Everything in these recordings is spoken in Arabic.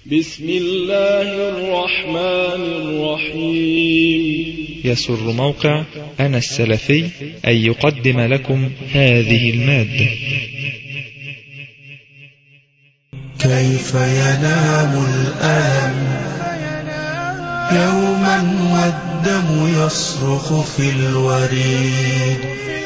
بسم الله الرحمن الرحيم. يسر موقع أنا السلفي أن يقدم لكم هذه المادة. كيف ينام الألم يوما والدم يصرخ في الوريد.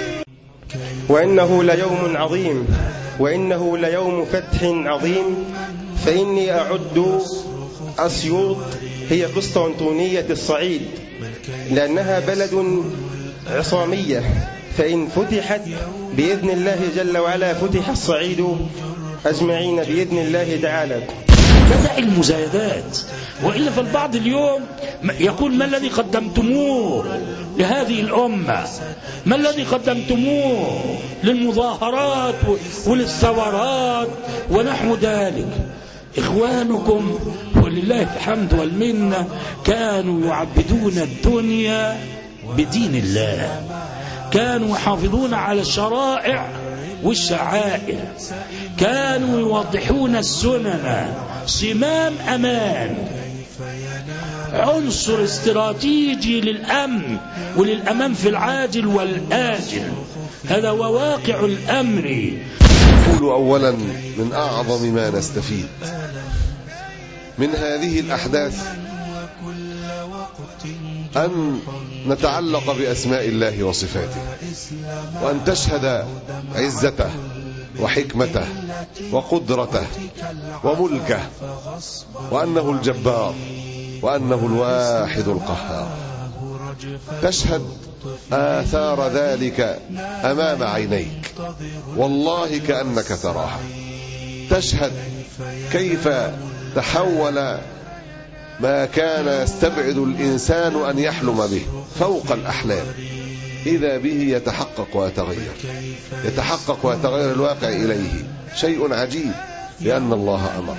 وإنه ليوم عظيم، وإنه ليوم فتح عظيم، فإني أعد أسيوط هي قسطنطينية الصعيد، لأنها بلد عصامية، فإن فتحت بإذن الله جل وعلا فتح الصعيد أجمعين بإذن الله تعالى. بدأ المزايدات، وإلا فالبعض اليوم يقول: ما الذي قدمتموه لهذه الأمة؟ ما الذي قدمتموه للمظاهرات وللثورات ونحو ذلك؟ إخوانكم ولله الحمد والمنة كانوا يعبدون الدنيا بدين الله، كانوا يحافظون على الشرائع والشعائر، كانوا يوضحون السنن، صمام أمان، عنصر استراتيجي للأمن وللأمان في العاجل والآجل. هذا هو واقع الأمر. نقول أولا من أعظم ما نستفيد من هذه الأحداث أن نتعلق بأسماء الله وصفاته، وأن تشهد عزته وحكمته وقدرته وملكه، وأنه الجبار، وأنه الواحد القهار. تشهد آثار ذلك أمام عينيك، والله كأنك تراها. تشهد كيف تحول ما كان يستبعد الإنسان أن يحلم به فوق الأحلام، إذا به يتحقق ويتغير، يتحقق ويتغير الواقع إليه. شيء عجيب، لأن الله أمر.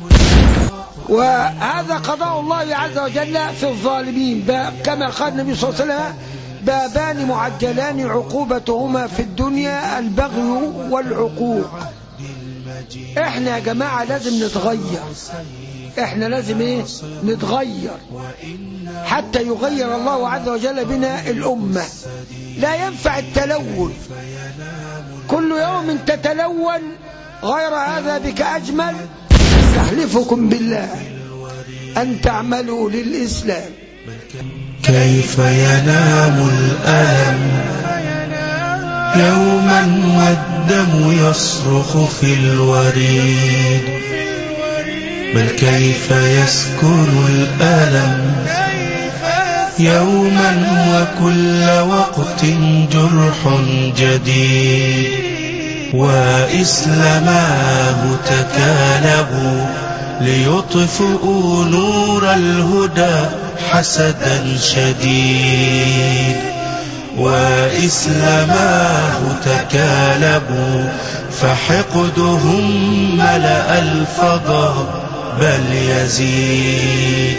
وهذا قضاء الله عز وجل في الظالمين، كما قال النبي صلى الله عليه وسلم: بابان معجلان عقوبتهما في الدنيا البغي والعقوق. احنا يا جماعة لازم نتغير، احنا لازم نتغير حتى يغير الله عز وجل بنا الأمة. لا ينفع التلون، كل يوم تتلون غير هذا بك أجمل. استحلفكم بالله أن تعملوا للإسلام. كيف ينام الألم يوما والدم يصرخ في الوريد. بل كيف يسكن الألم يوما وكل وقت جرح جديد. وإسلاماه تكالبوا ليطفئوا نور الهدى حسدا شديد. وإسلاماه تكالبوا فحقدهم ملأ الفضاء بل يزيد.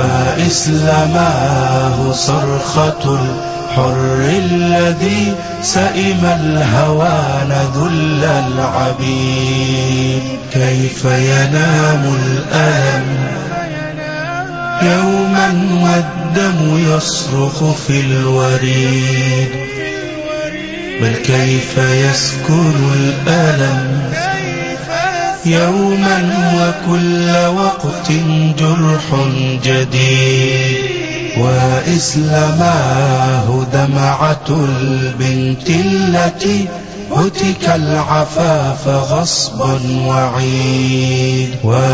وإسلاماه صرخة الحر الذي سئم الهوان ذل العبيد. كيف ينام الألم يوما والدم يصرخ في الوريد. بل كيف يسكن الألم يوما وكل وقت جرح جديد. وإسلاماه دمعة البنت التي هتك العفاف غصبا وعيد.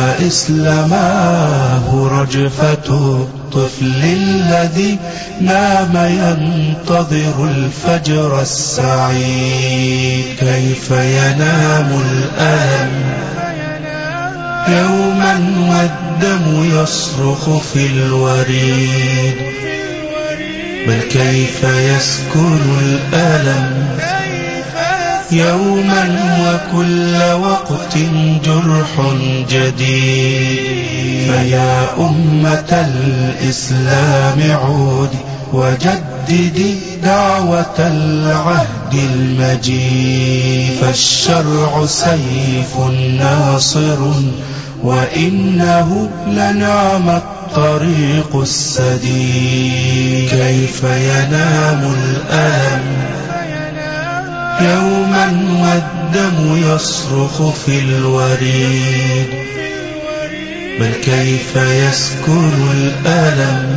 وإسلاماه رجفة الطفل الذي نام ينتظر الفجر السعيد. كيف ينام الألم يوما والدم يصرخ في الوريد. بل كيف يسكن الألم يوما وكل وقت جرح جديد. فيا أمة الإسلام عودي وجددي دعوة العهد المجيد. فالشرع سيف ناصر وإنه لنعم الطريق السديد. كيف ينام الألم يوما والدم يصرخ في الوريد، بل كيف يسكن الألم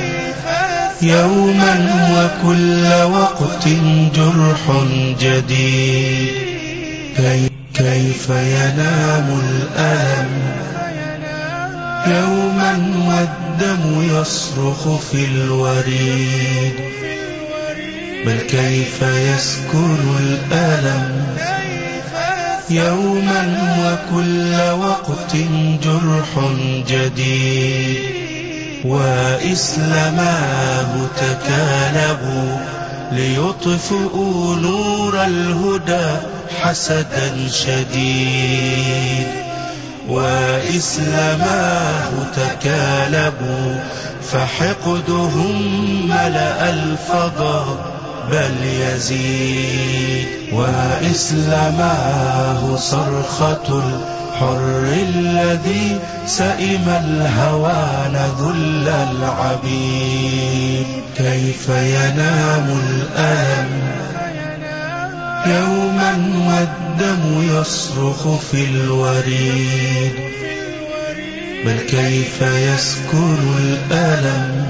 يوما وكل وقت جرح جديد. كيف ينام الألم يوما والدم يصرخ في الوريد، بل كيف يسكن الألم يوما وكل وقت جرح جديد. وإسلامه تكالبوا ليطفئوا نور الهدى حسدا شديد. وإسلامه تكالبوا فحقدهم ملأ الفضاء بل يزيد. وإسلامه صرخة الحر الذي سئم الهوان ذل العبيد. كيف ينام الألم يوما والدم يصرخ في الوريد، بل كيف يسكن الألم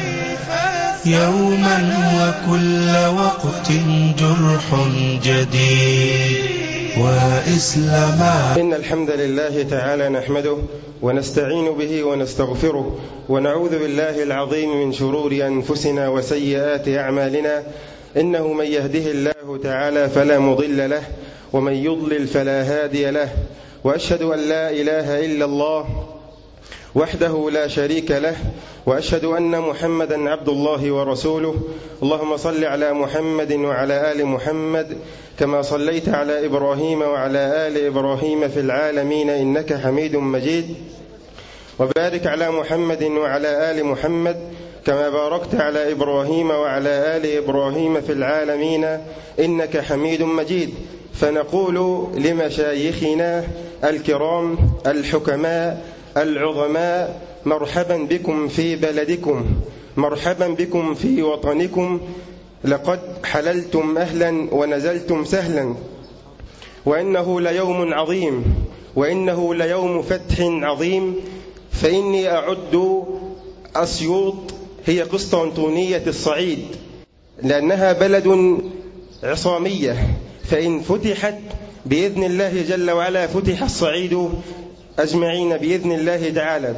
يوما وكل وقت جرح جديد. وإسلاما إن الحمد لله تعالى نحمده ونستعين به ونستغفره، ونعوذ بالله العظيم من شرور أنفسنا وسيئات أعمالنا. إنه من يهده الله تعالى فلا مضل له، ومن يضلل فلا هادي له. وأشهد أن لا إله إلا الله وحده لا شريك له، وأشهد أن محمدا عبد الله ورسوله. اللهم صل على محمد وعلى آل محمد كما صليت على إبراهيم وعلى آل إبراهيم في العالمين إنك حميد مجيد. وبارك على محمد وعلى آل محمد كما باركت على إبراهيم وعلى آل إبراهيم في العالمين إنك حميد مجيد. فنقول لمشايخنا الكرام الحكماء العظماء: مرحبا بكم في بلدكم، مرحبا بكم في وطنكم، لقد حللتم أهلا ونزلتم سهلا. وإنه ليوم عظيم، وإنه ليوم فتح عظيم. فإني أعد أسيوط هي قسطنطينية الصعيد، لأنها بلد عصامية، فإن فتحت بإذن الله جل وعلا فتح الصعيد أجمعين بإذن الله تعالى.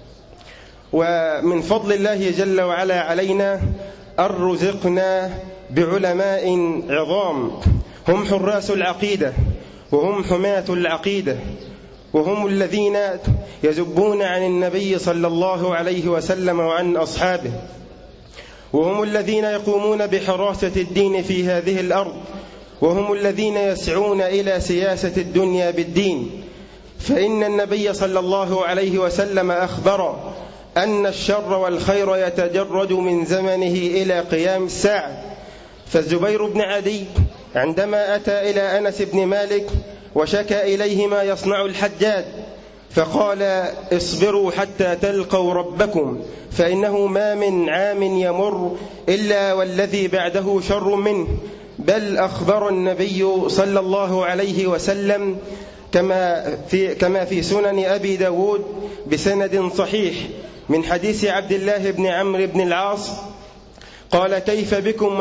ومن فضل الله جل وعلا علينا أن رزقنا بعلماء عظام، هم حراس العقيدة وهم حماة العقيدة، وهم الذين يذبون عن النبي صلى الله عليه وسلم وعن أصحابه، وهم الذين يقومون بحراسة الدين في هذه الأرض، وهم الذين يسعون إلى سياسة الدنيا بالدين. فإن النبي صلى الله عليه وسلم أخبر أن الشر والخير يتجرد من زمنه إلى قيام الساعة. فالزبير بن عدي عندما أتى إلى أنس بن مالك وشكى إليه ما يصنع الحجاج، فقال: اصبروا حتى تلقوا ربكم، فإنه ما من عام يمر إلا والذي بعده شر منه. بل أخبر النبي صلى الله عليه وسلم كما في سنن أبي داود بسند صحيح من حديث عبد الله بن عمرو بن العاص قال: كيف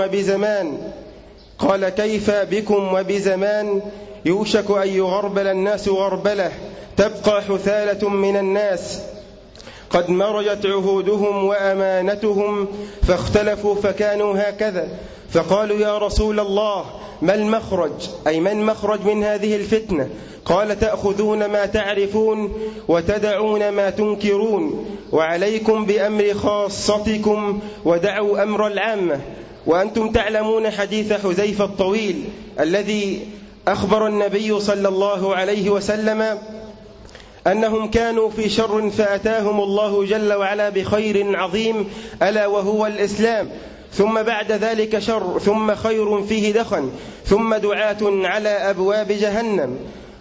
بكم وبزمان يوشك أن يغربل الناس غربلة، تبقى حثالة من الناس قد مرجت عهودهم وأمانتهم فاختلفوا فكانوا هكذا. فقالوا: يا رسول الله، ما المخرج؟ أي من مخرج من هذه الفتنة؟ قال: تأخذون ما تعرفون وتدعون ما تنكرون، وعليكم بأمر خاصتكم ودعوا أمر العامة. وأنتم تعلمون حديث حذيفة الطويل الذي أخبر النبي صلى الله عليه وسلم أنهم كانوا في شر فأتاهم الله جل وعلا بخير عظيم، ألا وهو الإسلام، ثم بعد ذلك شر، ثم خير فيه دخن، ثم دعاة على أبواب جهنم.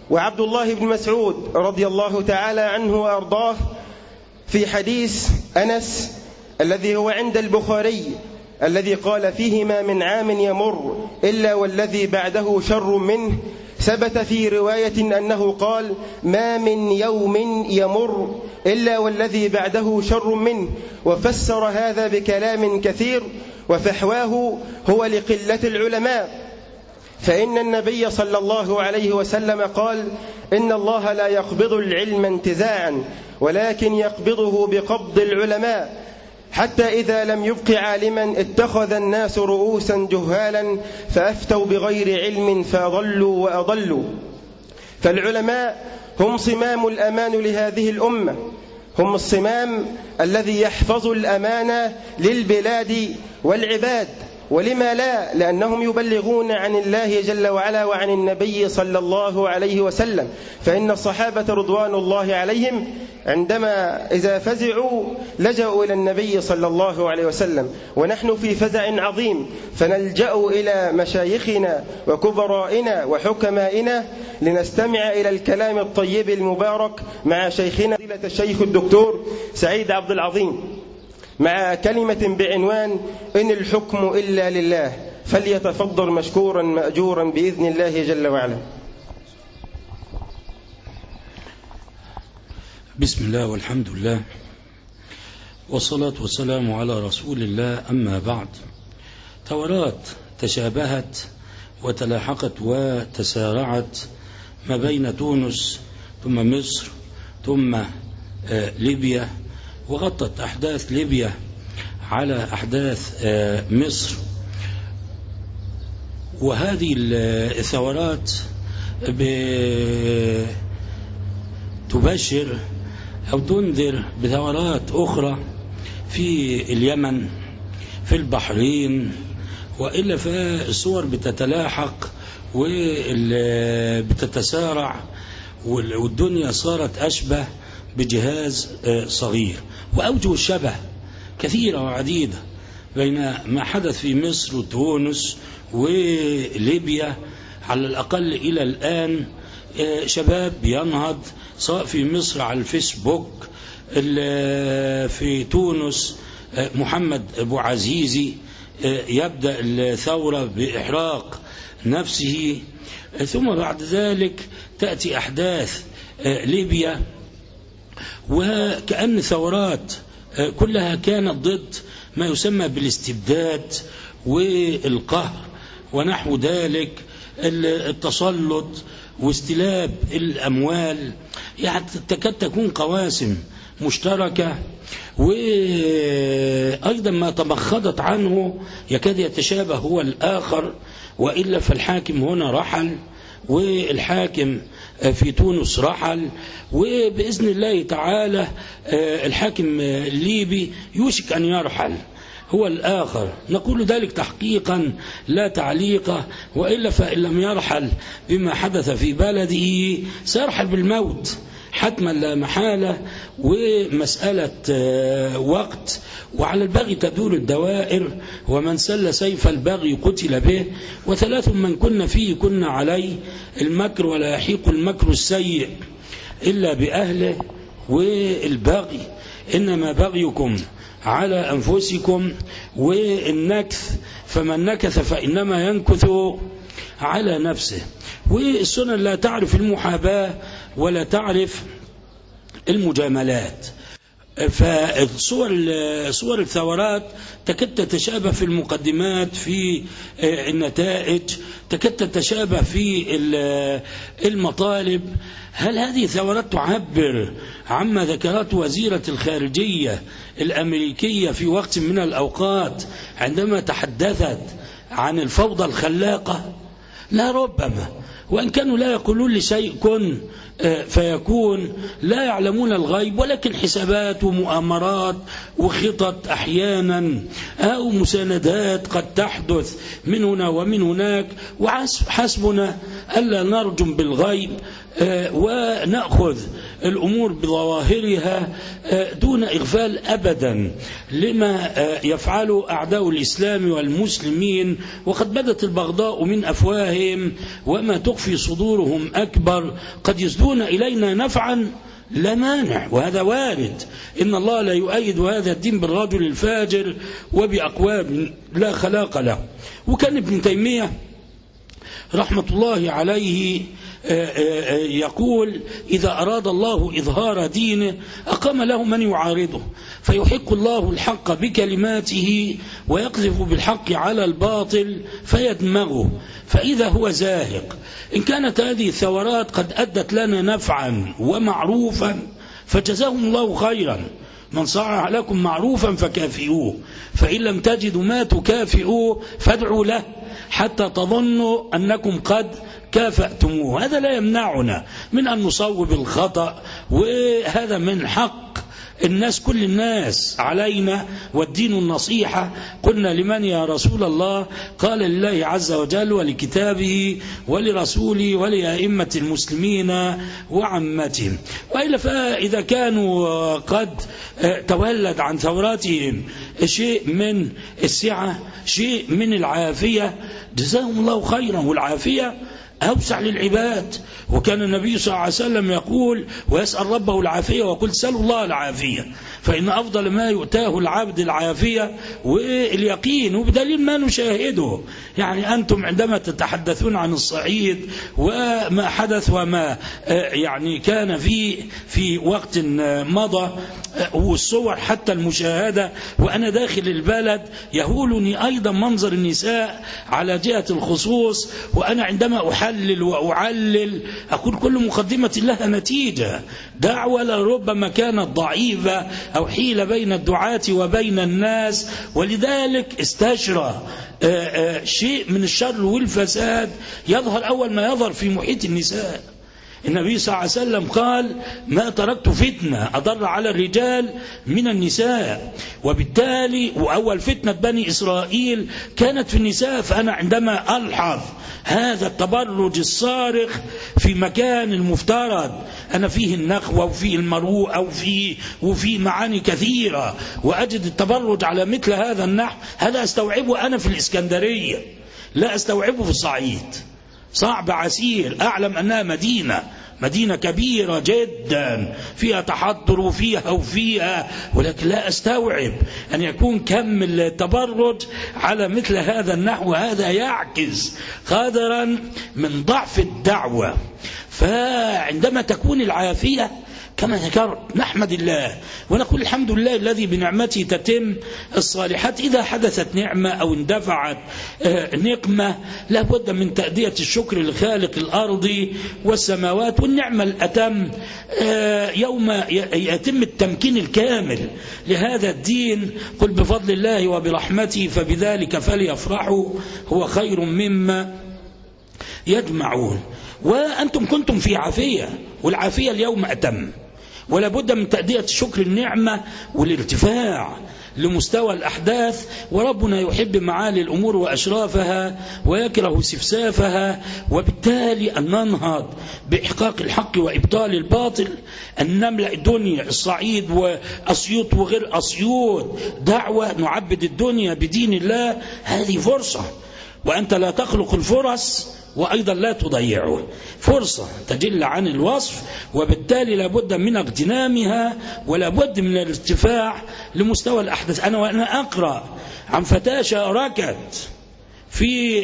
وعبد الله بن مسعود رضي الله تعالى عنه وأرضاه في حديث أنس الذي هو عند البخاري الذي قال فيه: ما من عام يمر إلا والذي بعده شر منه، ثبت في رواية أنه قال: ما من يوم يمر إلا والذي بعده شر منه، وفسر هذا بكلام كثير، وفحواه هو لقلة العلماء، فإن النبي صلى الله عليه وسلم قال: إن الله لا يقبض العلم انتزاعا ولكن يقبضه بقبض العلماء، حتى إذا لم يبق عالما اتخذ الناس رؤوسا جهالا فأفتوا بغير علم فأضلوا وأضلوا. فالعلماء هم صمام الأمان لهذه الأمة، هم الصمام الذي يحفظ الأمانة للبلاد والعباد. ولما لا؟ لأنهم يبلغون عن الله جل وعلا وعن النبي صلى الله عليه وسلم. فإن الصحابة رضوان الله عليهم عندما إذا فزعوا لجأوا إلى النبي صلى الله عليه وسلم، ونحن في فزع عظيم فنلجأ إلى مشايخنا وكبرائنا وحكمائنا لنستمع إلى الكلام الطيب المبارك مع شيخنا فضيلة الشيخ الدكتور سعيد عبد العظيم، مع كلمة بعنوان: إن الحكم إلا لله، فليتفضل مشكورا مأجورا بإذن الله جل وعلا. بسم الله والحمد لله والصلاة والسلام على رسول الله، أما بعد. ثورات تشابهت وتلاحقت وتسارعت ما بين تونس ثم مصر ثم ليبيا، وغطت أحداث ليبيا على أحداث مصر. وهذه الثورات تبشر أو تنذر بثورات أخرى في اليمن، في البحرين، وإلا فالصور بتتلاحق وبتتسارع، والدنيا صارت أشبه بجهاز صغير. وأوجه الشبه كثيرة وعديدة بين ما حدث في مصر وتونس وليبيا. على الأقل إلى الآن شباب ينهض، سواء في مصر على الفيسبوك، في تونس محمد أبو عزيزي يبدأ الثورة بإحراق نفسه، ثم بعد ذلك تأتي أحداث ليبيا، وكأن ثورات كلها كانت ضد ما يسمى بالاستبداد والقهر ونحو ذلك، التسلط واستلاب الأموال، يعني تكاد تكون قواسم مشتركة. وأيضا ما تمخضت عنه يكاد يتشابه هو الآخر، وإلا فالحاكم هنا رحل، والحاكم في تونس رحل، وبإذن الله تعالى الحاكم الليبي يوشك أن يرحل هو الآخر. نقول ذلك تحقيقا لا تعليقا، وإلا فإن لم يرحل بما حدث في بلده سيرحل بالموت حتما لا محالة، ومسألة وقت. وعلى البغي تدور الدوائر، ومن سل سيف البغي قتل به، وثلاث من كنا فيه كنا عليه: المكر ولا يحيق المكر السيء إلا بأهله، والبغي إنما بغيكم على أنفسكم، والنكث فمن نكث فإنما ينكث على نفسه. والسنن لا تعرف المحاباة ولا تعرف المجاملات. فصور الثورات تكاد تتشابه في المقدمات، في النتائج تكاد تتشابه في المطالب. هل هذه الثورات تعبر عما ذكرته وزيرة الخارجية الأمريكية في وقت من الأوقات عندما تحدثت عن الفوضى الخلاقة؟ لا ربما، وإن كانوا لا يقولون لشيء كن فيكون، لا يعلمون الغيب، ولكن حسابات ومؤامرات وخطط أحيانا أو مساندات قد تحدث من هنا ومن هناك. وحسبنا ألا نرجم بالغيب ونأخذ الأمور بظواهرها دون إغفال أبدا لما يفعل أعداء الإسلام والمسلمين، وقد بدت البغضاء من أفواههم وما تخفي صدورهم أكبر. قد يسدون إلينا نفعا لا مانع، وهذا وارد. إن الله لا يؤيد هذا الدين بالرجل الفاجر وبأقوام لا خلاق له. وكان ابن تيمية رحمة الله عليه يقول: إذا أراد الله إظهار دينه أقام له من يعارضه، فيحق الله الحق بكلماته ويقذف بالحق على الباطل فيدمغه، فإذا هو زاهق. إن كانت هذه الثورات قد أدت لنا نفعا ومعروفا فجزاهم الله خيرا. من صنع لكم معروفا فكافئوه، فإن لم تجدوا ما تكافئوه فادعوا له حتى تظنوا أنكم قد كافأتموه. هذا لا يمنعنا من أن نصوب الخطأ، وهذا من حق الناس، كل الناس علينا، والدين النصيحة. قلنا: لمن يا رسول الله؟ قال: لله عز وجل ولكتابه ولرسوله ولأئمة المسلمين وعامتهم. وإلا فإذا كانوا قد تولد عن ثوراتهم شيء من السعة، شيء من العافية، جزاهم الله خيرا. والعافية أوسع للعباد. وكان النبي صلى الله عليه وسلم يقول ويسأل ربه العافية، وقل سألوا الله العافية، فإن أفضل ما يؤتاه العبد العافية واليقين. وبدليل ما نشاهده، يعني أنتم عندما تتحدثون عن الصعيد وما حدث وما يعني كان في وقت مضى، والصور حتى المشاهدة وأنا داخل البلد يهولني أيضا منظر النساء على جهة الخصوص. وأنا عندما أحلل وأعلل أقول كل مقدمة لها نتيجة. دعوة لربما كانت ضعيفة أو حيلة بين الدعاة وبين الناس، ولذلك استشرى شيء من الشر والفساد يظهر أول ما يظهر في محيط النساء. النبي صلى الله عليه وسلم قال: ما تركت فتنة أضر على الرجال من النساء. وبالتالي وأول فتنة بني إسرائيل كانت في النساء. فأنا عندما ألحظ هذا التبرج الصارخ في مكان المفترض أنا فيه النخوة وفيه المروءة وفيه معاني كثيرة، وأجد التبرج على مثل هذا النحو، هذا أستوعبه أنا في الإسكندرية، لا أستوعبه في الصعيد. صعب عسير. أعلم أنها مدينة كبيرة جدا فيها تحضر وفيها، ولكن لا أستوعب أن يكون كم التبرج على مثل هذا النحو. هذا يعكس قدرا من ضعف الدعوة. فعندما تكون العافية كما ذكرت نحمد الله ونقول الحمد لله الذي بنعمته تتم الصالحات. إذا حدثت نعمة أو اندفعت نقمة لا بد من تأدية الشكر لخالق الأرض والسماوات. والنعمة الأتم يوم يتم التمكين الكامل لهذا الدين. قل بفضل الله وبرحمته فبذلك فليفرحوا هو خير مما يجمعون. وأنتم كنتم في عافية، والعافية اليوم أتم، ولا بد من تأدية شكر النعمة والارتفاع لمستوى الأحداث. وربنا يحب معالي الأمور وأشرافها ويكره سفسافها، وبالتالي أن ننهض بإحقاق الحق وإبطال الباطل، أن نملأ الدنيا، الصعيد وأسيوط وغير أسيوط، دعوة نعبد الدنيا بدين الله. هذه فرصة، وأنت لا تخلق الفرص وأيضا لا تضيعه. فرصة تجل عن الوصف، وبالتالي لابد من اغتنامها ولابد من الارتفاع لمستوى الأحداث. أنا وأنا أقرأ عن فتاة شاركت في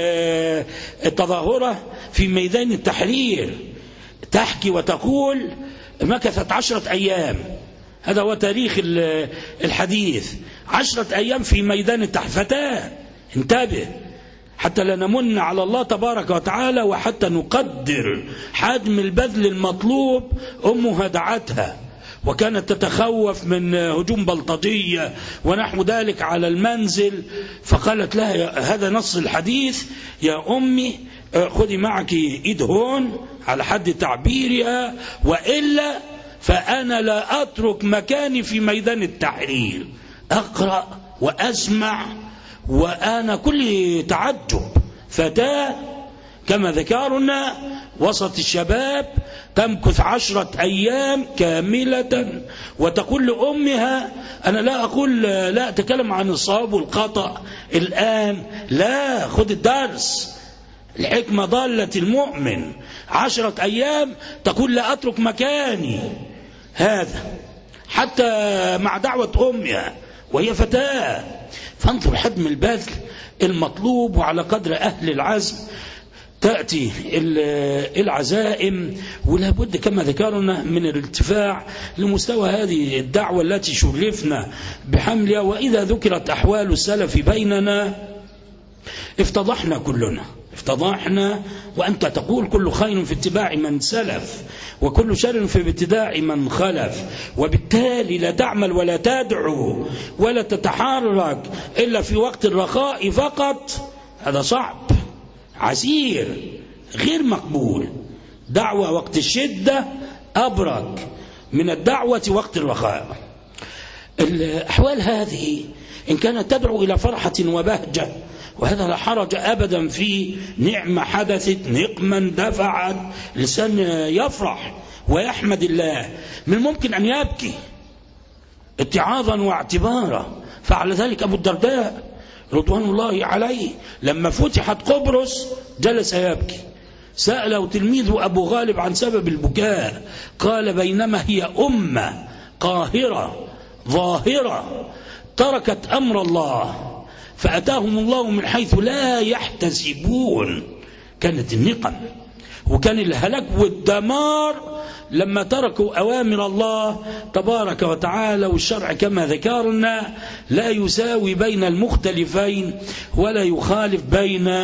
التظاهرة في ميدان التحرير تحكي وتقول مكثت 10 أيام، هذا هو تاريخ الحديث، 10 أيام في ميدان التحرير. فتاة، انتبه، حتى لا نمن على الله تبارك وتعالى، وحتى نقدر حجم البذل المطلوب. أمها دعتها وكانت تتخوف من هجوم بلطجية ونحو ذلك على المنزل، فقالت لها هذا نص الحديث: يا أمي خذي معك إيد هون على حد تعبيرها، وإلا فأنا لا أترك مكاني في ميدان التحرير. أقرأ وأسمع وأنا كل تعجب. فتاة كما ذكرنا وسط الشباب تمكث 10 أيام كاملة وتقول لأمها، أنا لا أقول لا أتكلم عن الصواب والخطأ الآن، لا، خذ الدرس، الحكمة ضالة المؤمن. 10 أيام تقول لا أترك مكاني، هذا حتى مع دعوة أمها وهي فتاة. فانظر حجم البذل المطلوب. وعلى قدر أهل العزم تأتي العزائم، ولا بد كما ذكرنا من الارتفاع لمستوى هذه الدعوة التي شرفنا بحملها. وإذا ذكرت أحوال السلف بيننا افتضحنا كلنا، افتضحنا. وأنت تقول كل خير في اتباع من سلف وكل شر في ابتداع من خلف، وبالتالي لا تعمل ولا تدعو ولا تتحرك إلا في وقت الرخاء فقط. هذا صعب، عسير، غير مقبول. دعوة وقت الشدة أبرك من الدعوة وقت الرخاء. الأحوال هذه إن كانت تدعو إلى فرحة وبهجة، وهذا لا حرج أبدا في نعمة حدثت، نقما دفعت، لسان يفرح ويحمد الله، من الممكن أن يبكي اتعاظا واعتبارا. فعلى ذلك أبو الدرداء رضوان الله عليه لما فتحت قبرص جلس يبكي. سأله تلميذه أبو غالب عن سبب البكاء، قال بينما هي أمة قاهرة ظاهرة تركت أمر الله فأتاهم الله من حيث لا يحتسبون. كانت النقم وكان الهلاك والدمار لما تركوا أوامر الله تبارك وتعالى. والشرع كما ذكرنا لا يساوي بين المختلفين ولا يخالف بين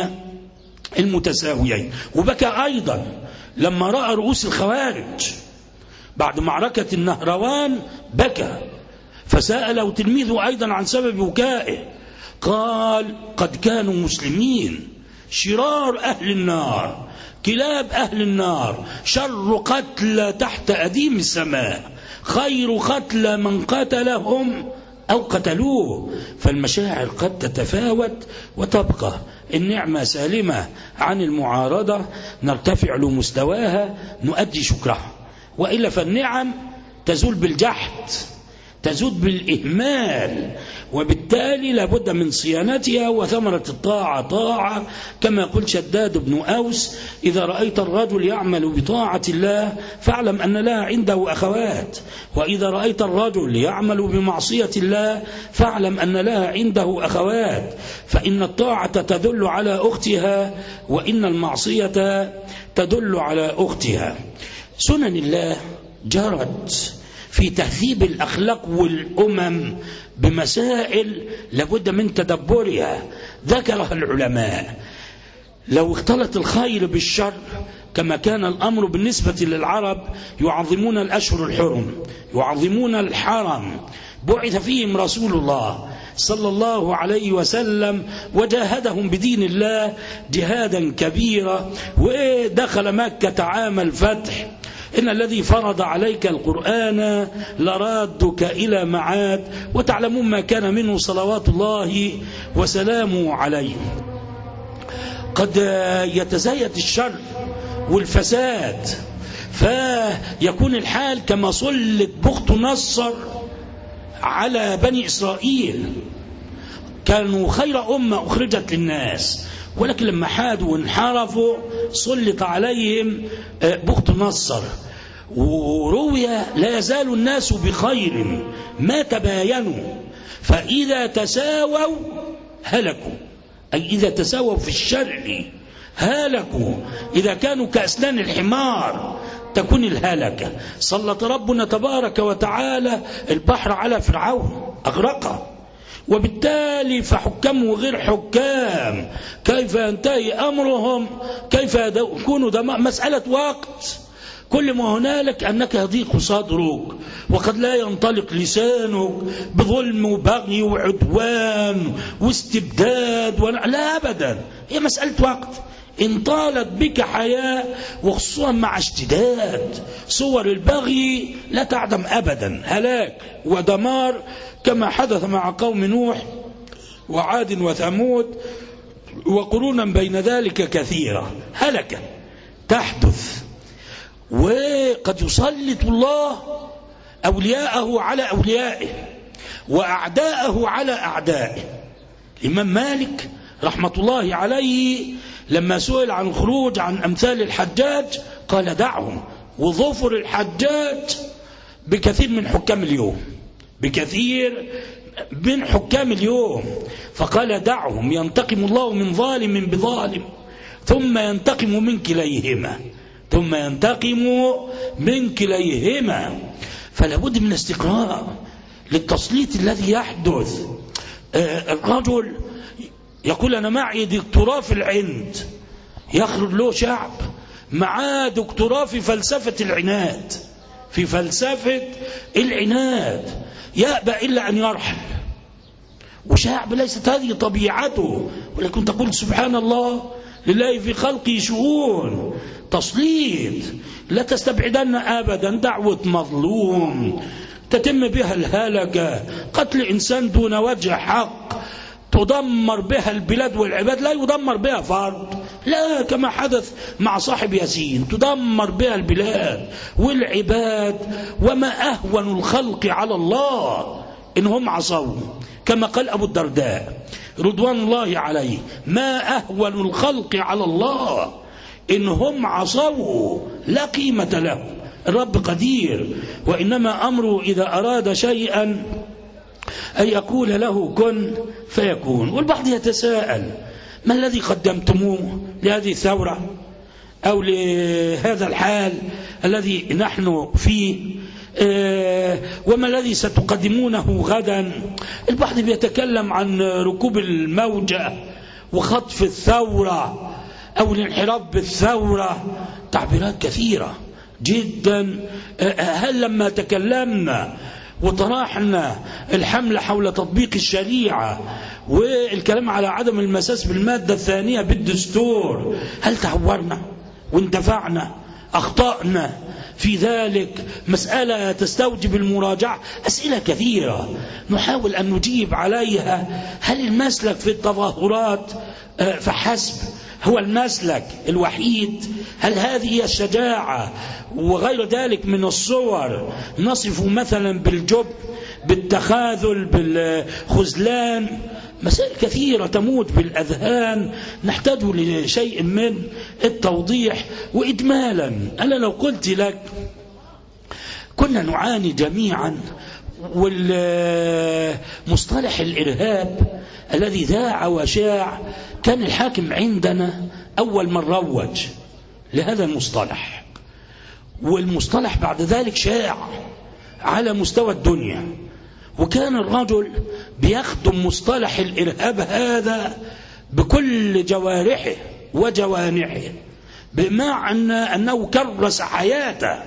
المتساويين. وبكى أيضا لما رأى رؤوس الخوارج بعد معركة النهروان، بكى. فسأله تلميذه أيضا عن سبب بكائه، قال قد كانوا مسلمين شرار أهل النار، كلاب أهل النار، شر قتل تحت أديم السماء، خير قتل من قتلهم أو قتلوه. فالمشاعر قد تتفاوت وتبقى النعمة سالمة عن المعارضة، نرتفع لمستواها نؤدي شكرها، وإلا فالنعم تزول بالجحد، تزول بالإهمال، وبالتالي لابد من صيانتها. وثمرة الطاعة طاعة، كما قل شداد بن أوس إذا رأيت الرجل يعمل بطاعة الله فاعلم أن لها عنده أخوات، وإذا رأيت الرجل يعمل بمعصية الله فاعلم أن لها عنده أخوات، فإن الطاعة تدل على أختها وإن المعصية تدل على أختها. سنن الله جرت في تهذيب الأخلاق والأمم بمسائل لابد من تدبرها، ذكرها العلماء. لو اختلط الخير بالشر كما كان الأمر بالنسبة للعرب، يعظمون الأشهر الحرم، يعظمون الحرم، بعث فيهم رسول الله صلى الله عليه وسلم وجاهدهم بدين الله جهادا كبيرا، ودخل مكة عام الفتح. إن الذي فرض عليك القرآن لرادك إلى معاد، وتعلمون ما كان منه صلوات الله وسلامه عليه. قد يتزايد الشر والفساد فيكون الحال كما صلت بخت نصر على بني إسرائيل، كانوا خير أمة أخرجت للناس، ولكن لما حادوا وانحرفوا سلط عليهم بخت نصر. وروي لا يزال الناس بخير ما تباينوا، فإذا تساووا هلكوا، أي إذا تساووا في الشر هلكوا. إذا كانوا كأسنان الحمار تكون الهلكة. سلط ربنا تبارك وتعالى البحر على فرعون أغرقه، وبالتالي فحكام وغير حكام كيف ينتهي أمرهم، كيف يكون دماء، مسألة وقت. كل ما هنالك أنك يضيق صدرك وقد لا ينطلق لسانك بظلم وبغي وعدوان واستبداد لا أبدا، هي مسألة وقت. إن طالت بك حياة، وخصوصا مع اشتداد صور البغي، لا تعدم أبدا، هلاك ودمار كما حدث مع قوم نوح وعاد وثمود وقرونا بين ذلك كثيرة. هلكة تحدث، وقد يسلط الله أولياءه على أوليائه وأعداءه على أعدائه. الإمام مالك رحمة الله عليه لما سئل عن الخروج عن أمثال الحجاج قال دعهم، وظفر الحجاج بكثير من حكام اليوم، بكثير من حكام اليوم، فقال دعهم ينتقم الله من ظالم بظالم ثم ينتقم من كليهما، ثم ينتقم من كليهما. فلا بد من استقراء للتسليط الذي يحدث. الرجل يقول أنا معي دكتوراه في العند، يخرج له شعب معاه دكتوراه في فلسفة العناد، في فلسفة العناد، يأبى إلا أن يرحل، وشعب ليست هذه طبيعته، ولكن تقول سبحان الله لله في خلقه شؤون. تسليط لا تستبعدن أبدا دعوة مظلوم تتم بها الهلكة، قتل إنسان دون وجه حق تدمر بها البلاد والعباد، لا يدمر بها فرد، لا كما حدث مع صاحب ياسين، تدمر بها البلاد والعباد. وما أهون الخلق على الله إنهم عصوا، كما قال أبو الدرداء رضوان الله عليه، ما أهون الخلق على الله إنهم عصوا لا قيمة له. الرب قدير، وإنما أمره إذا أراد شيئا أن يقول له كن فيكون. والبعض يتساءل ما الذي قدمتموه لهذه الثورة أو لهذا الحال الذي نحن فيه، وما الذي ستقدمونه غدا. البعض بيتكلم عن ركوب الموجة وخطف الثورة أو الانحراف بالثورة، تعبيرات كثيرة جدا. هل لما تكلمنا وطرحنا الحملة حول تطبيق الشريعة والكلام على عدم المساس بالمادة الثانية بالدستور، هل تعورنا واندفعنا؟ أخطأنا في ذلك؟ مسألة تستوجب المراجعة. أسئلة كثيرة نحاول أن نجيب عليها. هل المسلك في التظاهرات فحسب هو المسلك الوحيد؟ هل هذه هي الشجاعة؟ وغير ذلك من الصور نصف مثلا بالجب، بالتخاذل، بالخذلان. مسائل كثيرة تموت بالأذهان، نحتاج لشيء من التوضيح. وإجمالا أنا لو قلت لك كنا نعاني جميعا، والمصطلح الإرهاب الذي ذاع وشاع كان الحاكم عندنا أول من روج لهذا المصطلح، والمصطلح بعد ذلك شاع على مستوى الدنيا، وكان الرجل بيخدم مصطلح الإرهاب هذا بكل جوارحه وجوانحه، بمعنى أنه كرس حياته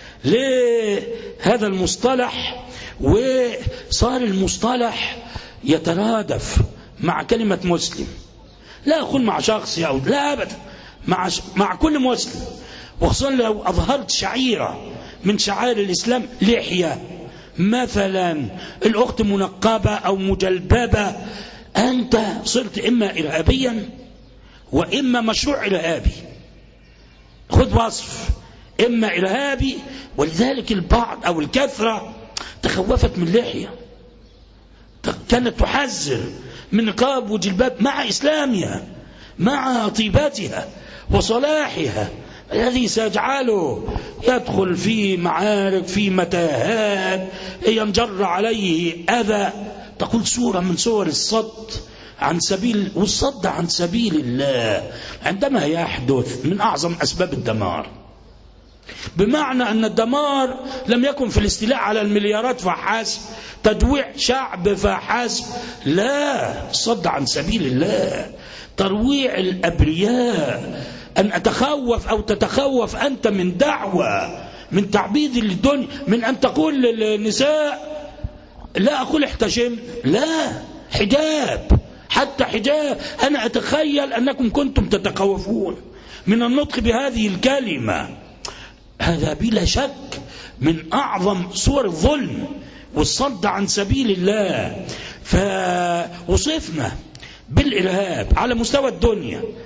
لهذا المصطلح، وصار المصطلح يترادف مع كلمة مسلم. لا أقول مع شخص أو لا أبدا، مع كل مسلم، وخصوصا لو أظهرت شعيرة من شعائر الإسلام، لحية مثلا، الأخت منقبة أو مجلببة، أنت صرت إما إرهابيا وإما مشروع إرهابي. خذ وصف، إما إرهابي. ولذلك البعض أو الكثرة تخوفت من اللحية، كانت تحذر من نقاب وجلباب مع إسلامها، مع طيباتها وصلاحها، الذي سيجعله يدخل في معارك، في متاهات، ينجر عليه أذى. تقول صورة من صور الصد عن سبيل، والصد عن سبيل الله عندما يحدث من أعظم أسباب الدمار، بمعنى أن الدمار لم يكن في الاستيلاء على المليارات فحسب، تجويع شعب فحسب، لا، الصد عن سبيل الله، ترويع الأبرياء، أن أتخوف أو تتخوف أنت من دعوة، من تعبيد الدنيا، من أن تقول للنساء لا أقول احتشم، لا، حجاب، حتى حجاب. أنا أتخيل أنكم كنتم تتخوفون من النطق بهذه الكلمة. هذا بلا شك من أعظم صور الظلم والصد عن سبيل الله. فوصفنا بالإرهاب على مستوى الدنيا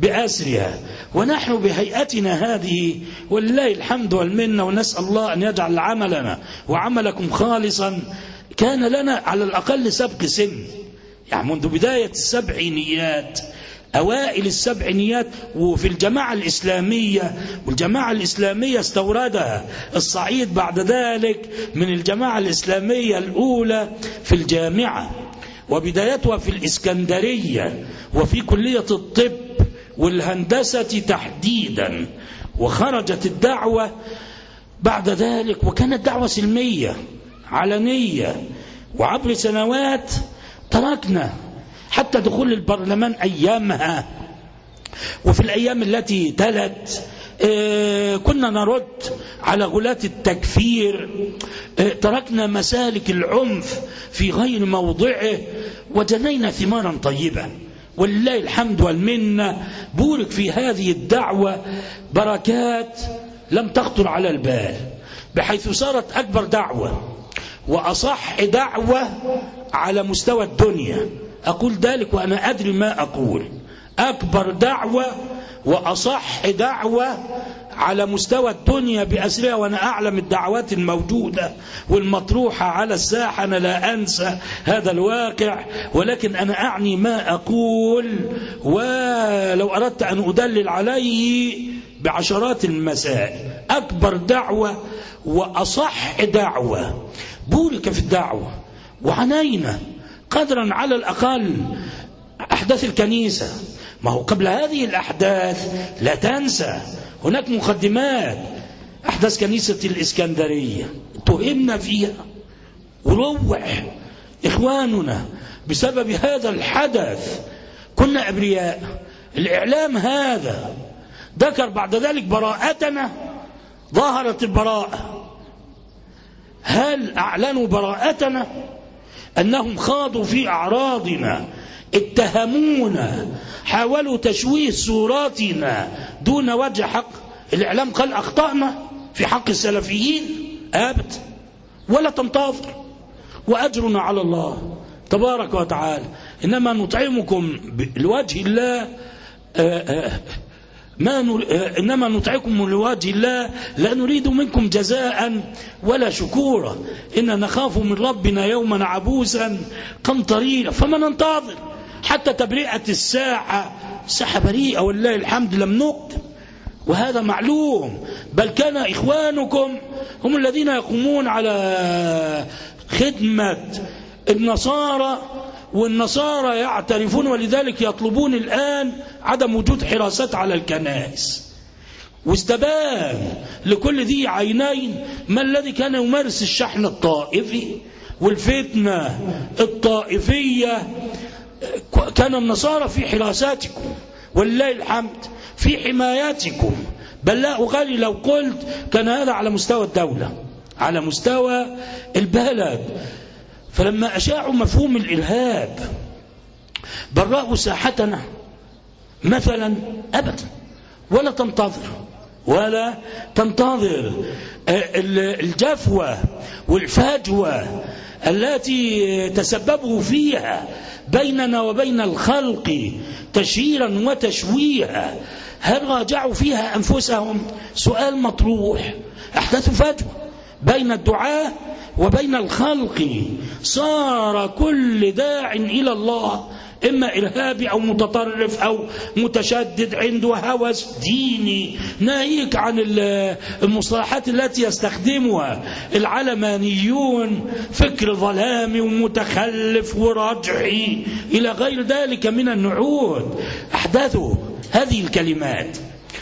بأسرها. ونحن بهيئتنا هذه ولله الحمد والمنة، ونسأل الله أن يجعل عملنا وعملكم خالصا. كان لنا على الأقل سبق سن، يعني منذ بداية السبعينيات، أوائل السبعينيات، وفي الجماعة الإسلامية، والجماعة الإسلامية استوردها الصعيد بعد ذلك من الجماعة الإسلامية الأولى في الجامعة، وبدايتها في الإسكندرية وفي كلية الطب والهندسة تحديدا. وخرجت الدعوة بعد ذلك، وكانت دعوة سلمية علنية. وعبر سنوات تركنا حتى دخول البرلمان أيامها، وفي الأيام التي تلت كنا نرد على غلاة التكفير. تركنا مسالك العنف في غير موضعه، وجنينا ثمارا طيبة ولله الحمد والمنة. بورك في هذه الدعوة بركات لم تخطر على البال، بحيث صارت أكبر دعوة وأصح دعوة على مستوى الدنيا. أقول ذلك وأنا أدري ما أقول. أكبر دعوة وأصح دعوة على مستوى الدنيا بأسرها، وأنا أعلم الدعوات الموجودة والمطروحة على الساحة. أنا لا أنسى هذا الواقع، ولكن أنا أعني ما أقول، ولو أردت أن أدلل عليه بعشرات المسائل. أكبر دعوة وأصح دعوة، بورك في الدعوة، وعنينا قدرا على الأقل أحداث الكنيسة. ما هو قبل هذه الأحداث لا تنسى هناك مقدمات. أحداث كنيسة الإسكندرية تهمنا فيها، وروح إخواننا بسبب هذا الحدث. كنا أبرياء. الإعلام هذا ذكر بعد ذلك براءتنا، ظهرت البراءة. هل أعلنوا براءتنا؟ أنهم خاضوا في أعراضنا، اتهمونا، حاولوا تشويه صوراتنا دون وجه حق. الإعلام قال أخطأنا في حق السلفيين؟ أبدا، ولا تنتظر، وأجرنا على الله تبارك وتعالى. إنما نطعمكم لوجه الله، إنما نطعمكم لوجه الله لا نريد منكم جزاء ولا شكورا. إن نخاف من ربنا يوما عبوسا قمطريرا. فما ننتظر حتى تبرئة الساحة بريئة ولله الحمد لم نقدم، وهذا معلوم. بل كان إخوانكم هم الذين يقومون على خدمة النصارى، والنصارى يعترفون، ولذلك يطلبون الآن عدم وجود حراسات على الكنائس. واستبان لكل ذي عينين ما الذي كان يمارس الشحن الطائفي والفتنة الطائفية. كان النصارى في حراساتكم ولله الحمد، في حماياتكم. بل لا أغالي لو قلت كان هذا على مستوى الدولة، على مستوى البلد. فلما أشاعوا مفهوم الإرهاب برأوا ساحتنا مثلا؟ أبدا، ولا تنتظر الجفوة والفجوة التي تسببوا فيها بيننا وبين الخلق تشهيرا وتشويها. هل راجعوا فيها أنفسهم؟ سؤال مطروح. أحدثوا فجوة بين الدعاة وبين الخلق. صار كل داع إلى الله إما إرهابي أو متطرف أو متشدد عنده هوس ديني، ناهيك عن المصطلحات التي يستخدمها العلمانيون، فكر ظلامي ومتخلف ورجعي إلى غير ذلك من النعود. أحدثوا هذه الكلمات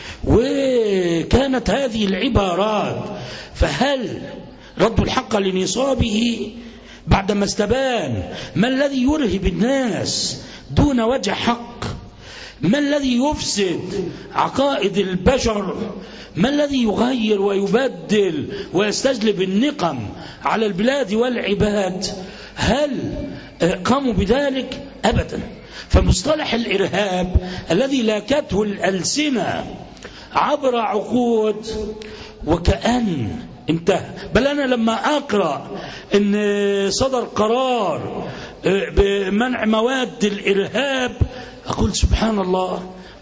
وكانت هذه العبارات. فهل ردوا الحق لنصابه بعدما استبان ما الذي يرهب الناس دون وجه حق؟ ما الذي يفسد عقائد البشر؟ ما الذي يغير ويبدل ويستجلب النقم على البلاد والعباد؟ هل قاموا بذلك؟ أبدا. فمصطلح الإرهاب الذي لاكته الألسنة عبر عقود وكأن انتهى. بل أنا لما أقرأ أن صدر قرار بمنع مواد الإرهاب أقول سبحان الله،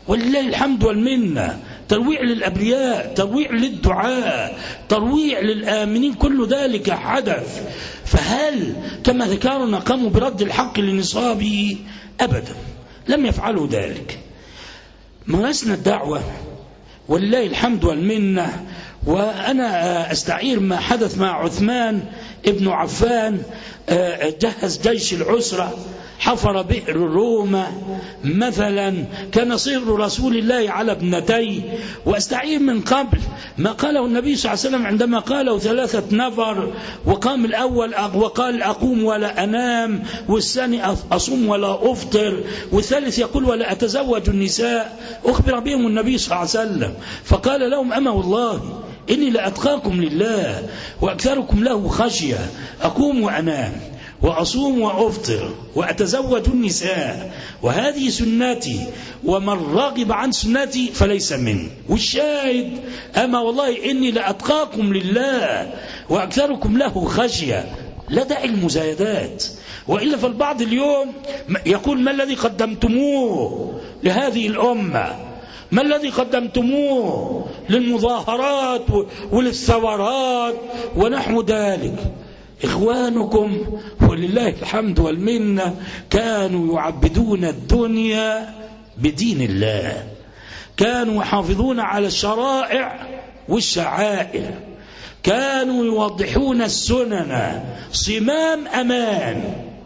ولله الحمد والمنة، ترويع للأبرياء، ترويع للدعاء، ترويع للآمنين، كل ذلك حدث. فهل كما ذكرنا قاموا برد الحق لنصابه؟ أبدا، لم يفعلوا ذلك. مارسنا الدعوة ولله الحمد والمنة. وأنا أستعير ما حدث مع عثمان ابن عفان، جهز جيش العسرة، حفر بئر روما مثلا، كان صهر رسول الله على ابنتيه. واستعير من قبل ما قاله النبي صلى الله عليه وسلم عندما قاله 3 نفر، وقام الأول وقال أقوم ولا أنام، والثاني أصوم ولا أفطر، والثالث يقول ولا أتزوج النساء. أخبر بهم النبي صلى الله عليه وسلم فقال لهم أما والله إني لأتقاكم لله وأكثركم له خشية، أقوم وأنام وأصوم وأفطر وأتزوج النساء، وهذه سنتي، ومن راغب عن سنتي فليس مني. والشاهد أما والله إني لأتقاكم لله وأكثركم له خشية. لا داعي المزايدات، وإلا فالبعض اليوم يقول ما الذي قدمتموه لهذه الأمة؟ ما الذي قدمتموه للمظاهرات وللثورات ونحو ذلك؟ إخوانكم ولله الحمد والمنة كانوا يعبدون الدنيا بدين الله، كانوا يحافظون على الشرائع والشعائر، كانوا يوضحون السنن، صمام أمان،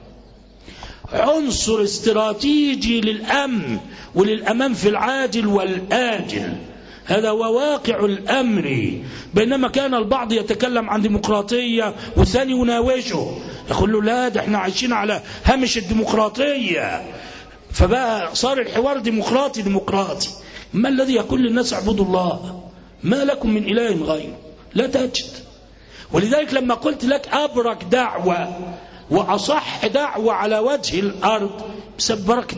عنصر استراتيجي للأمن وللأمان في العاجل والآجل. هذا هو واقع الأمر. بينما كان البعض يتكلم عن ديمقراطية والثاني يناوشه، يقول له لا ده احنا عايشين على هامش الديمقراطية، فبقى صار الحوار ديمقراطي. ما الذي يقول للناس اعبدوا الله ما لكم من إله غيره؟ لا تجد. ولذلك لما قلت لك أبرك دعوة وأصح دعوة على وجه الأرض بسبب بركة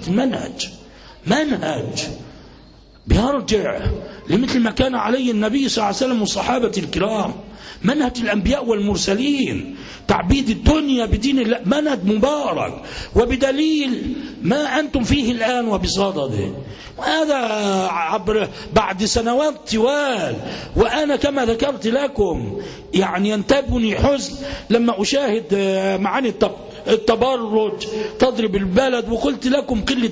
منهج بيرجع لمثل ما كان عليه النبي صلى الله عليه وسلم والصحابة الكرام، منهج الأنبياء والمرسلين، تعبيد الدنيا بدين الله، منهج مبارك وبدليل ما أنتم فيه الآن وبصدده. وهذا عبر بعد سنوات طوال. وأنا كما ذكرت لكم يعني ينتابني حزن لما أشاهد معاني التبرج تضرب البلد، وقلت لكم قلة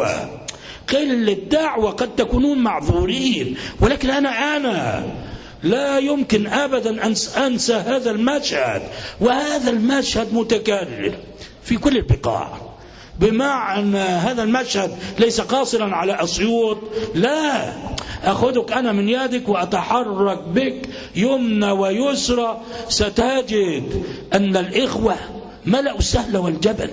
دعوة قد تكونون معذورين، ولكن أنا لا يمكن أبدا أن أنسى هذا المشهد. وهذا المشهد متكرر في كل البقاع، بمعنى هذا المشهد ليس قاصرا على أسيوط، لا، أخذك أنا من يدك وأتحرك بك يمنى ويسرى، ستجد أن الإخوة ملأوا السهل والجبل.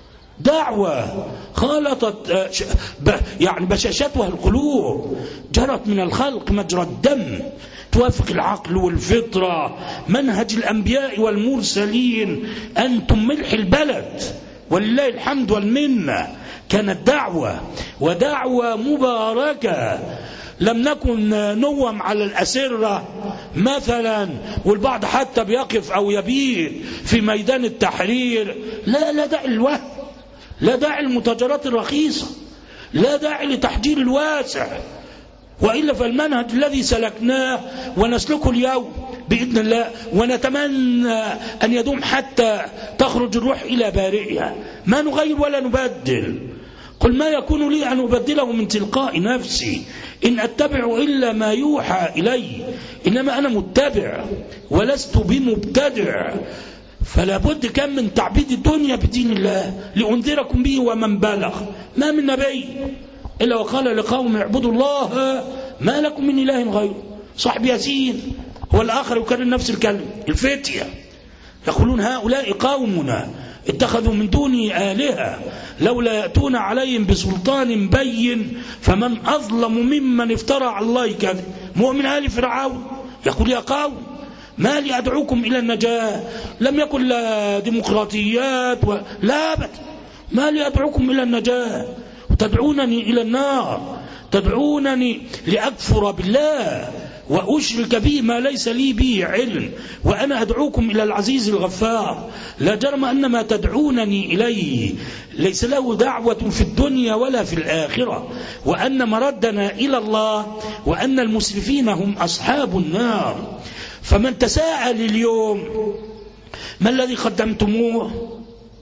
دعوة خالطت يعني بشاشتها القلوب، جرت من الخلق مجرى الدم، توافق العقل والفطرة، منهج الأنبياء والمرسلين. أنتم ملح البلد ولله الحمد والمنة. كانت دعوة ودعوة مباركة. لم نكن نوم على الأسرة مثلا والبعض حتى بيقف أو يبيت في ميدان التحرير. لا داعي الوهم، لا داعي المتاجرات الرخيصة، لا داعي لتحجير الواسع. وإلا فالمنهج الذي سلكناه ونسلكه اليوم بإذن الله، ونتمنى أن يدوم حتى تخرج الروح إلى بارئها، ما نغير ولا نبدل. قل ما يكون لي أن أبدله من تلقاء نفسي، إن أتبع إلا ما يوحى إلي، إنما أنا متبع ولست بمبتدع. فلا بد كم من تعبيد الدنيا بدين الله لأنذركم به ومن بلغ. ما من نبي إلا وقال لقوم اعبدوا الله ما لكم من إله غيره. صاحب ياسين هو الآخر يكرر نفس الكلمة. الفتية يقولون هؤلاء قومنا اتخذوا من دوني آلهة لولا يأتون عليهم بسلطان بين فمن أظلم ممن افترى على الله كذب. مؤمن آل فرعون يقول يا قوم ما لي أدعوكم إلى النجاة. لم يكن لا ديمقراطيات لا أبدا، ما لي أدعوكم إلى النجاة وتدعونني إلى النار، تدعونني لأكفر بالله وأشرك به ما ليس لي به علم، وأنا أدعوكم إلى العزيز الغفار. لا جرم أن ما تدعونني إليه ليس له دعوة في الدنيا ولا في الآخرة، وأن مردنا إلى الله، وأن المسرفين هم أصحاب النار. فمن تساءل اليوم ما الذي قدمتموه؟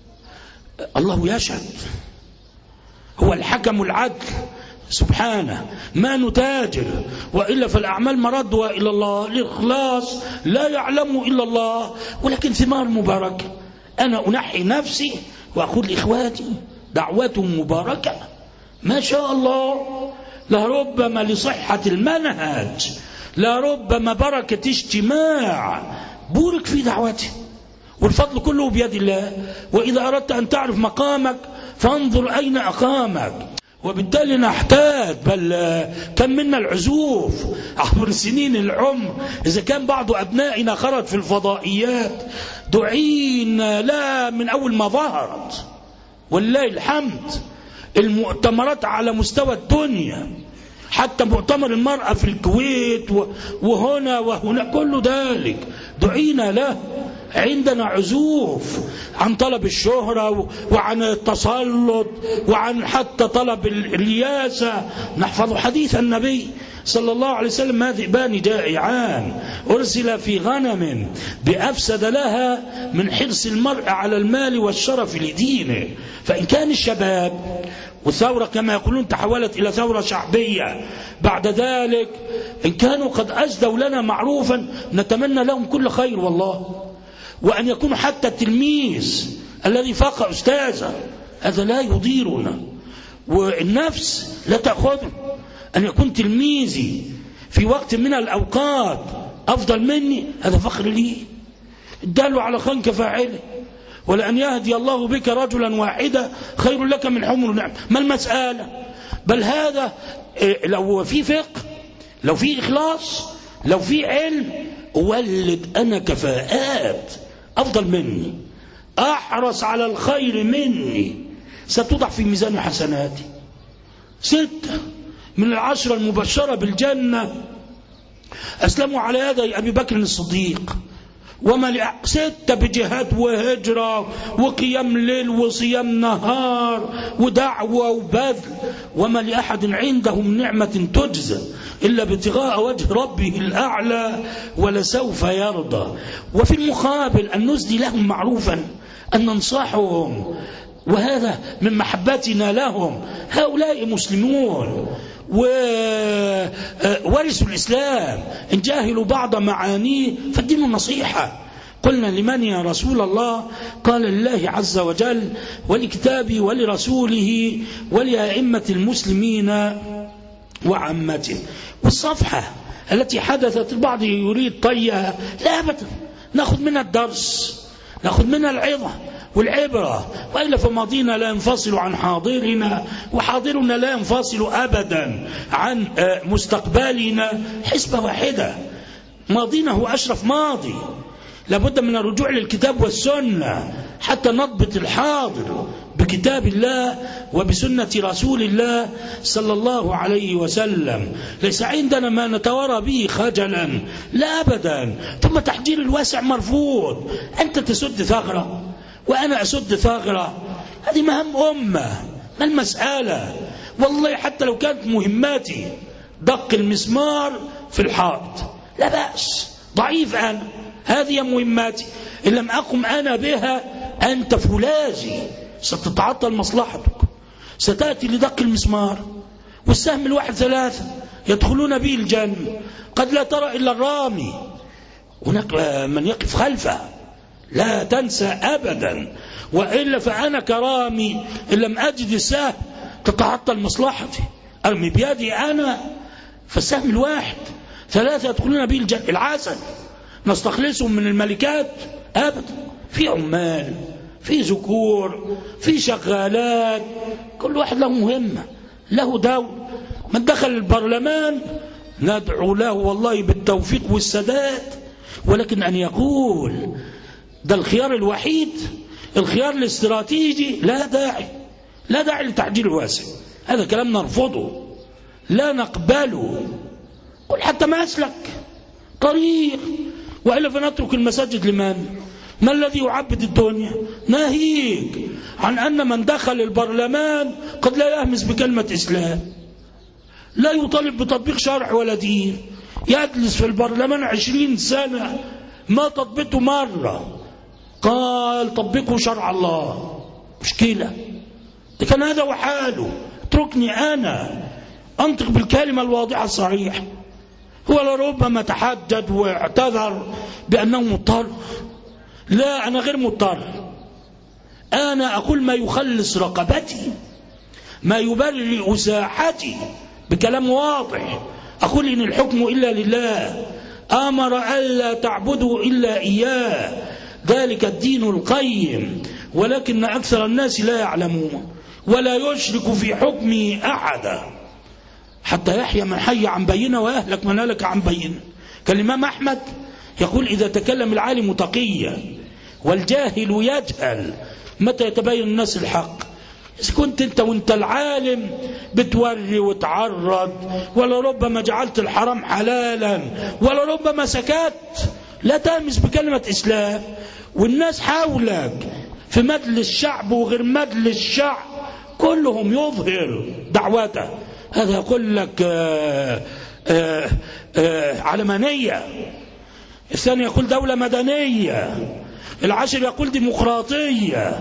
الله يشهد، هو الحكم العدل سبحانه، ما نتاجر، وإلا فالأعمال مردها إلى الله، الإخلاص لا يعلم إلا الله، ولكن ثمار مباركة. أنا أنحي نفسي وأقول لإخواتي دعوات مباركة ما شاء الله، لربما لصحة المنهج، لربما بركة اجتماع بورك في دعوتي، والفضل كله بيد الله. وإذا أردت أن تعرف مقامك فانظر أين أقامك. وبالتالي نحتاج، بل كم منا العزوف عبر سنين العمر، إذا كان بعض أبنائنا خرج في الفضائيات دعينا لا من أول ما ظهرت، والله الحمد، المؤتمرات على مستوى الدنيا، حتى مؤتمر المرأة في الكويت وهنا وهنا، كل ذلك دعينا له. عندنا عزوف عن طلب الشهرة وعن التسلط وعن حتى طلب الرياسة. نحفظ حديث النبي صلى الله عليه وسلم: ما ذئبان جائعان أرسل في غنم بأفسد لها من حرص المرء على المال والشرف لدينه. فإن كان الشباب والثورة كما يقولون تحولت إلى ثورة شعبية بعد ذلك، إن كانوا قد أجدوا لنا معروفا نتمنى لهم كل خير والله، وأن يكون حتى التلميذ الذي فاق أستاذه هذا لا يضيرنا، والنفس لا تأخذه. أن يكون تلميذي في وقت من الأوقات أفضل مني هذا فخر لي، الدال على خير كفاعله. ولأن يهدي الله بك رجلا واحدا خير لك من حمر النعم. ما المسألة؟ بل هذا لو في فقه، لو في إخلاص، لو في علم، أولد أنا كفاءات أفضل مني، أحرص على الخير مني، ستوضع في ميزان حسناتي. 6 من 10 المبشرة بالجنة أسلموا على يدي أبي بكر الصديق، وما 6 بجهاد وهجرة وقيام ليل وصيام نهار ودعوة وبذل، وما لأحد عندهم نعمة تجزى إلا ابتغاء وجه ربه الأعلى ولسوف يرضى. وفي المقابل أن نسدي لهم معروفا، أن ننصحهم، وهذا من محبتنا لهم. هؤلاء مسلمون وورثوا الإسلام، إن جاهلوا بعض معانيه فالدين النصيحة. قلنا: لمن يا رسول الله؟ قال: لله عز وجل ولكتابه ولرسوله ولأئمة المسلمين وعامته. والصفحة التي حدثت البعض يريد طيها، لا أبدا، نأخذ منها الدرس، نأخذ منها العظة والعبرة، وإلا فماضينا لا ينفصل عن حاضرنا، وحاضرنا لا ينفصل أبدا عن مستقبلنا. حسبة واحدة، ماضينا هو أشرف ماضي، لابد من الرجوع للكتاب والسنة حتى نضبط الحاضر بكتاب الله وبسنة رسول الله صلى الله عليه وسلم. ليس عندنا ما نتورى به خجلا، لا أبدا. ثم تحجير الواسع مرفوض، أنت تسد ثغرة وأنا أسد ثغرة، هذه مهم أمة. ما المسألة؟ والله حتى لو كانت مهماتي دق المسمار في الحائط لا بأس، ضعيف أنا، هذه مهماتي، إن لم أقم أنا بها أنت فولاذي، ستتعطل مصلحتك، ستأتي لدق المسمار. والسهم الواحد 3 يدخلون به الجنة، قد لا ترى إلا الرامي، هناك من يقف خلفه، لا تنسى أبدا. وإلا فأنا كرامي إن لم أجد السهم تتعطل مصلحتي، أرمي بيدي أنا. فالسهم الواحد 3 يدخلون به الجنة. العسل نستخلصهم من الملكات أبدا، في عمال، في ذكور، في شغالات، كل واحد له مهمة، له دور. من دخل البرلمان ندعو له والله بالتوفيق والسداد، ولكن أن يقول ده الخيار الوحيد، الخيار الاستراتيجي، لا داعي لتعجيل الواسع. هذا كلام نرفضه، لا نقبله. قل حتى مسلك طريق، وإلا فنترك المساجد لمن؟ ما الذي يعبد الدنيا؟ ناهيك عن أن من دخل البرلمان قد لا يهمس بكلمة إسلام، لا يطالب بتطبيق شرع ولا دين، يجلس في البرلمان 20 سنة ما تطبقه مرة، قال طبقوا شرع الله، مشكلة. لكن هذا وحاله، اتركني أنا أنطق بالكلمة الواضحة الصريحة. هو لربما تحجج واعتذر بأنه مضطر، لا أنا غير مضطر، أنا أقول ما يخلص رقبتي، ما يبرئ ساحتي بكلام واضح. أقول إن الحكم إلا لله، أمر ألا تعبدوا إلا إياه، ذلك الدين القيم، ولكن أكثر الناس لا يعلمون ولا يشرك في حكمه أحدا، حتى يحيى من حي عن بينة ويهلك من هلك عن بينة. كالإمام أحمد يقول إذا تكلم العالم تقيا والجاهل يجهل متى يتبين الناس الحق. إذا كنت أنت وأنت العالم بتوري وتعرض، ولا ربما جعلت الحرام حلالا، ولا ربما سكت، لا تهمس بكلمة إسلام، والناس حولك في مجلس الشعب وغير مجلس الشعب كلهم يظهر دعوته، هذا يقول لك علمانية، الثاني يقول دولة مدنية، العاشر يقول ديمقراطية،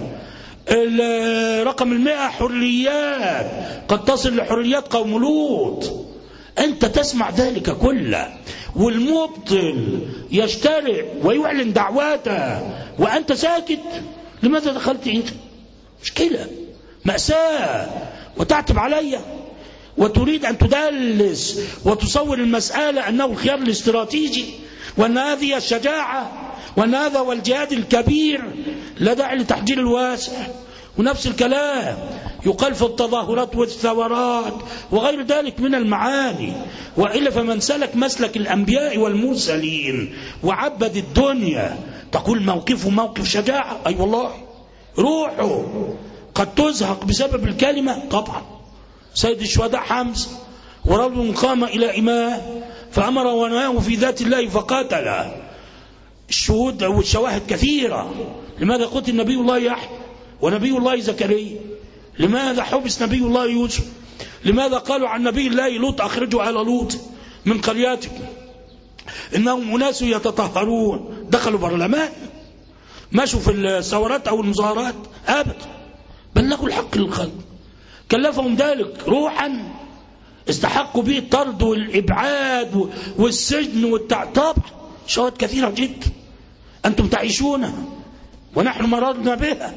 رقم 100 حريات، قد تصل لحريات قوم لوط. أنت تسمع ذلك كله، والمبطل يشترع ويعلن دعواته وأنت ساكت. لماذا دخلت إنت؟ مشكلة، مأساة، وتعتب علي وتريد أن تدلس وتصور المسألة أنه الخيار الاستراتيجي، وأن هذه الشجاعة، وأن هذا هو الجهاد الكبير. لا داعي لتحجير الواسع. ونفس الكلام يقال في التظاهرات والثورات وغير ذلك من المعاني. وإلا فمن سلك مسلك الأنبياء والمرسلين وعبد الدنيا تقول موقفه موقف شجاعة، أي والله روحه قد تزهق بسبب الكلمة طبعا. سيد الشهداء حمزة ورجل قام إلى إمام فأمر ونهاه في ذات الله فقاتله. الشهود والشواهد كثيرة. لماذا قتل نبي الله يحيى ونبي الله زكريا؟ لماذا حبس نبي الله يوسف؟ لماذا قالوا عن نبي الله لوط أخرجوا آل لوط من قرياتكم إنهم أناس يتطهرون؟ دخلوا برلمان، ماشوا في الثورات أو المظاهرات؟ أبدا، بلغوا الحق للخلق. كلفهم ذلك روحا استحقوا به الطرد والإبعاد والسجن والتعطاب. شهوات كثيرة جدا أنتم تعيشونها ونحن مررنا بها،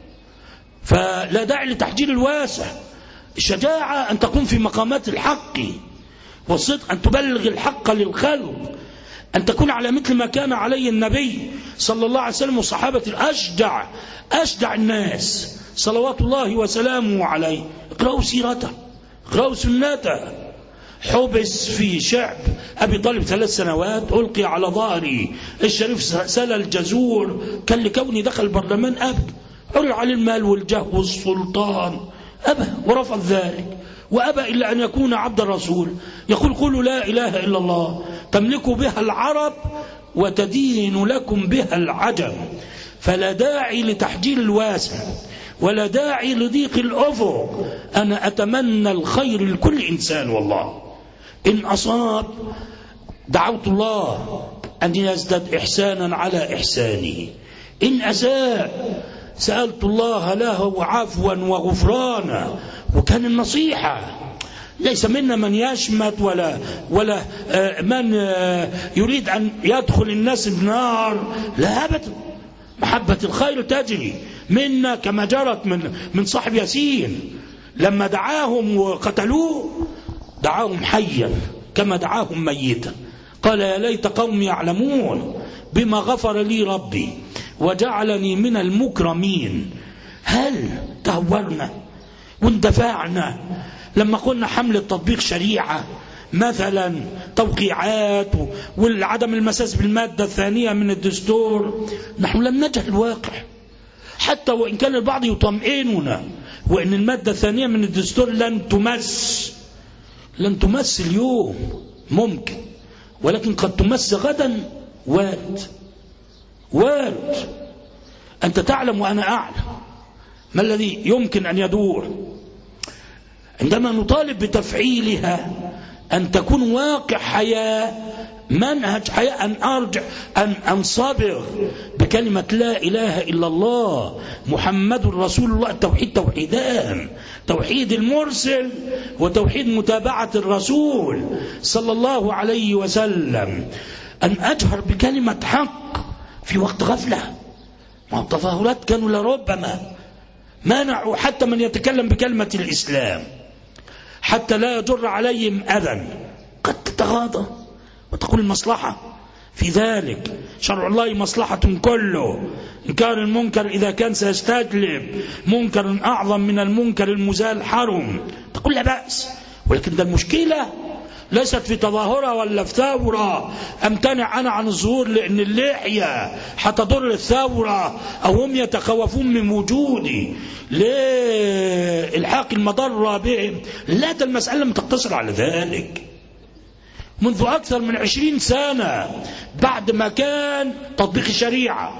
فلا داعي لتحجير الواسع. الشجاعة أن تكون في مقامات الحق والصدق، أن تبلغ الحق للخلق، أن تكون على مثل ما كان عليه النبي صلى الله عليه وسلم والصحابة أشجع الناس صلوات الله وسلامه عليه. اقرأوا سيرته، اقرأوا سنته. حبس في شعب أبي طالب 3 سنوات، ألقي على ظهري الشريف سلى الجزور، كان لكوني دخل البرلمان أبد، عرض على المال والجاه والسلطان، أبى ورفض ذلك، وأبى إلا أن يكون عبد الرسول. يقول قولوا لا إله إلا الله تملكوا بها العرب وتدين لكم بها العجم. فلا داعي لتحجير الواسع ولا داعي لضيق الأفق. أنا أتمنى الخير لكل إنسان والله. إن أصاب دعوت الله أن يزداد إحسانا على إحسانه، إن أساء سألت الله له عفوا وغفرانا. وكان النصيحة ليس منا من يشمت ولا من يريد أن يدخل الناس النار، لا أبدا. محبة الخير تجري منا كما جرت من صاحب ياسين لما دعاهم وقتلوه، دعاهم حيا كما دعاهم ميتا. قال يا ليت قومي يعلمون بما غفر لي ربي وجعلني من المكرمين. هل تهورنا واندفعنا لما قلنا حملة تطبيق شريعة مثلا توقيعات والعدم المساس بالمادة الثانية من الدستور؟ نحن لم نجهل الواقع، حتى وإن كان البعض يطمئننا وإن المادة الثانية من الدستور لن تمس اليوم، ممكن ولكن قد تمس غدا. وارد. أنت تعلم وأنا أعلم ما الذي يمكن أن يدور. عندما نطالب بتفعيلها أن تكون واقع حياة، منهج حياة، أن أرجع أن أنصبر بكلمة لا إله إلا الله محمد رسول الله. التوحيد توحيدان، توحيد المرسل وتوحيد متابعة الرسول صلى الله عليه وسلم. أن أجهر بكلمة حق في وقت غفلة. ما التظاهرات كانوا لربما منعوا حتى من يتكلم بكلمة الإسلام حتى لا يجر عليهم أذى. قد تتغاضى وتقول المصلحة في ذلك، شرع الله مصلحة كله. إنكار المنكر إذا كان سيستجلب منكر أعظم من المنكر المزال حرم، تقول لا بأس. ولكن ده المشكلة ليست في تظاهرة ولا في ثورة أمتنع أنا عن الظهور لأن اللحية حتضر الثورة أو هم يتخوفون من وجودي لإلحاق المضرة بهم. لا، ده المسألة لم تقتصر على ذلك. منذ أكثر من 20 سنة بعد ما كان تطبيق الشريعة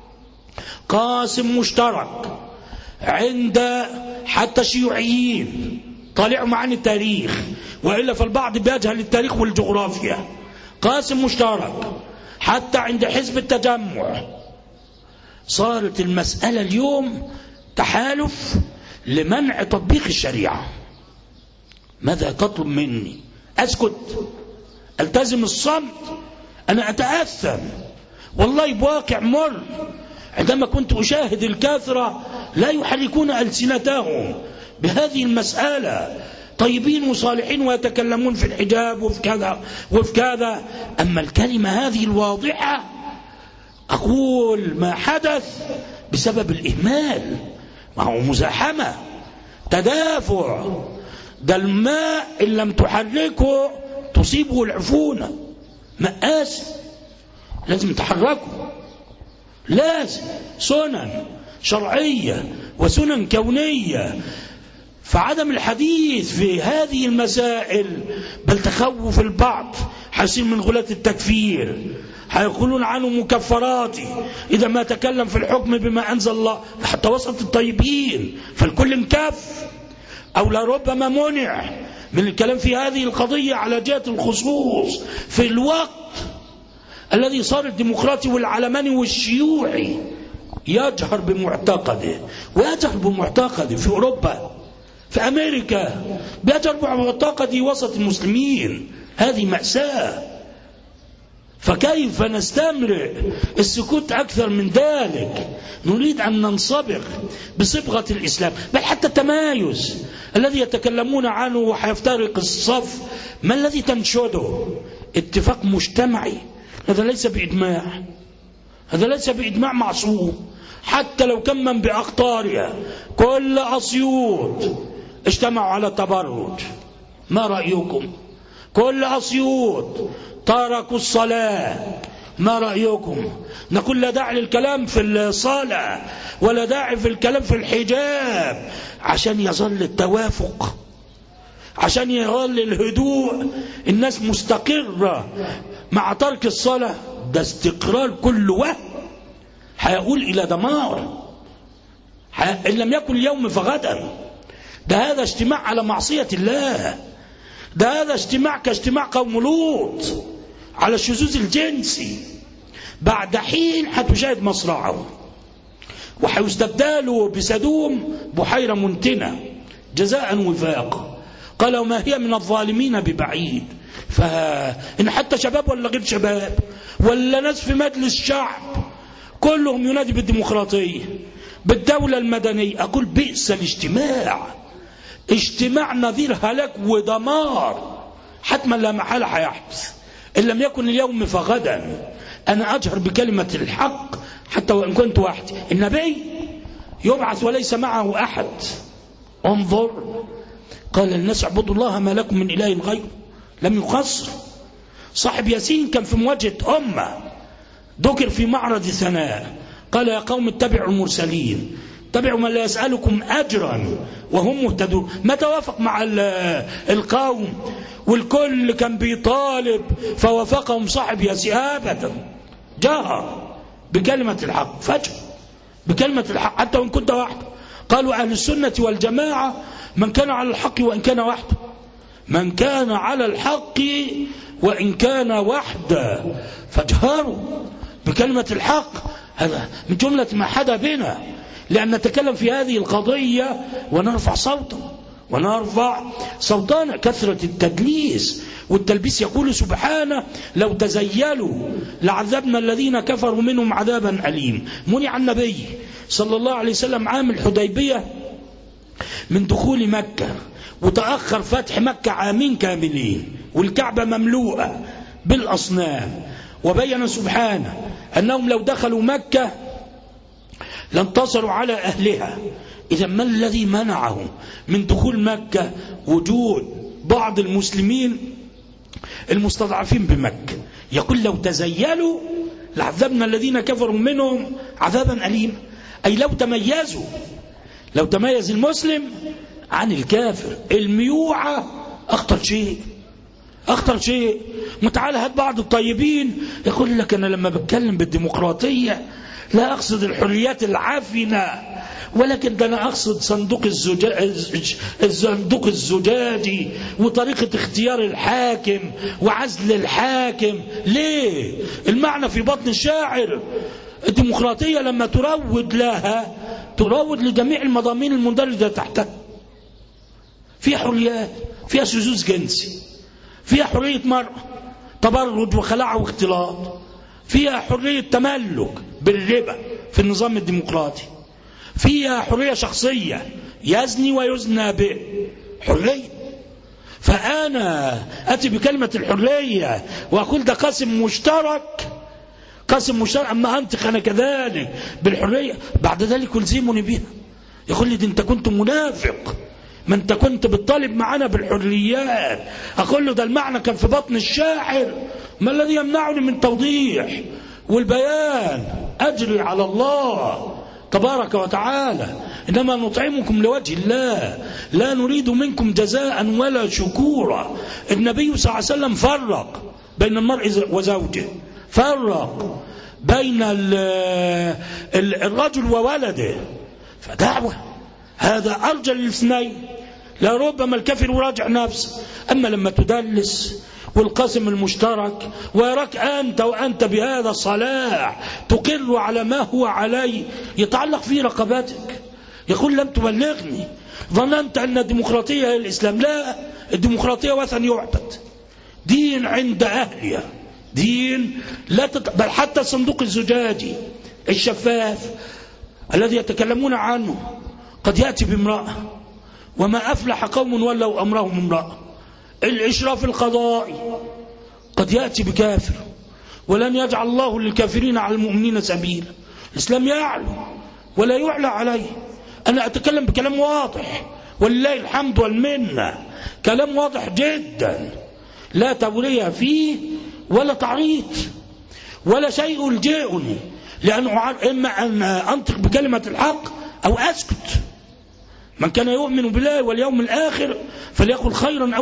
قاسم مشترك عند حتى الشيوعيين، طالعوا معاني التاريخ وإلا فالبعض بيجهل التاريخ والجغرافيا، قاسم مشترك حتى عند حزب التجمع. صارت المسألة اليوم تحالف لمنع تطبيق الشريعة. ماذا تطلب مني؟ أسكت؟ ألتزم الصمت؟ أنا أتأثم والله بواقع مر عندما كنت أشاهد الكافرة لا يحركون ألسنتهم بهذه المسألة، طيبين وصالحين ويتكلمون في الحجاب وفي كذا وفي كذا. أما الكلمة هذه الواضحة، أقول ما حدث بسبب الإهمال، معه مزاحمة، تدافع. ده الماء إن لم تحركه تصيبه العفونة، مقاس لازم تحركه، لازم سنن شرعية وسنن كونية. فعدم الحديث في هذه المسائل بل تخوف البعض، حسين من غلاة التكفير هيقولون عنه مكفراتي إذا ما تكلم في الحكم بما أنزل الله، حتى وسط الطيبين فالكل انكف أو لربما منع من الكلام في هذه القضية على جهة الخصوص في الوقت الذي صار الديمقراطي والعلماني والشيوعي يجهر بمعتقده ويجهر بمعتقده في أوروبا، في أمريكا بيجهر بمعتقده وسط المسلمين. هذه مأساة. فكيف نستمر السكوت أكثر من ذلك؟ نريد أن ننصبغ بصبغة الإسلام، بل حتى التمايز الذي يتكلمون عنه وحيفترق الصف، ما الذي تنشده؟ اتفاق مجتمعي. هذا ليس بإجماع، هذا ليس بإجماع معصوم. حتى لو كان من بأقطارها كل أسيوط اجتمعوا على التبرج، ما رأيكم؟ كل أسيوط تركوا الصلاة، ما رأيكم؟ نقول لا داعي للكلام في الصلاة ولا داعي في الكلام في الحجاب عشان يظل التوافق، عشان يظل الهدوء، الناس مستقرة مع ترك الصلاة. ده استقرار كل وهم هيقول إلى دمار، إن لم يكن اليوم فغدا. ده هذا اجتماع على معصية الله، ده هذا اجتماع كاجتماع قوم لوط على الشذوذ الجنسي. بعد حين هتشاهد مصرعه وحيستبدلوا بسدوم بحيرة منتنة جزاء وفاقا. قال وما هي من الظالمين ببعيد. فإن حتى شباب ولا غير شباب ولا ناس في مجلس شعب كلهم ينادي بالديمقراطية بالدولة المدنية. أقول بئس الاجتماع، اجتماع نظير هلاك ودمار، حتما لا محالة هيحدث إن لم يكن اليوم فغدا. أنا أجهر بكلمة الحق حتى وإن كنت وحدي. النبي يبعث وليس معه أحد. انظر، قال الناس اعبدوا الله ما لكم من إله غيره، لم يقصر. صاحب ياسين كان في مواجهة أمة، ذكر في معرض ثناء، قال يا قوم اتبعوا المرسلين، اتبعوا من لا يسألكم أجرا وهم مهتدون. ما توافق مع القوم، والكل كان بيطالب فوافقهم صاحب ياسين أبدا، جاء بكلمة الحق، فجأة بكلمة الحق حتى وإن كنت وحده. قالوا أهل السنة والجماعة من كان على الحق وإن كان وحده، من كان على الحق وإن كان وحده، فاجهروا بكلمة الحق. هذا من جملة ما حدا بنا، لأن نتكلم في هذه القضية ونرفع صوتنا. كثرة التدليس والتلبيس. يقول سبحانه لو تزيلوا لعذبنا الذين كفروا منهم عذابا أليم. منع النبي صلى الله عليه وسلم عام الحديبية من دخول مكة، وتأخر فتح مكة عامين كاملين، والكعبة مملوءة بالأصنام. وبين سبحانه أنهم لو دخلوا مكة لانتصروا على أهلها. إذا ما الذي منعهم من دخول مكة؟ وجود بعض المسلمين المستضعفين بمكة. يقول لو تزيلوا لعذبنا الذين كفروا منهم عذابا أليما، أي لو تميز المسلم عن الكافر. الميوعة أخطر شيء. متعال هات بعض الطيبين يقول لك أنا لما بتكلم بالديمقراطية لا أقصد الحريات العافنة، ولكن ده أنا أقصد الصندوق الزجاجي وطريقة اختيار الحاكم وعزل الحاكم. ليه؟ المعنى في بطن الشاعر. الديمقراطية لما تروج لجميع المضامين المندرجة تحتها. فيها حريات، فيها شذوذ جنسي، فيها حرية مرأة، تبرج وخلاعة واختلاط، فيها حرية تملك بالربا في النظام الديمقراطي، فيها حرية شخصية، يزني ويزنى به، حرية. فأنا أتي بكلمة الحرية وأقول ده قاسم مشترك، أما أنطق أنا كذلك بالحرية، بعد ذلك يلزمني بها. يقول لي دي أنت كنت منافق، ما أنت كنت بتطالب معنا بالحريات. أقول له ده المعنى كان في بطن الشاعر، ما الذي يمنعني من توضيح والبيان؟ أجري على الله تبارك وتعالى، إنما نطعمكم لوجه الله لا نريد منكم جزاء ولا شكورا. النبي صلى الله عليه وسلم فرق بين المرء وزوجه، فرق بين الرجل وولده، فدعوة هذا أرجى للاثنين. لا ربما الكافر يراجع نفسه، أما لما تدلس والقسم المشترك ويراك أنت بهذا الصلاح تقر على ما هو عليه، يتعلق في رقبتك. يقول لم تبلغني، ظننت أن الديمقراطية هي الإسلام. لا، الديمقراطية وثن يعبد، دين عند أهلها، دين لا بل حتى الصندوق الزجاجي الشفاف الذي يتكلمون عنه قد يأتي بامرأة، وما أفلح قوم ولوا أمرهم امرأة. الإشراف القضائي قد يأتي بكافر، ولن يجعل الله للكافرين على المؤمنين سبيلا. الإسلام يعلو ولا يعلى عليه. أنا أتكلم بكلام واضح ولله الحمد والمنة، كلام واضح جدا، لا تورية فيه ولا تعريض ولا شيء يلجئني، لأنه إما أن أنطق بكلمة الحق أو أسكت. من كان يؤمن بالله واليوم الآخر فليقل خيرا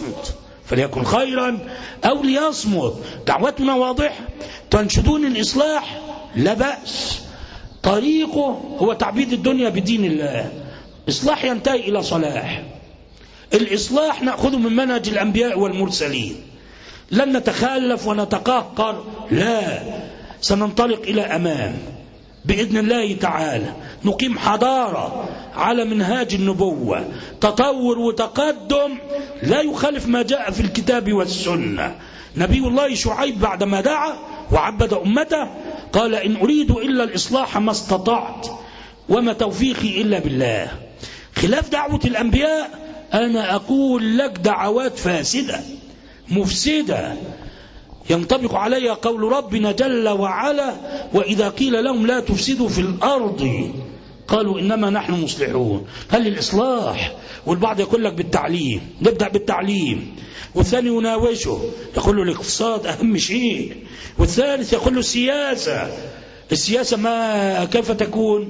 أو ليصمت. دعوتنا واضحة. تنشدون الإصلاح لا بأس، طريقه هو تعبيد الدنيا بدين الله. إصلاح ينتهي إلى صلاح. الإصلاح نأخذه من منهج الأنبياء والمرسلين، لن نتخلف ونتقهقر، لا، سننطلق إلى أمام بإذن الله تعالى. نقيم حضارة على منهاج النبوة، تطور وتقدم لا يخالف ما جاء في الكتاب والسنة. نبي الله شعيب بعدما دعا وعبد أمته قال إن أريد إلا الإصلاح ما استطعت وما توفيقي إلا بالله. خلاف دعوة الأنبياء، أنا أقول لك دعوات فاسدة مفسدة ينطبق عليها قول ربنا جل وعلا وإذا قيل لهم لا تفسدوا في الأرض قالوا إنما نحن مصلحون. هل الإصلاح؟ والبعض يقول لك بالتعليم، نبدأ بالتعليم، والثاني يناوشه يقول له الاقتصاد أهم شيء، والثالث يقول له السياسة ما كيف تكون؟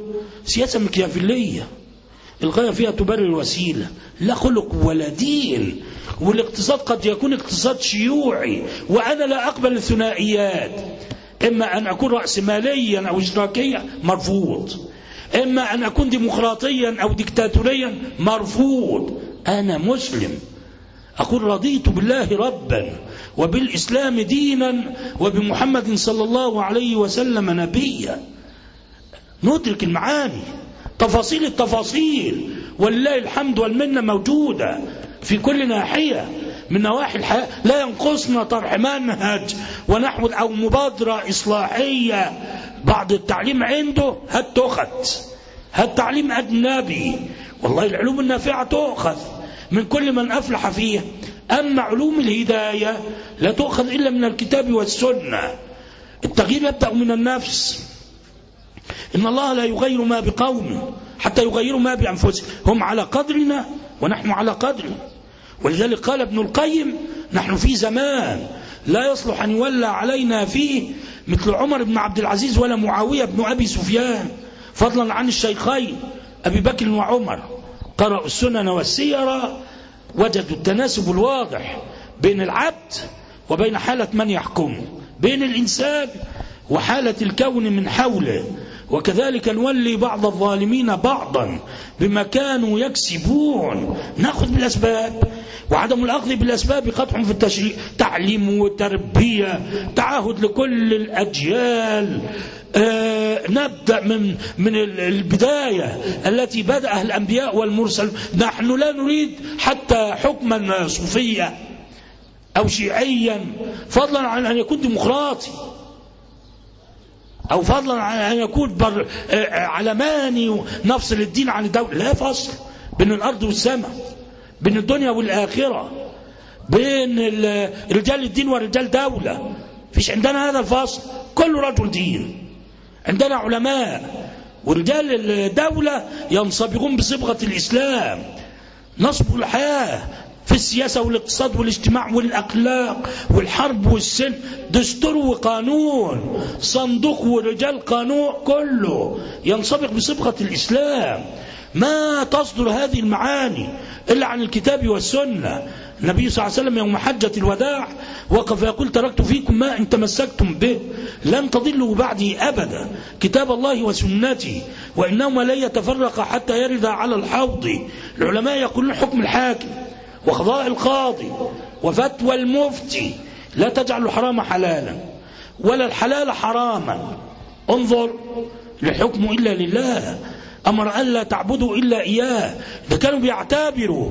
سياسة مكيافيلية الغاية فيها تبرر الوسيلة، لا خلق ولا دين. والاقتصاد قد يكون اقتصاد شيوعي، وأنا لا أقبل الثنائيات، إما أن أكون رأسماليا أو اشتراكيا مرفوض، إما أن أكون ديمقراطيا أو ديكتاتوريا مرفوض. أنا مسلم، أقول رضيت بالله ربا وبالإسلام دينا وبمحمد صلى الله عليه وسلم نبيا. ندرك المعاني، تفاصيل التفاصيل ولله الحمد والمنة موجودة في كل ناحية من نواحي الحياة. لا ينقصنا طرح منهج ونحو أو مبادرة إصلاحية. بعض التعليم عنده هتأخذ، هالتعليم أجنبي، والله العلوم النافعة تأخذ من كل من أفلح فيها، أما علوم الهداية لا تأخذ إلا من الكتاب والسنة. التغيير يبدأ من النفس. إن الله لا يغير ما بقوم حتى يغيروا ما بأنفسهم، هم على قدرنا ونحن على قدرنا. ولذلك قال ابن القيم: نحن في زمان لا يصلح أن يولى علينا فيه مثل عمر بن عبد العزيز ولا معاوية بن أبي سفيان، فضلا عن الشيخين أبي بكر وعمر. قرأوا السنن والسيرة وجدوا التناسب الواضح بين العبد وبين حالة من يحكم، بين الإنسان وحالة الكون من حوله. وكذلك نولي بعض الظالمين بعضا بما كانوا يكسبون. نأخذ بالأسباب، وعدم الأخذ بالأسباب قطع في التشريع. تعليم وتربية، تعهد لكل الأجيال. نبدأ من البداية التي بدأها الأنبياء والمرسل. نحن لا نريد حتى حكما صوفيا أو شيعيا، فضلا عن أن يكون ديمقراطي، أو فضلا عن أن يكون علماني نفصل الدين عن الدولة. لا فصل بين الأرض والسماء، بين الدنيا والآخرة، بين رجال الدين ورجال دولة. فيش عندنا هذا الفصل، كل رجل دين. عندنا علماء ورجال الدولة ينصبغون بصبغة الإسلام، نصب الحياة في السياسة والاقتصاد والاجتماع والأخلاق والحرب والسلم، دستور وقانون، صندوق ورجال قانون، كله ينصبغ بصبغة الإسلام. ما تصدر هذه المعاني إلا عن الكتاب والسنة. النبي صلى الله عليه وسلم يوم حجة الوداع وقف يقول: تركت فيكم ما إن تمسكتم به لن تضلوا بعدي أبدا، كتاب الله وسنتي، وإنهما لن يتفرقا حتى يرد على الحوض. العلماء يقولون: حكم الحاكم وقضاء القاضي وفتوى المفتي لا تجعل الحرام حلالا ولا الحلال حراما. انظر، الحكم إلا لله، أمر أن لا تعبدوا إلا إياه. إذا كانوا بيعتبروا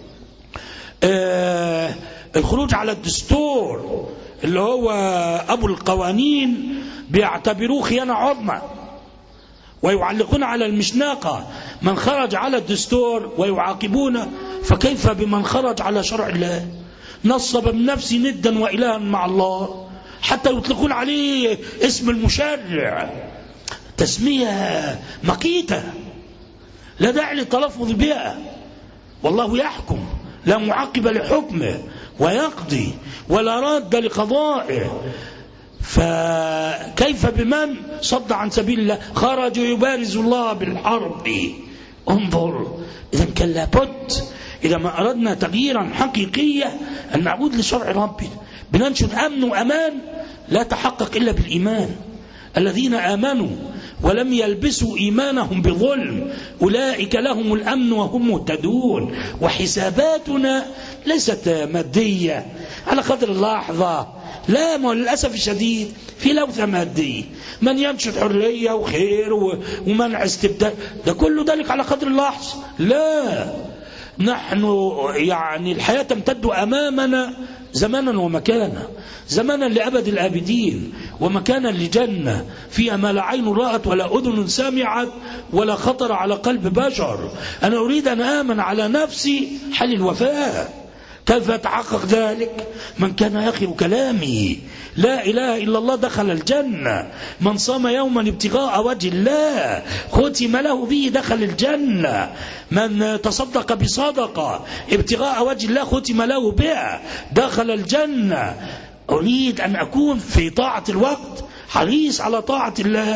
الخروج على الدستور اللي هو أبو القوانين بيعتبروه خيانة عظمى، ويعلقون على المشناقة من خرج على الدستور ويعاقبونه، فكيف بمن خرج على شرع الله؟ نصب من نفسه ندا وإلها مع الله، حتى يطلقون عليه اسم المشرع، تسمية مقيتة لا داعي للتلفظ بها. والله يحكم لا معقب لحكمه، ويقضي ولا راد لقضائه. فكيف بمن صد عن سبيل الله، خرج يبارز الله بالحرب؟ انظر، إذا كان لابد إذا ما أردنا تغييرا حقيقيا أن نعود لشرع ربنا. بننشد أمن وأمان لا تحقق إلا بالإيمان. الذين آمنوا ولم يلبسوا إيمانهم بظلم أولئك لهم الأمن وهم مهتدون. وحساباتنا ليست مادية على قدر اللحظة، لا، للأسف الشديد في لوثة مادية، من ينشد حرية وخير ومنع استبدال، ده كله ذلك على قدر اللحظة. لا، نحن يعني الحياة تمتد أمامنا زمانا ومكانا، زمانا لأبد الآبدين، ومكانا لجنة فيها ما لا عين رأت ولا أذن سمعت ولا خطر على قلب بشر. أنا أريد أن آمن على نفسي حال الوفاة. كيف يتحقق ذلك؟ من كان آخر كلامي لا إله إلا الله دخل الجنة، من صام يوما ابتغاء وجه الله ختم له به دخل الجنة، من تصدق بصدقة ابتغاء وجه الله ختم له بها دخل الجنة. أريد أن أكون في طاعة الوقت، حريص على طاعة الله.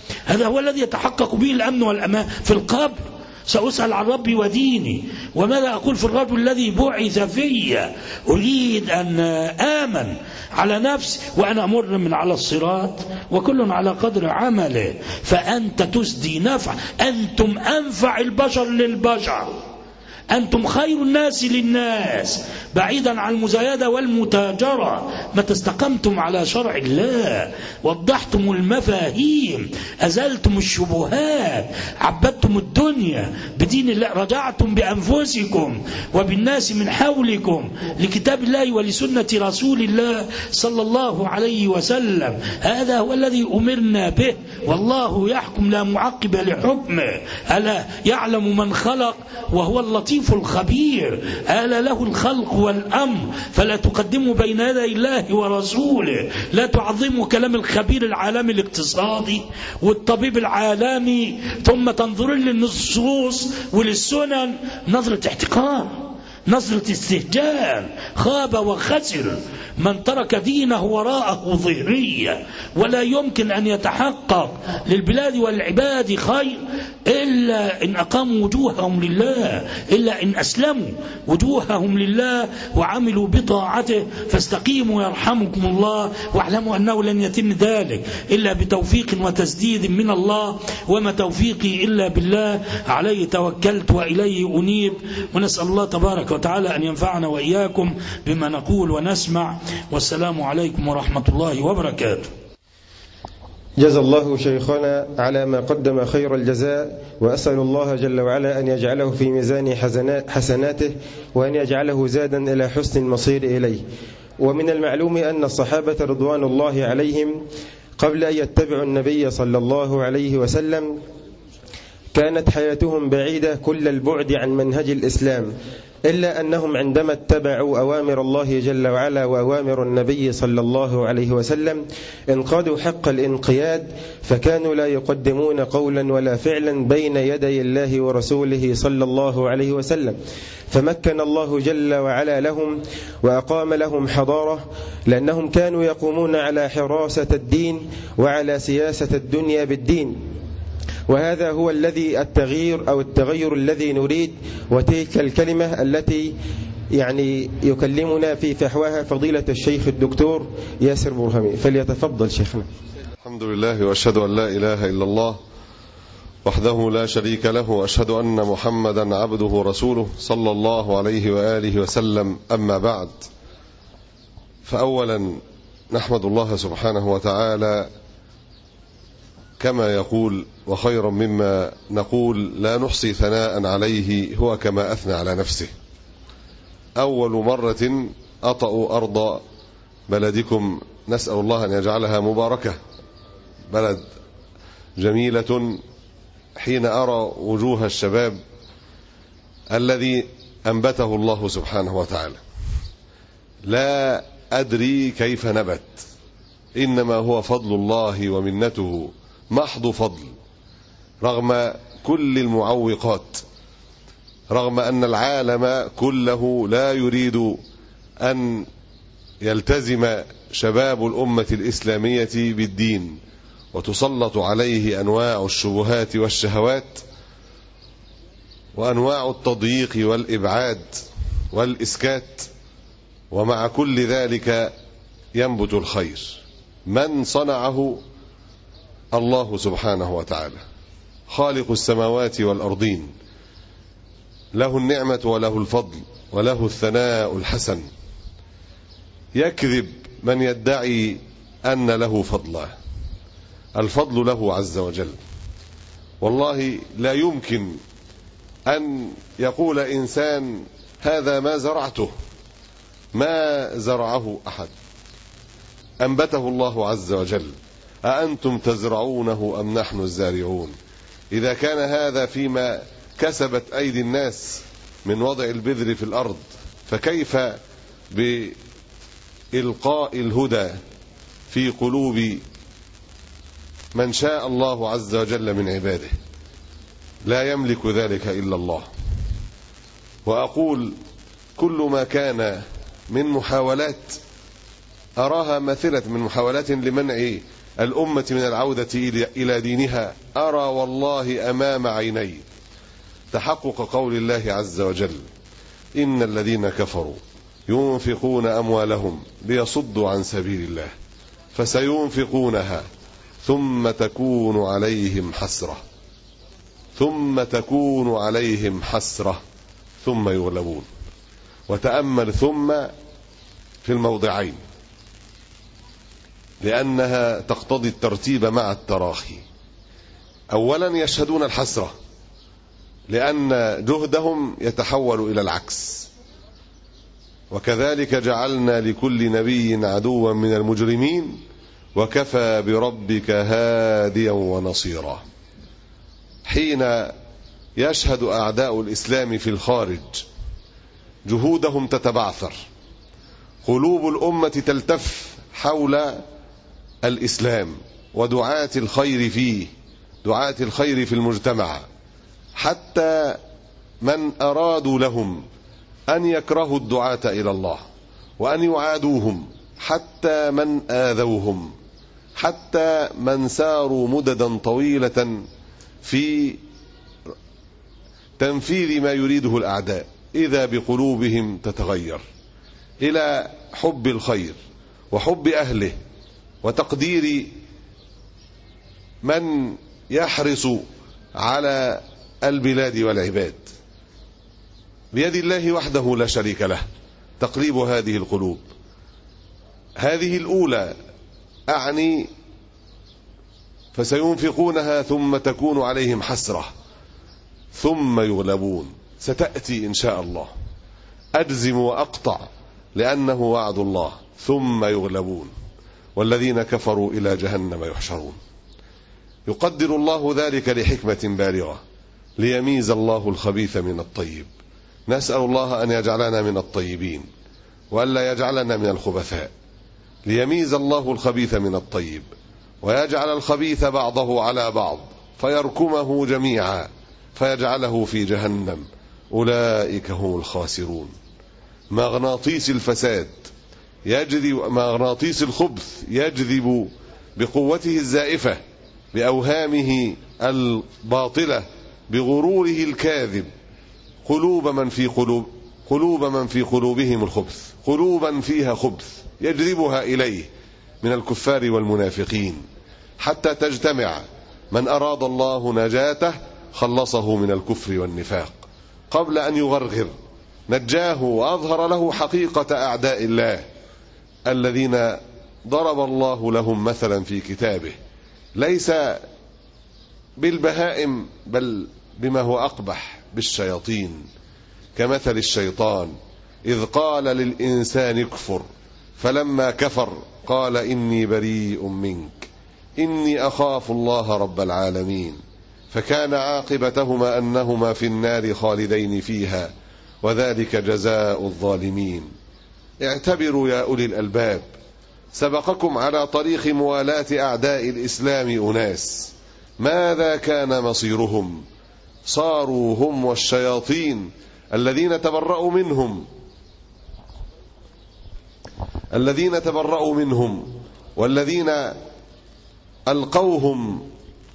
هذا هو الذي يتحقق به الأمن والأمان في القبر. سأسأل عن ربي وديني وماذا أقول في الرجل الذي بعث في. أريد أن آمن على نفسي وأنا أمر من على الصراط وكل على قدر عمله. فأنت تسدي نفع، أنتم أنفع البشر للبشر، أنتم خير الناس للناس، بعيدا عن المزايدة والمتاجرة. ما استقمتم على شرع الله، وضحتم المفاهيم، أزلتم الشبهات، عبدتم الدنيا بدين الله، رجعتم بأنفسكم وبالناس من حولكم لكتاب الله ولسنة رسول الله صلى الله عليه وسلم. هذا هو الذي أمرنا به، والله يحكم لا معقب لحكمه. ألا يعلم من خلق وهو اللطيف الخبير. ألا له الخلق والأمر، فلا تقدموا بين يدي الله ورسوله. لا تعظموا كلام الخبير العالمي الاقتصادي والطبيب العالمي ثم تنظرون للنصوص وللسنن نظرة احتقار، نظرة استهجان. خاب وخسر من ترك دينه وراءه ظهرية. ولا يمكن أن يتحقق للبلاد والعباد خير إلا إن أقاموا وجوههم لله، إلا إن أسلموا وجوههم لله وعملوا بطاعته. فاستقيموا يرحمكم الله، واعلموا أنه لن يتم ذلك إلا بتوفيق وتسديد من الله، وما توفيقي إلا بالله، عليه توكلت وإليه أنيب. ونسأل الله تبارك وتعالى أن ينفعنا وإياكم بما نقول ونسمع. والسلام عليكم ورحمة الله وبركاته. جزا الله شيخنا على ما قدم خير الجزاء، وأسأل الله جل وعلا أن يجعله في ميزان حسناته، وأن يجعله زادا إلى حسن المصير إليه. ومن المعلوم أن الصحابة رضوان الله عليهم قبل أن يتبعوا النبي صلى الله عليه وسلم كانت حياتهم بعيدة كل البعد عن منهج الإسلام، إلا أنهم عندما اتبعوا أوامر الله جل وعلا وأوامر النبي صلى الله عليه وسلم انقادوا حق الانقياد، فكانوا لا يقدمون قولا ولا فعلا بين يدي الله ورسوله صلى الله عليه وسلم. فمكن الله جل وعلا لهم وأقام لهم حضارة، لأنهم كانوا يقومون على حراسة الدين وعلى سياسة الدنيا بالدين. وهذا هو الذي التغير الذي نريد، وتلك الكلمة التي يكلمنا في فحواها فضيلة الشيخ الدكتور ياسر برهامي. فليتفضل شيخنا. الحمد لله، وأشهد أن لا إله إلا الله وحده لا شريك له، وأشهد أن محمدا عبده ورسوله صلى الله عليه وآله وسلم. أما بعد، فأولا نحمد الله سبحانه وتعالى كما يقول: وخيرا مما نقول لا نحصي ثناء عليه هو كما أثنى على نفسه. أول مرة أطأ أرض بلدكم، نسأل الله أن يجعلها مباركة، بلد جميلة. حين أرى وجوه الشباب الذي أنبته الله سبحانه وتعالى، لا أدري كيف نبت، إنما هو فضل الله ومنته، محض فضل، رغم كل المعوقات، رغم أن العالم كله لا يريد أن يلتزم شباب الأمة الإسلامية بالدين، وتسلط عليه أنواع الشبهات والشهوات وأنواع التضييق والإبعاد والإسكات. ومع كل ذلك ينبت الخير. من صنعه؟ الله سبحانه وتعالى، خالق السماوات والأرضين، له النعمة وله الفضل وله الثناء الحسن. يكذب من يدعي أن له فضلا، الفضل له عز وجل. والله لا يمكن أن يقول إنسان هذا ما زرعته، ما زرعه أحد، أنبته الله عز وجل. أأنتم تزرعونه أم نحن الزارعون؟ إذا كان هذا فيما كسبت أيدي الناس من وضع البذر في الأرض، فكيف بإلقاء الهدى في قلوب من شاء الله عز وجل من عباده؟ لا يملك ذلك إلا الله. وأقول كل ما كان من محاولات أراها مثلة من محاولات لمنع الأمة من العودة إلى دينها أرى والله أمام عيني تحقق قول الله عز وجل: إن الذين كفروا ينفقون أموالهم ليصدوا عن سبيل الله فسينفقونها ثم تكون عليهم حسرة ثم يغلبون. وتأمل ثم في الموضعين لأنها تقتضي الترتيب مع التراخي. أولا يشهدون الحسرة لأن جهدهم يتحول إلى العكس، وكذلك جعلنا لكل نبي عدوا من المجرمين وكفى بربك هاديا ونصيرا. حين يشهد أعداء الإسلام في الخارج جهودهم تتبعثر، قلوب الأمة تلتف حول الإسلام ودعاة الخير فيه، دعاة الخير في المجتمع، حتى من أرادوا لهم أن يكرهوا الدعاة إلى الله وأن يعادوهم، حتى من آذوهم، حتى من ساروا مددا طويلة في تنفيذ ما يريده الأعداء، إذا بقلوبهم تتغير إلى حب الخير وحب أهله وتقدير من يحرص على البلاد والعباد. بيد الله وحده لا شريك له تقليب هذه القلوب. هذه الأولى أعني فسينفقونها ثم تكون عليهم حسرة ثم يغلبون، ستأتي إن شاء الله، أجزم وأقطع لأنه وعد الله. ثم يغلبون والذين كفروا إلى جهنم يحشرون. يقدر الله ذلك لحكمة بالغة ليميز الله الخبيث من الطيب. نسأل الله أن يجعلنا من الطيبين وألا يجعلنا من الخبثاء. ليميز الله الخبيث من الطيب ويجعل الخبيث بعضه على بعض فيركمه جميعا فيجعله في جهنم، أولئك هم الخاسرون. مغناطيس الفساد مغناطيس الخبث يجذب بقوته الزائفة، بأوهامه الباطلة، بغروره الكاذب قلوب من في قلوبهم الخبث، قلوبا فيها خبث يجذبها إليه من الكفار والمنافقين، حتى تجتمع. من أراد الله نجاته خلصه من الكفر والنفاق قبل أن يغرغر، نجاه وأظهر له حقيقة أعداء الله الذين ضرب الله لهم مثلا في كتابه، ليس بالبهائم بل بما هو أقبح، بالشياطين، كمثل الشيطان إذ قال للإنسان اكفر فلما كفر قال إني بريء منك إني أخاف الله رب العالمين، فكان عاقبتهما أنهما في النار خالدين فيها وذلك جزاء الظالمين. اعتبروا يا أولي الألباب، سبقكم على طريق موالاة أعداء الإسلام أناس ماذا كان مصيرهم؟ صاروا هم والشياطين الذين تبرأوا منهم والذين ألقوهم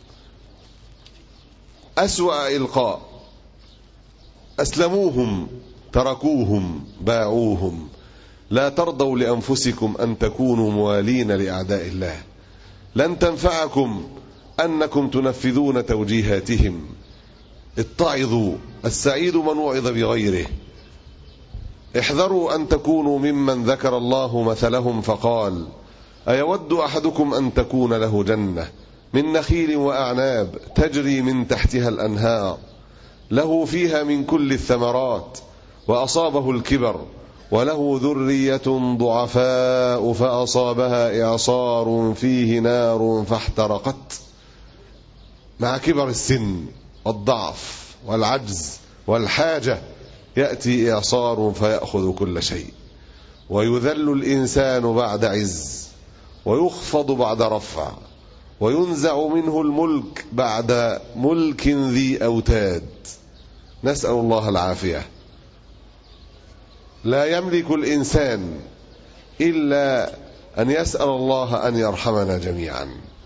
أسوأ إلقاء، أسلموهم، تركوهم، باعوهم. لا ترضوا لأنفسكم أن تكونوا موالين لأعداء الله، لن تنفعكم أنكم تنفذون توجيهاتهم. اتعظوا، السعيد من وعظ بغيره. احذروا أن تكونوا ممن ذكر الله مثلهم فقال أيود أحدكم أن تكون له جنة من نخيل وأعناب تجري من تحتها الأنهار له فيها من كل الثمرات وأصابه الكبر وله ذرية ضعفاء فأصابها إعصار فيه نار فاحترقت. مع كبر السن والضعف والعجز والحاجة يأتي إعصار فيأخذ كل شيء، ويذل الإنسان بعد عز ويخفض بعد رفع وينزع منه الملك بعد ملك ذي أوتاد. نسأل الله العافية. لا يملك الإنسان إلا أن يسأل الله أن يرحمنا جميعا،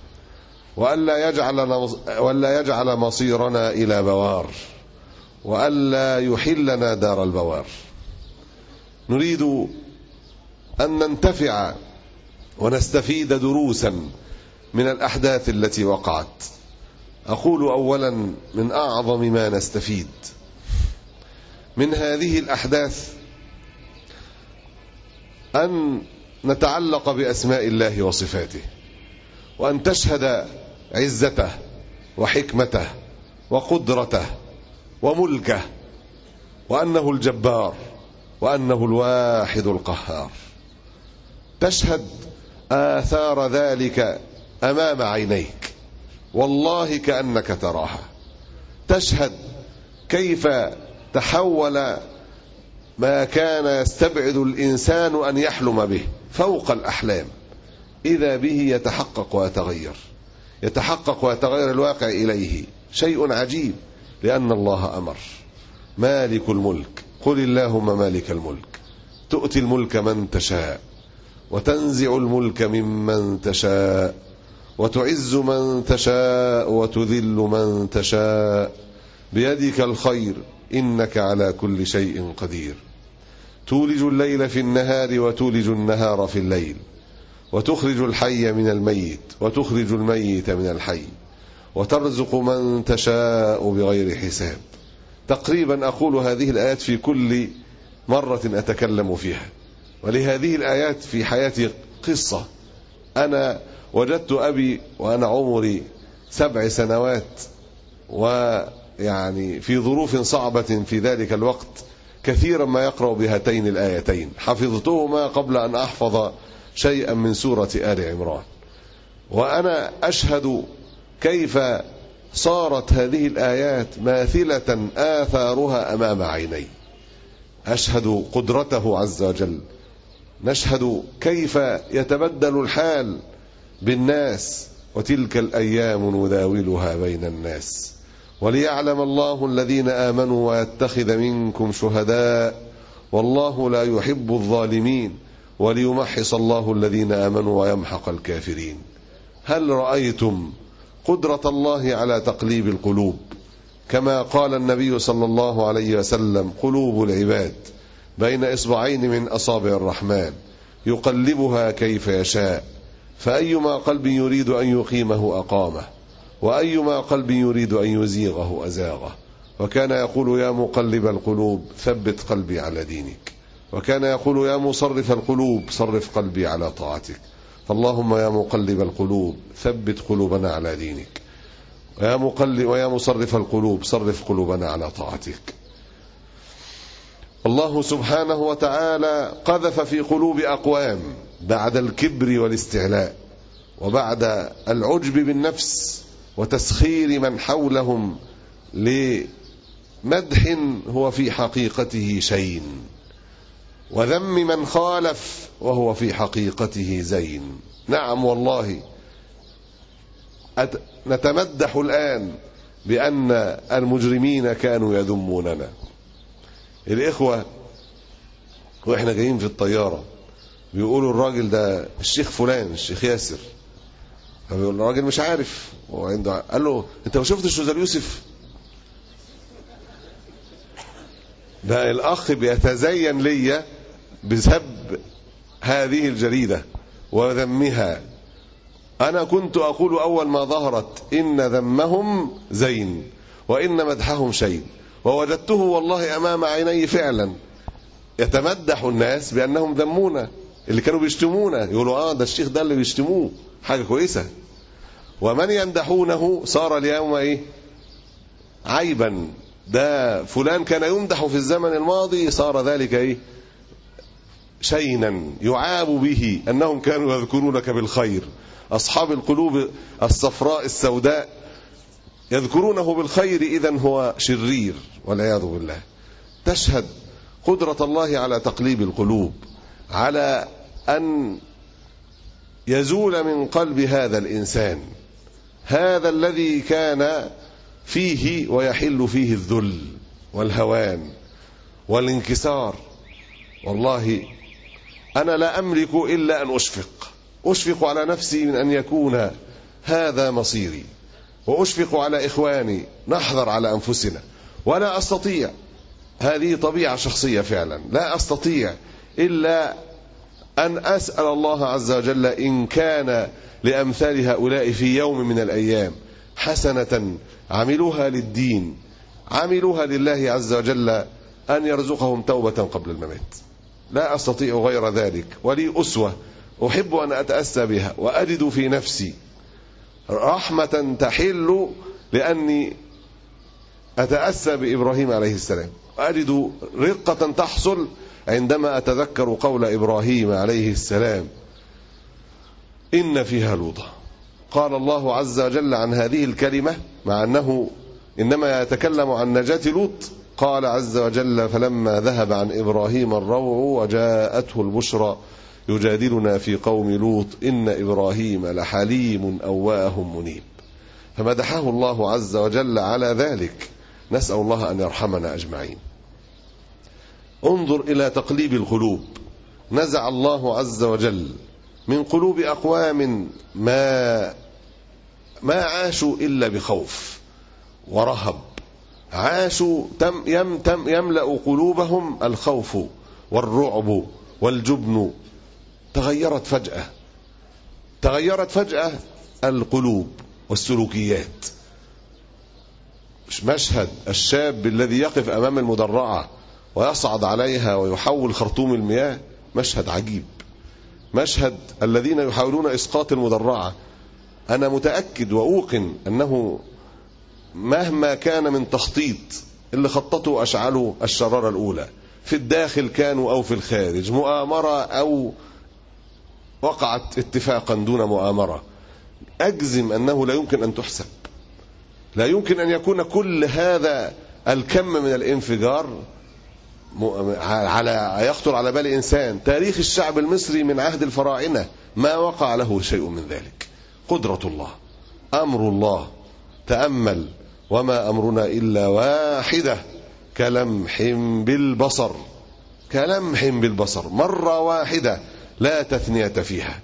وألا يجعل مصيرنا إلى بوار، وألا يحلنا دار البوار. نريد أن ننتفع ونستفيد دروسا من الأحداث التي وقعت. أقول أولا من أعظم ما نستفيد من هذه الأحداث أن نتعلق بأسماء الله وصفاته، وأن تشهد عزته وحكمته وقدرته وملكه، وأنه الجبار، وأنه الواحد القهار. تشهد آثار ذلك أمام عينيك والله كأنك تراها. تشهد كيف تحول ما كان يستبعد الإنسان أن يحلم به فوق الأحلام، إذا به يتحقق ويتغير الواقع إليه. شيء عجيب، لأن الله أمر. مالك الملك، قل اللهم مالك الملك تؤتي الملك من تشاء وتنزع الملك ممن تشاء وتعز من تشاء وتذل من تشاء بيدك الخير إنك على كل شيء قدير. تولج الليل في النهار وتولج النهار في الليل، وتخرج الحي من الميت وتخرج الميت من الحي، وترزق من تشاء بغير حساب. تقريبا أقول هذه الآيات في كل مرة أتكلم فيها، ولهذه الآيات في حياتي قصة. أنا وجدت أبي وأنا عمري 7 سنوات، ويعني في ظروف صعبة في ذلك الوقت، كثيرا ما يقرأ بهاتين الآيتين، حفظتهما قبل أن أحفظ شيئا من سورة آل عمران. وأنا أشهد كيف صارت هذه الآيات ماثلة آثارها أمام عيني. أشهد قدرته عز وجل، نشهد كيف يتبدل الحال بالناس، وتلك الأيام نداولها بين الناس، وليعلم الله الذين آمنوا ويتخذ منكم شهداء والله لا يحب الظالمين وليمحص الله الذين آمنوا ويمحق الكافرين. هل رأيتم قدرة الله على تقليب القلوب؟ كما قال النبي صلى الله عليه وسلم: قلوب العباد بين إصبعين من أصابع الرحمن يقلبها كيف يشاء، فأيما قلب يريد أن يقيمه أقامه، وأيما قلب يريد أن يزيغه أزاغه. وكان يقول: يا مقلب القلوب ثبت قلبي على دينك، وكان يقول: يا مصرف القلوب صرف قلبي على طاعتك. فاللهم يا مقلب القلوب ثبت قلوبنا على دينك، ويا مصرف القلوب صرف قلوبنا على طاعتك. الله سبحانه وتعالى قذف في قلوب أقوام بعد الكبر والاستعلاء، وبعد العجب بالنفس وتسخير من حولهم لمدح هو في حقيقته شين، وذم من خالف وهو في حقيقته زين. نعم والله نتمدح الآن بأن المجرمين كانوا يذموننا. الإخوة وإحنا جايين في الطيارة بيقولوا الراجل ده الشيخ فلان، الشيخ ياسر. فبيقول الراجل مش عارف، وعنده قال له: أنت ما شفتش أستاذ يوسف؟ ده الأخ بيتزين لي بسب هذه الجريدة وذمها. أنا كنت أقول أول ما ظهرت إن ذمهم زين وإن مدحهم شيء، ووجدته والله أمام عيني فعلا يتمدح الناس بأنهم ذمونا، اللي كانوا بيشتمونا يقولوا ده الشيخ ده اللي بيشتموه، حاجة كويسة. ومن يمدحونه صار اليوم عيبا، ده فلان كان يمدح في الزمن الماضي صار ذلك شينا يعاب به، أنهم كانوا يذكرونك بالخير. أصحاب القلوب الصفراء السوداء يذكرونه بالخير، إذن هو شرير والعياذ بالله. تشهد قدرة الله على تقليب القلوب، على أن يزول من قلب هذا الإنسان هذا الذي كان فيه ويحل فيه الذل والهوان والانكسار. والله أنا لا أملك إلا أن أشفق أشفق على نفسي من أن يكون هذا مصيري، وأشفق على إخواني، نحذر على أنفسنا. ولا أستطيع، هذه طبيعة شخصية فعلا، لا أستطيع إلا أن أسأل الله عز وجل إن كان لأمثال هؤلاء في يوم من الأيام حسنة عملوها للدين، عملوها لله عز وجل، أن يرزقهم توبة قبل الممات. لا أستطيع غير ذلك، ولي أسوة أحب أن أتأسى بها، وأجد في نفسي رحمة تحل لأني أتأسى بإبراهيم عليه السلام، وأجد رقة تحصل عندما أتذكر قول إبراهيم عليه السلام: إن فيها لوطا. قال الله عز وجل عن هذه الكلمة، مع أنه إنما يتكلم عن نجاة لوط، قال عز وجل: فلما ذهب عن إبراهيم الروع وجاءته البشرى يجادلنا في قوم لوط إن إبراهيم لحليم أواه منيب. فمدحه الله عز وجل على ذلك. نسأل الله أن يرحمنا أجمعين. انظر إلى تقليب القلوب. نزع الله عز وجل من قلوب أقوام ما عاشوا إلا بخوف ورهب، عاشوا يملأ قلوبهم الخوف والرعب والجبن. تغيرت فجأة القلوب والسلوكيات. مش مشهد الشاب الذي يقف أمام المدرعة ويصعد عليها ويحول خرطوم المياه، مشهد عجيب. مشهد الذين يحاولون إسقاط المدرعة، أنا متأكد وأوقن أنه مهما كان من تخطيط، اللي خططوا أشعلوا الشرارة الأولى، في الداخل كانوا أو في الخارج، مؤامرة أو وقعت اتفاقا دون مؤامرة، أجزم أنه لا يمكن أن تحسب. لا يمكن أن يكون كل هذا الكم من الانفجار يخطر على بال إنسان. تاريخ الشعب المصري من عهد الفراعنة ما وقع له شيء من ذلك. قدرة الله، أمر الله. تأمل: وما أمرنا إلا واحدة كلمح بالبصر. كلمح بالبصر، مرة واحدة لا تثنية فيها.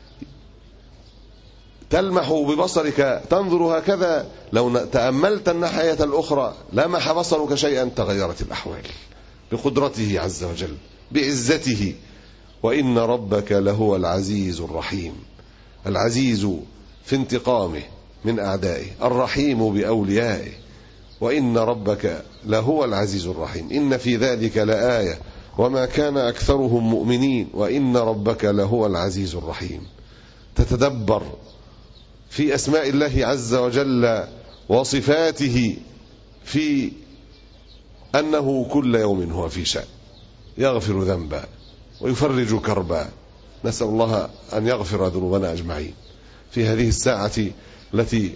تلمح ببصرك، تنظر هكذا، لو تأملت الناحية الأخرى لمح بصرك شيئا، تغيرت الأحوال بقدرته عز وجل، بعزته. وإن ربك لهو العزيز الرحيم. العزيز في انتقامه من أعدائه، الرحيم بأوليائه. وإن ربك لهو العزيز الرحيم. إن في ذلك لآية وما كان أكثرهم مؤمنين وإن ربك لهو العزيز الرحيم. تتدبر في أسماء الله عز وجل وصفاته، في أنه كل يوم هو في شأن، يغفر ذنبا ويفرج كربا. نسأل الله أن يغفر ذنوبنا أجمعين في هذه الساعة التي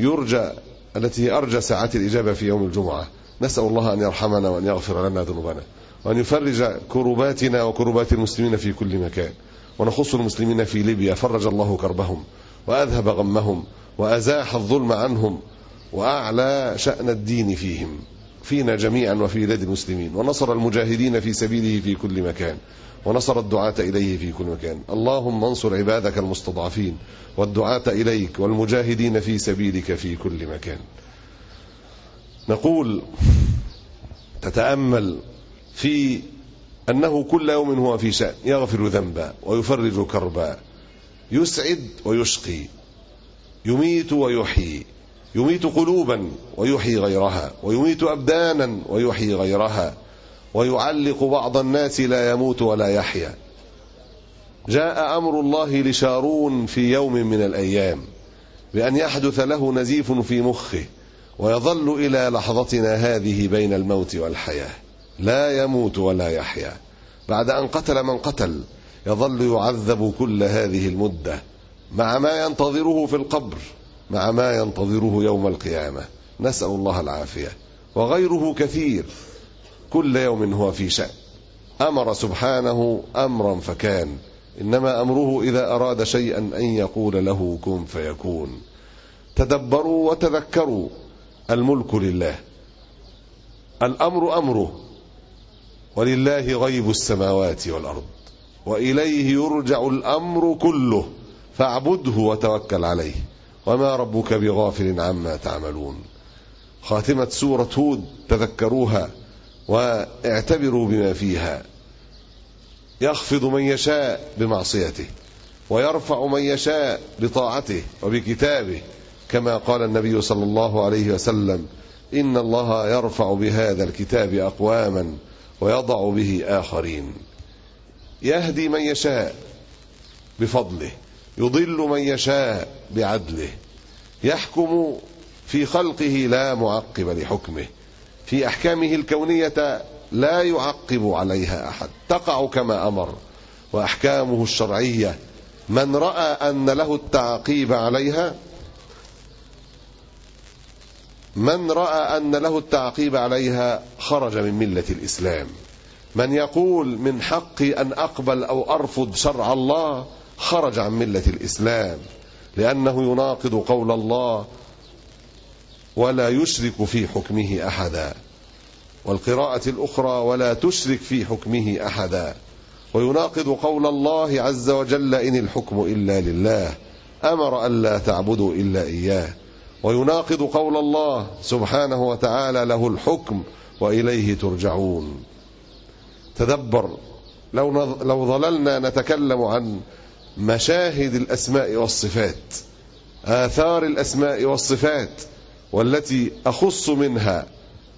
أرجى ساعات الإجابة في يوم الجمعة. نسأل الله أن يرحمنا وأن يغفر لنا ذنوبنا وأن يفرج كرباتنا وكربات المسلمين في كل مكان. ونخص المسلمين في ليبيا، فرج الله كربهم وأذهب غمهم وأزاح الظلم عنهم وأعلى شأن الدين فيهم، فينا جميعا وفي بلاد المسلمين، ونصر المجاهدين في سبيله في كل مكان، ونصر الدعاة إليه في كل مكان. اللهم انصر عبادك المستضعفين والدعاة إليك والمجاهدين في سبيلك في كل مكان. نقول: تتأمل في أنه كل يوم هو في شأن، يغفر ذنبا ويفرج كربا، يسعد ويشقي، يميت ويحيي، يميت قلوبا ويحيي غيرها، ويميت أبدانا ويحيي غيرها، ويعلق بعض الناس لا يموت ولا يحيا. جاء أمر الله لشارون في يوم من الأيام بأن يحدث له نزيف في مخه، ويظل إلى لحظتنا هذه بين الموت والحياة، لا يموت ولا يحيا. بعد أن قتل من قتل يظل يعذب كل هذه المدة، مع ما ينتظره في القبر، مع ما ينتظره يوم القيامة. نسأل الله العافية. وغيره كثير، كل يوم هو في شأن. أمر سبحانه أمرا فكان، إنما أمره إذا أراد شيئا أن يقول له كن فيكون. تدبروا وتذكروا، الملك لله، الأمر أمره، ولله غيب السماوات والأرض، وإليه يرجع الأمر كله. فاعبده وتوكل عليه وما ربك بغافل عما تعملون. خاتمة سورة هود تذكروها واعتبروا بما فيها. يخفض من يشاء بمعصيته ويرفع من يشاء بطاعته وبكتابه، كما قال النبي صلى الله عليه وسلم: إن الله يرفع بهذا الكتاب أقواما ويضع به آخرين. يهدي من يشاء بفضله، يضل من يشاء بعدله، يحكم في خلقه لا معقب لحكمه، في أحكامه الكونية لا يعقب عليها أحد، تقع كما أمر. وأحكامه الشرعية من رأى أن له التعقيب عليها خرج من ملة الإسلام. من يقول من حقي أن أقبل أو أرفض شرع الله خرج عن ملة الإسلام، لأنه يناقض قول الله: ولا يشرك في حكمه أحدا. والقراءة الأخرى: ولا تشرك في حكمه أحدا. ويناقض قول الله عز وجل: إن الحكم إلا لله، أمر ألا تعبدوا إلا إياه. ويناقض قول الله سبحانه وتعالى: له الحكم وإليه ترجعون. تدبر، لو ظللنا نتكلم عن مشاهد الأسماء والصفات، آثار الأسماء والصفات، والتي أخص منها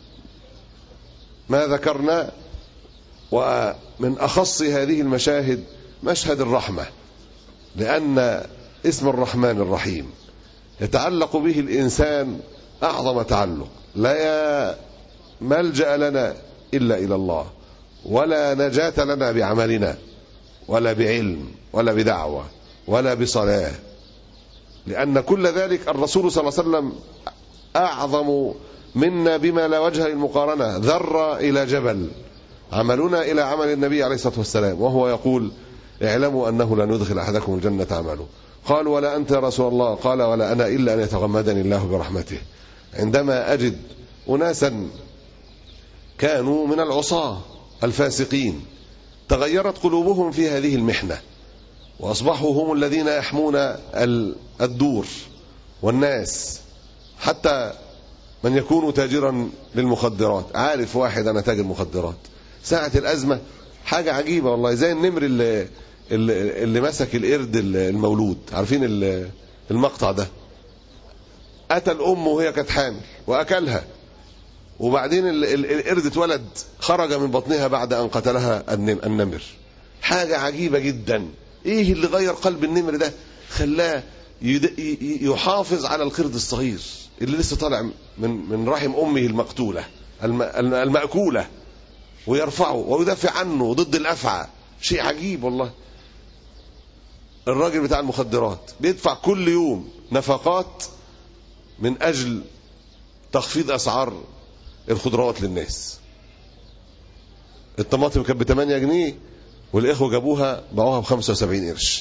ما ذكرنا، ومن أخص هذه المشاهد مشهد الرحمة، لأن اسم الرحمن الرحيم يتعلق به الإنسان أعظم تعلق. لا ملجأ لنا إلا إلى الله، ولا نجاة لنا بعملنا ولا بعلم ولا بدعوة ولا بصلاة، لأن كل ذلك الرسول صلى الله عليه وسلم أعظم منا بما لا وجه للمقارنة، ذرة إلى جبل. عملنا إلى عمل النبي عليه الصلاة والسلام، وهو يقول: اعلموا أنه لن يدخل أحدكم الجنة عمله. قالوا: ولا أنت يا رسول الله؟ قال: ولا أنا إلا أن يتغمدني الله برحمته. عندما أجد أناسا كانوا من العصاة الفاسقين تغيرت قلوبهم في هذه المحنة، وأصبحوا هم الذين يحمون الدور والناس، حتى من يكون تاجرا للمخدرات. عارف واحد أنا تاجر مخدرات، ساعة الأزمة حاجة عجيبة والله، زي النمر اللي مسك القرد المولود. عارفين المقطع ده؟ أتى الأم وهي كانت حامل وأكلها، وبعدين القرد اتولد، خرج من بطنها بعد أن قتلها النمر. حاجة عجيبة جدا. إيه اللي غير قلب النمر ده؟ خلاه يحافظ على القرد الصغير اللي لسه طالع من رحم أمه المقتولة المأكولة، ويرفعه ويدافع عنه ضد الأفعى. شيء عجيب والله. الراجل بتاع المخدرات بيدفع كل يوم نفقات من أجل تخفيض أسعار الخضروات للناس. الطماطم كانت ب8 جنيه، والإخوة جابوها باعوها ب75 قرش.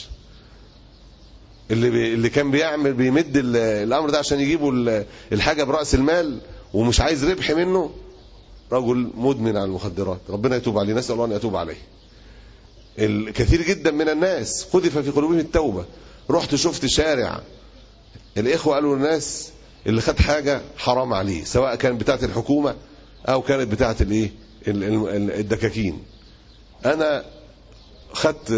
اللي كان بيمد الأمر ده عشان يجيبوا الحاجة برأس المال ومش عايز ربح منه، رجل مدمن على المخدرات. ربنا يتوب عليه، نسأل الله أن يتوب عليه. الكثير جدا من الناس قذف في قلوبهم التوبة. رحت شفت شارع، الإخوة قالوا للناس اللي خد حاجة حرام عليه، سواء كانت بتاعت الحكومة أو كانت بتاعت الدكاكين. أنا خدت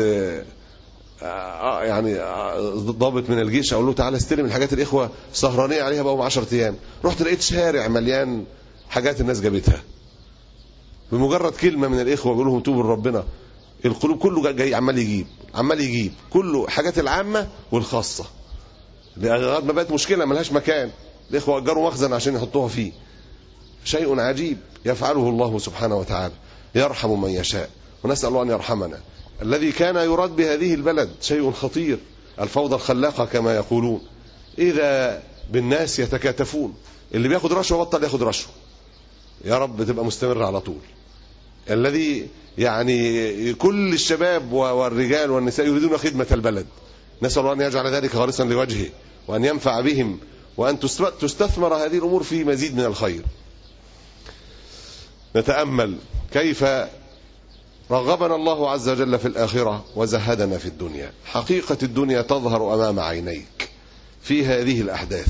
يعني ضابط من الجيش، أقول له تعالى استلم الحاجات الإخوة سهرانية عليها بقوا 10 أيام. رحت لقيت شارع مليان حاجات الناس جابتها، بمجرد كلمة من الإخوة بيقول لهم توبوا لربنا، القلوب كله جاي عمال يجيب كله حاجات العامة والخاصة، لغاية ما بقت مشكلة ملهاش مكان. الإخوة أجروا مخزن عشان يحطوها فيه. شيء عجيب يفعله الله سبحانه وتعالى، يرحم من يشاء، ونسأل الله أن يرحمنا. الذي كان يراد بهذه البلد شيء خطير، الفوضى الخلاقة كما يقولون. إذا بالناس يتكاتفون، اللي بياخد رشوة بطل ياخد رشوة، يا رب تبقى مستمرة على طول. الذي يعني كل الشباب والرجال والنساء يريدون خدمة البلد، نسأل الله أن يجعل ذلك خالصا لوجهه، وأن ينفع بهم، وأن تستثمر هذه الأمور في مزيد من الخير. نتأمل كيف رغبنا الله عز وجل في الآخرة وزهدنا في الدنيا. حقيقة الدنيا تظهر أمام عينيك في هذه الأحداث،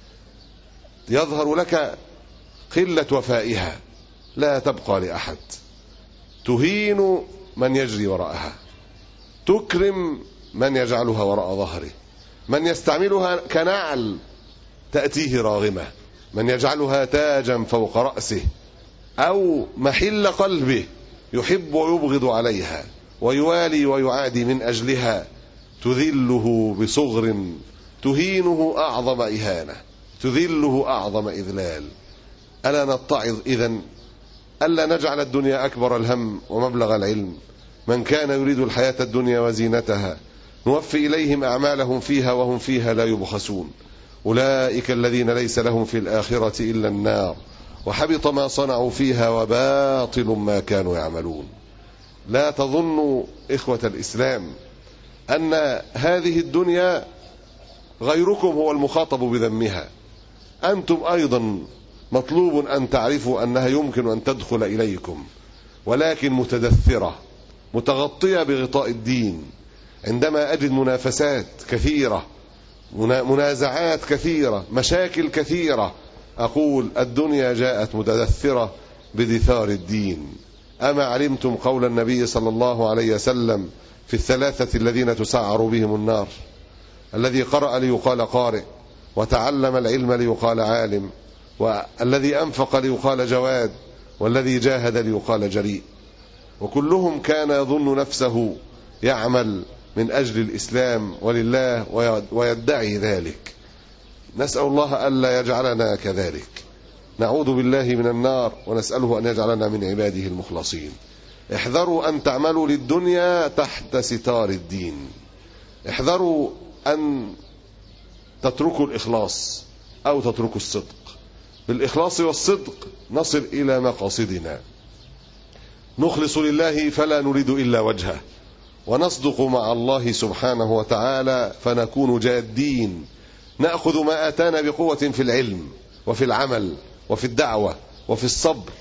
يظهر لك قلة وفائها، لا تبقى لأحد، تهين من يجري وراءها، تكرم من يجعلها وراء ظهره، من يستعملها كنعل تأتيه راغمة، من يجعلها تاجا فوق رأسه أو محل قلبه يحب ويبغض عليها ويوالي ويعادي من أجلها، تذله بصغر تهينه أعظم إهانة، تذله أعظم إذلال. ألا نتعظ إذن ألا نجعل الدنيا أكبر الهم ومبلغ العلم. من كان يريد الحياة الدنيا وزينتها نوفي إليهم أعمالهم فيها وهم فيها لا يبخسون. أولئك الذين ليس لهم في الآخرة إلا النار وحبط ما صنعوا فيها وباطل ما كانوا يعملون. لا تظنوا إخوة الإسلام أن هذه الدنيا غيركم هو المخاطب بذمها، أنتم أيضا مطلوب أن تعرفوا أنها يمكن أن تدخل إليكم، ولكن متدثرة متغطية بغطاء الدين. عندما أجد منافسات كثيرة، منازعات كثيرة، مشاكل كثيرة، أقول الدنيا جاءت متدثرة بدثار الدين. أما علمتم قول النبي صلى الله عليه وسلم في الثلاثة الذين تسعر بهم النار؟ الذي قرأ ليقال قارئ، وتعلم العلم ليقال عالم، والذي أنفق ليقال جواد، والذي جاهد ليقال جريء. وكلهم كان يظن نفسه يعمل من أجل الإسلام ولله ويدعي ذلك. نسأل الله ألا يجعلنا كذلك، نعوذ بالله من النار ونسأله أن يجعلنا من عباده المخلصين. احذروا أن تعملوا للدنيا تحت ستار الدين، احذروا أن تتركوا الإخلاص أو تتركوا الصدق. بالإخلاص والصدق نصل إلى مقاصدنا، نخلص لله فلا نريد إلا وجهه، ونصدق مع الله سبحانه وتعالى فنكون جادين، نأخذ ما آتانا بقوة في العلم وفي العمل وفي الدعوة وفي الصبر.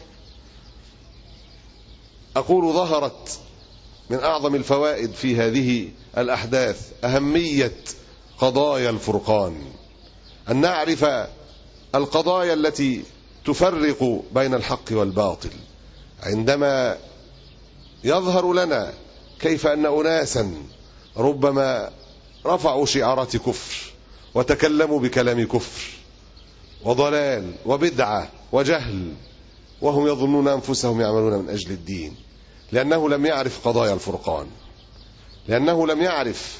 أقول ظهرت من أعظم الفوائد في هذه الأحداث أهمية قضايا الفرقان، أن نعرف القضايا التي تفرق بين الحق والباطل. عندما يظهر لنا كيف أن أناسا ربما رفعوا شعارات كفر وتكلموا بكلام كفر وضلال وبدعة وجهل، وهم يظنون أنفسهم يعملون من أجل الدين، لأنه لم يعرف قضايا الفرقان، لأنه لم يعرف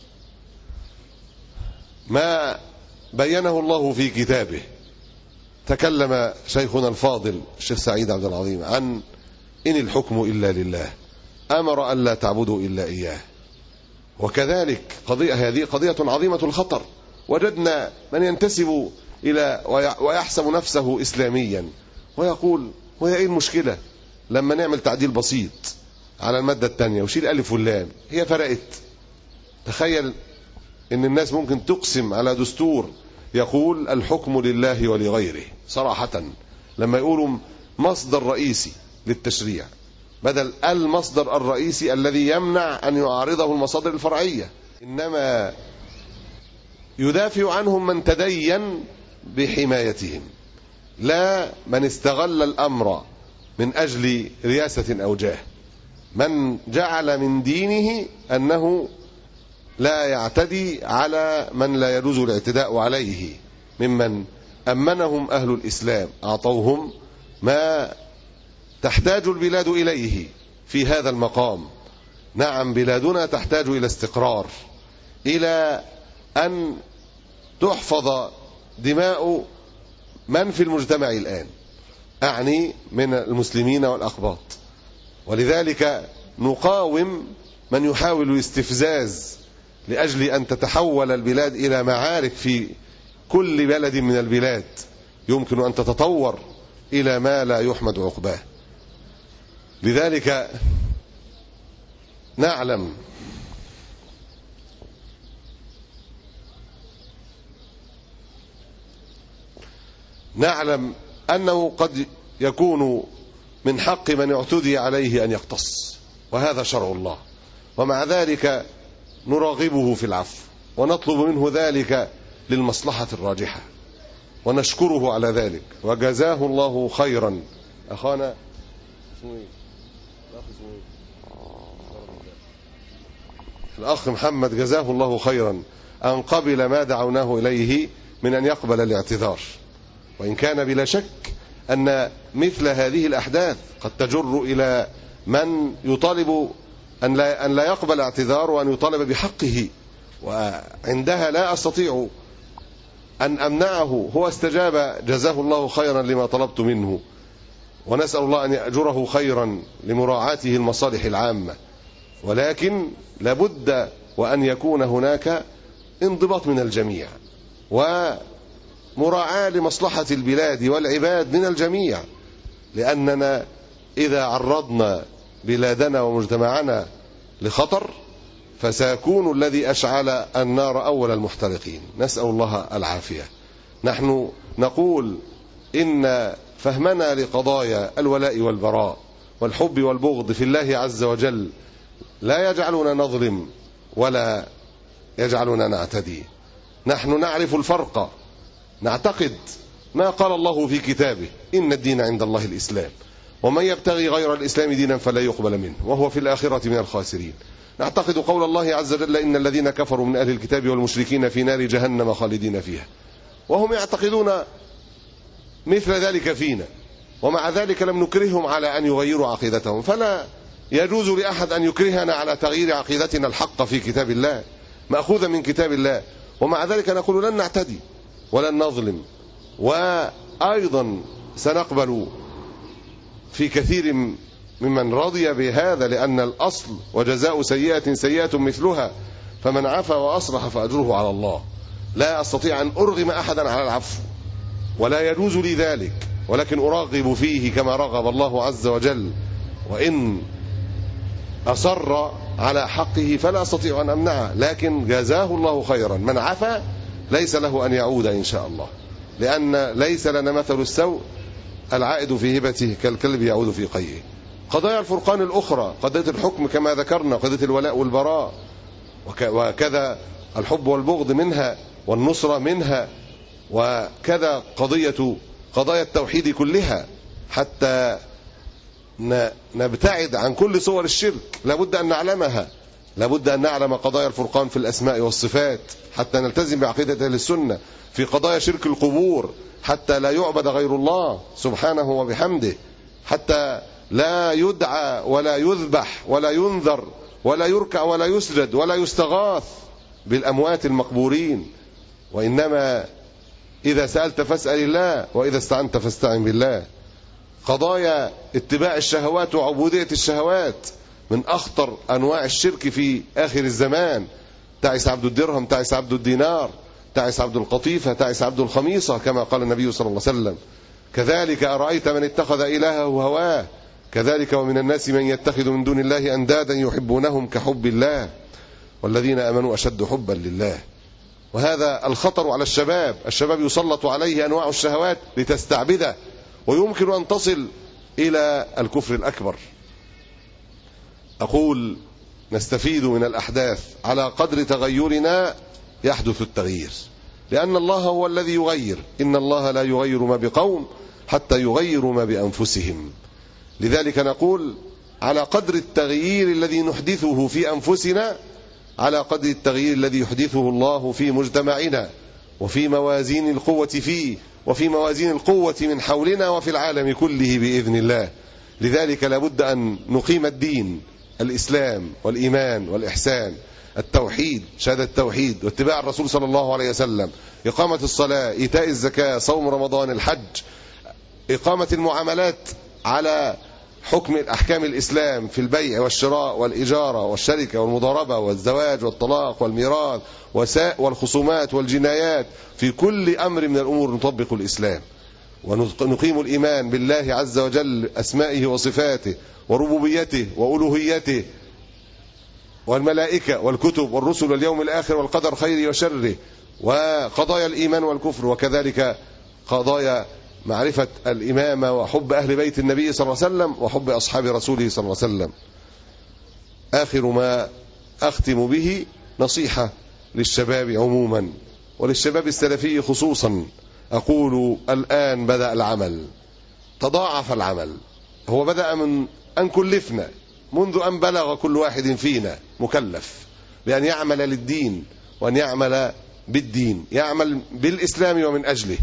ما بينه الله في كتابه. تكلم شيخنا الفاضل الشيخ سعيد عبد العظيم عن إن الحكم إلا لله، أمر أن لا تعبدوا إلا إياه. وكذلك هذه قضية عظيمة الخطر. وجدنا من ينتسب إلى ويحسب نفسه إسلاميا ويقول وهي إيه المشكلة لما نعمل تعديل بسيط على المادة الثانية وشيل ألف واللام، هي فرقت. تخيل إن الناس ممكن تقسم على دستور يقول الحكم لله ولغيره صراحة، لما يقولوا مصدر رئيسي للتشريع بدل المصدر الرئيسي الذي يمنع أن يعارضه المصادر الفرعية. إنما يدافع عنهم من تدين بحمايتهم، لا من استغل الأمر من أجل رياسة أو جاه، من جعل من دينه أنه لا يعتدي على من لا يجوز الاعتداء عليه، ممن أمنهم أهل الإسلام، أعطوهم ما تحتاج البلاد إليه في هذا المقام. نعم، بلادنا تحتاج إلى استقرار، إلى أن تحفظ دماء من في المجتمع الآن، أعني من المسلمين والأقباط. ولذلك نقاوم من يحاول الاستفزاز لأجل أن تتحول البلاد إلى معارك في كل بلد من البلاد يمكن أن تتطور إلى ما لا يحمد عقباه. لذلك نعلم أنه قد يكون من حق من اعتدي عليه أن يقتص وهذا شرع الله، ومع ذلك نراغبه في العفو ونطلب منه ذلك للمصلحة الراجحة ونشكره على ذلك، وجزاه الله خيرا. أخانا الأخ محمد جزاه الله خيرا أن قبل ما دعوناه إليه من أن يقبل الاعتذار، وإن كان بلا شك أن مثل هذه الأحداث قد تجر إلى من يطالب أن لا يقبل اعتذار وأن يطالب بحقه، وعندها لا أستطيع أن أمنعه. هو استجاب جزاه الله خيرا لما طلبت منه، ونسأل الله أن يأجره خيرا لمراعاته المصالح العامة، ولكن لابد وأن يكون هناك انضباط من الجميع ومراعاة لمصلحة البلاد والعباد من الجميع، لأننا إذا عرضنا بلادنا ومجتمعنا لخطر فسيكون الذي أشعل النار أول المحترقين، نسأل الله العافية. نحن نقول إن فهمنا لقضايا الولاء والبراء والحب والبغض في الله عز وجل لا يجعلنا نظلم ولا يجعلنا نعتدي. نحن نعرف الفرق، نعتقد ما قال الله في كتابه: إن الدين عند الله الإسلام، ومن يبتغي غير الإسلام دينا فلا يقبل منه وهو في الآخرة من الخاسرين. نعتقد قول الله عز وجل: إن الذين كفروا من أهل الكتاب والمشركين في نار جهنم خالدين فيها، وهم يعتقدون مثل ذلك فينا، ومع ذلك لم نكرههم على أن يغيروا عقيدتهم، فلا يجوز لأحد أن يكرهنا على تغيير عقيدتنا الحق في كتاب الله مأخوذا من كتاب الله، ومع ذلك نقول لن نعتدي ولن نظلم، وأيضا سنقبل في كثير ممن رضي بهذا، لأن الأصل وجزاء سيئة سيئة مثلها، فمن عفا وأصلح فأجره على الله. لا أستطيع أن أرغم أحدا على العفو ولا يجوز لي ذلك، ولكن أراغب فيه كما رغب الله عز وجل، وإن أصر على حقه فلا أستطيع أن أمنعه، لكن جزاه الله خيرا. من عفا ليس له أن يعود إن شاء الله، لأن ليس لنا مثل السوء العائد في هبته كالكلب يعود في قيئه. قضايا الفرقان الأخرى، قضية الحكم كما ذكرنا، قضية الولاء والبراء، وكذا الحب والبغض منها والنصرة منها، وكذا قضايا التوحيد كلها، حتى نبتعد عن كل صور الشرك لابد أن نعلمها. لابد أن نعلم قضايا الفرقان في الأسماء والصفات حتى نلتزم بعقيدة أهل السنة، في قضايا شرك القبور حتى لا يعبد غير الله سبحانه وبحمده، حتى لا يدعى ولا يذبح ولا ينذر ولا يركع ولا يسجد ولا يستغاث بالأموات المقبورين، وإنما إذا سألت فاسأل الله وإذا استعنت فاستعن بالله. قضايا اتباع الشهوات وعبودية الشهوات من أخطر أنواع الشرك في آخر الزمان. تعس عبد الدرهم، تعس عبد الدينار، تعس عبد القطيفة، تعس عبد الخميصة، كما قال النبي صلى الله عليه وسلم. كذلك أرأيت من اتخذ إلهه هواه، كذلك ومن الناس من يتخذ من دون الله أندادا يحبونهم كحب الله والذين آمنوا أشد حبا لله. وهذا الخطر على الشباب يسلط عليه أنواع الشهوات لتستعبده، ويمكن أن تصل إلى الكفر الأكبر. أقول نستفيد من الأحداث على قدر تغيرنا يحدث التغيير، لأن الله هو الذي يغير، إن الله لا يغير ما بقوم حتى يغيروا ما بأنفسهم. لذلك نقول على قدر التغيير الذي نحدثه في أنفسنا على قدر التغيير الذي يحدثه الله في مجتمعنا وفي موازين القوة فيه وفي موازين القوة من حولنا وفي العالم كله بإذن الله. لذلك لابد أن نقيم الدين، الإسلام والإيمان والإحسان، التوحيد، شهادة التوحيد واتباع الرسول صلى الله عليه وسلم، إقامة الصلاة، إيتاء الزكاة، صوم رمضان، الحج، إقامة المعاملات على حكم أحكام الإسلام في البيع والشراء والإجارة والشركة والمضاربة والزواج والطلاق والميراث والخصومات والجنايات. في كل أمر من الأمور نطبق الإسلام ونقيم الإيمان بالله عز وجل، أسمائه وصفاته وربوبيته وألوهيته والملائكة والكتب والرسل واليوم الآخر والقدر خيره وشره، وقضايا الإيمان والكفر، وكذلك قضايا معرفة الإمامة وحب أهل بيت النبي صلى الله عليه وسلم وحب أصحاب رسوله صلى الله عليه وسلم. آخر ما أختم به نصيحة للشباب عموما وللشباب السلفي خصوصا. أقول الآن بدأ العمل، تضاعف العمل. هو بدأ من أن كلفنا، منذ أن بلغ كل واحد فينا مكلف بأن يعمل للدين وأن يعمل بالدين، يعمل بالإسلام ومن أجله،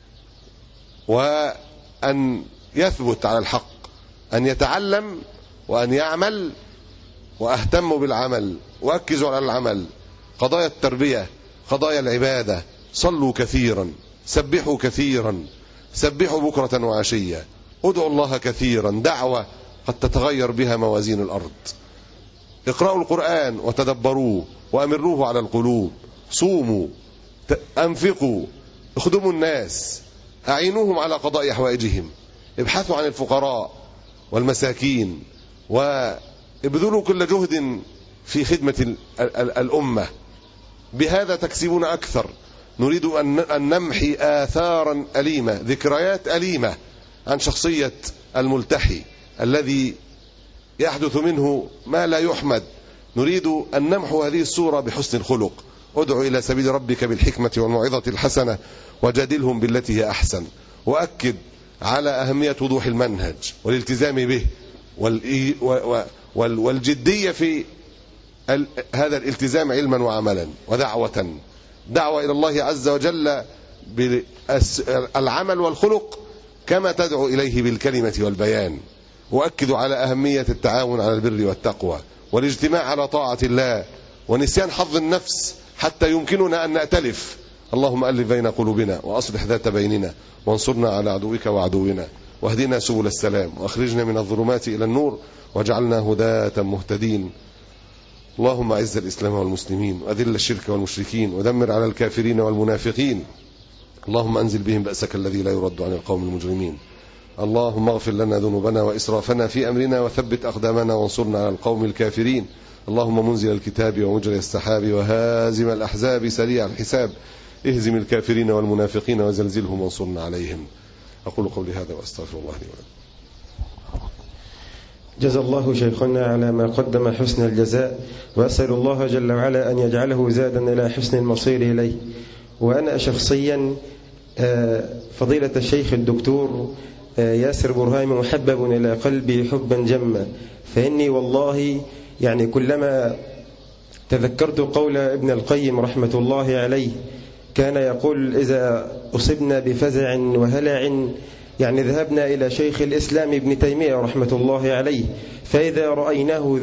وأن يثبت على الحق، أن يتعلم وأن يعمل. وأهتم بالعمل وأركز على العمل. قضايا التربية، قضايا العبادة. صلوا كثيرا، سبحوا كثيرا، سبحوا بكرة وعشية، ادعوا الله كثيرا، دعوة قد تتغير بها موازين الأرض. اقرأوا القرآن وتدبروه وأمروه على القلوب. صوموا، أنفقوا، اخدموا الناس، أعينوهم على قضاء حوائجهم، ابحثوا عن الفقراء والمساكين، وابذلوا كل جهد في خدمة الأمة. بهذا تكسبون أكثر. نريد أن نمحي آثارا أليمة، ذكريات أليمة عن شخصية الملتحي الذي يحدث منه ما لا يحمد. نريد أن نمحو هذه الصورة بحسن الخلق. ادعو إلى سبيل ربك بالحكمة والموعظة الحسنة وجادلهم بالتي هي أحسن. وأكد على أهمية وضوح المنهج والالتزام به والجدية في هذا الالتزام علما وعملا ودعوة. دعوة إلى الله عز وجل بالعمل والخلق كما تدعو إليه بالكلمة والبيان. وأكد على أهمية التعاون على البر والتقوى والاجتماع على طاعة الله ونسيان حظ النفس حتى يمكننا أن نأتلف. اللهم ألف بين قلوبنا وأصلح ذات بيننا وانصرنا على عدوك وعدونا واهدنا سبل السلام وأخرجنا من الظلمات إلى النور واجعلنا هداة مهتدين. اللهم أعز الإسلام والمسلمين وأذل الشرك والمشركين ودمر على الكافرين والمنافقين. اللهم أنزل بهم بأسك الذي لا يرد عن القوم المجرمين. اللهم اغفر لنا ذنوبنا وإسرافنا في أمرنا وثبت أقدامنا وانصرنا على القوم الكافرين. اللهم منزل الكتاب ومجري السحاب وهازم الأحزاب سريع الحساب اهزم الكافرين والمنافقين وزلزلهم وانصرنا عليهم. أقول قولي هذا وأستغفر الله لي ولكم. جزا الله شيخنا على ما قدم حسن الجزاء، وأسأل الله جل وعلا أن يجعله زادا إلى حسن المصير إليه. وأنا شخصيا فضيلة الشيخ الدكتور ياسر برهامي محبب إلى قلبي حبا جما، فإني والله يعني كلما تذكرت قول ابن القيم رحمة الله عليه كان يقول إذا أصبنا بفزع وهلع يعني ذهبنا إلى شيخ الإسلام ابن تيمية رحمة الله عليه، فإذا رأيناه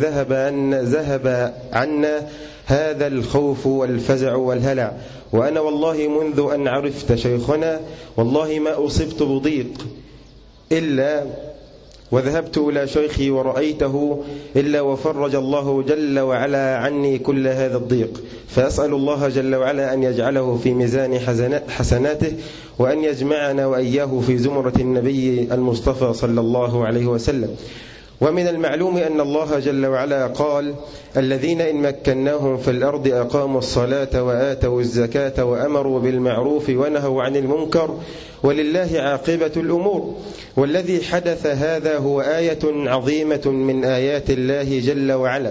ذهب عنا هذا الخوف والفزع والهلع. وأنا والله منذ أن عرفت شيخنا والله ما أصبت بضيق إلا وذهبت إلى شيخي ورأيته إلا وفرج الله جل وعلا عني كل هذا الضيق. فأسأل الله جل وعلا أن يجعله في ميزان حسناته وأن يجمعنا وإياه في زمرة النبي المصطفى صلى الله عليه وسلم. ومن المعلوم أن الله جل وعلا قال الذين إن مكناهم في الأرض أقاموا الصلاة وآتوا الزكاة وأمروا بالمعروف ونهوا عن المنكر ولله عاقبة الأمور. والذي حدث هذا هو آية عظيمة من آيات الله جل وعلا،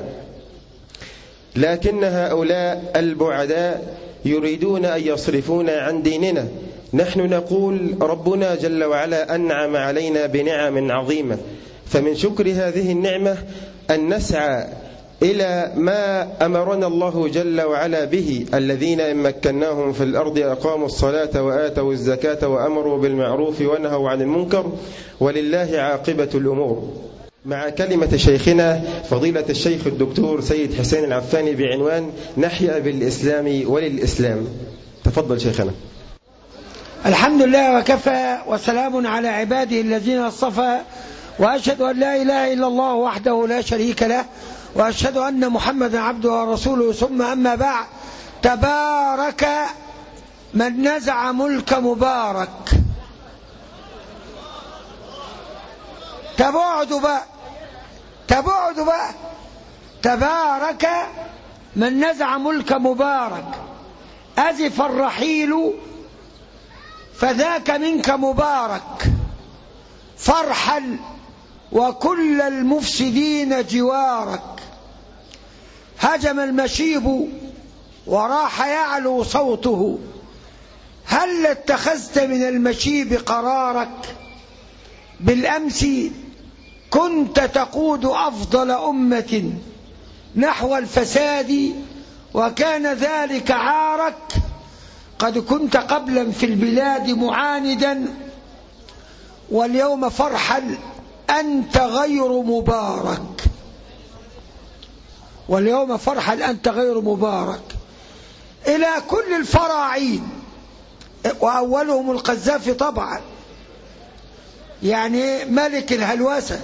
لكن هؤلاء البعداء يريدون أن يصرفونا عن ديننا. نحن نقول ربنا جل وعلا أنعم علينا بنعم عظيمة، فمن شكر هذه النعمة أن نسعى إلى ما أمرنا الله جل وعلا به الذين إن مكناهم في الأرض أقاموا الصلاة وآتوا الزكاة وأمروا بالمعروف ونهوا عن المنكر ولله عاقبة الأمور. مع كلمة شيخنا فضيلة الشيخ الدكتور سيد حسين العفاني بعنوان نحيا بالإسلام وللإسلام. تفضل شيخنا. الحمد لله وكفى وسلام على عباده الذين اصطفى، وأشهد أن لا إله إلا الله وحده لا شريك له، وأشهد أن محمدا عبده ورسوله. ثم أما بعد، تبارك من نزع ملك مبارك. تبعدوا بقى تبارك من نزع ملك مبارك. أزف الرحيل فذاك منك مبارك، فارحل وكل المفسدين جوارك. هجم المشيب وراح يعلو صوته، هل اتخذت من المشيب قرارك؟ بالأمس كنت تقود أفضل أمة نحو الفساد وكان ذلك عارك، قد كنت قبلا في البلاد معاندا واليوم فرحا أنت غير مبارك. واليوم فرحا أنت غير مبارك. إلى كل الفراعين وأولهم القذافي طبعا، يعني ملك الهلوسة.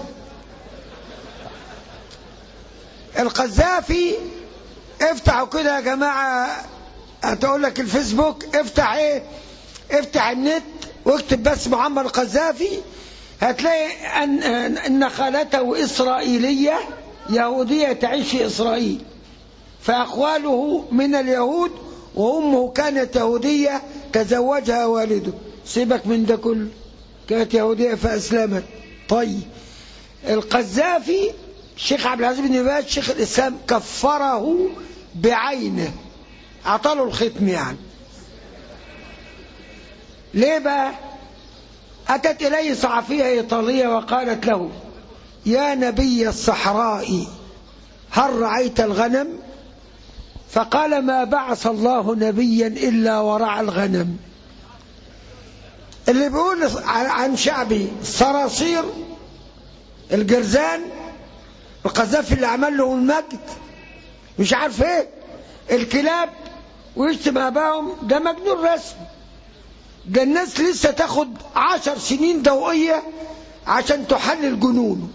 القذافي افتحوا كده يا جماعة، هتقول لك الفيسبوك، افتح النت واكتب بس معمر القذافي، هتلاقي أن خالته إسرائيلية يهودية تعيش في إسرائيل، فأخواله من اليهود وأمه كانت يهودية تزوجها والده. سيبك من ده كله، كانت يهودية فأسلمت. طيب القذافي الشيخ عبد العزيز بن باز شيخ الإسلام كفره بعينه، أعطاله الختم يعني. ليه بقى؟ أتت إليه صحفية إيطالية وقالت له يا نبي الصحراء هل رعيت الغنم؟ فقال ما بعث الله نبيا إلا ورعى الغنم. اللي بيقول عن شعبي الصراصير الجرزان، القذافي اللي عمل له المجد مش عارف ايه، الكلاب ويشتم اباهم، ده مجنون رسمي. ده الناس لسه تاخد 10 سنين ضوئية عشان تحلل جنونه.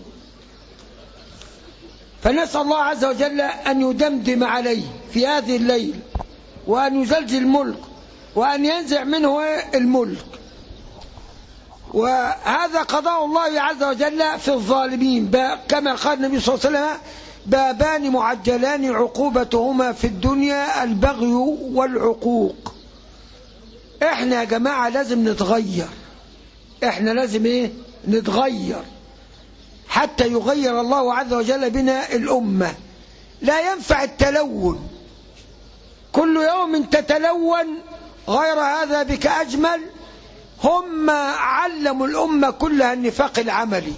فنسأل الله عز وجل أن يدمدم عليه في هذه الليل، وأن يزلزل الملك، وأن ينزع منه الملك. وهذا قضاء الله عز وجل في الظالمين، كما قال النبي صلى الله عليه وسلم بابان معجلان عقوبتهما في الدنيا البغي والعقوق. احنا يا جماعة لازم نتغير، احنا لازم نتغير حتى يغير الله عز وجل بنا الأمة. لا ينفع التلون، كل يوم تتلون غير هذا بك أجمل. هم علموا الأمة كلها النفاق العملي،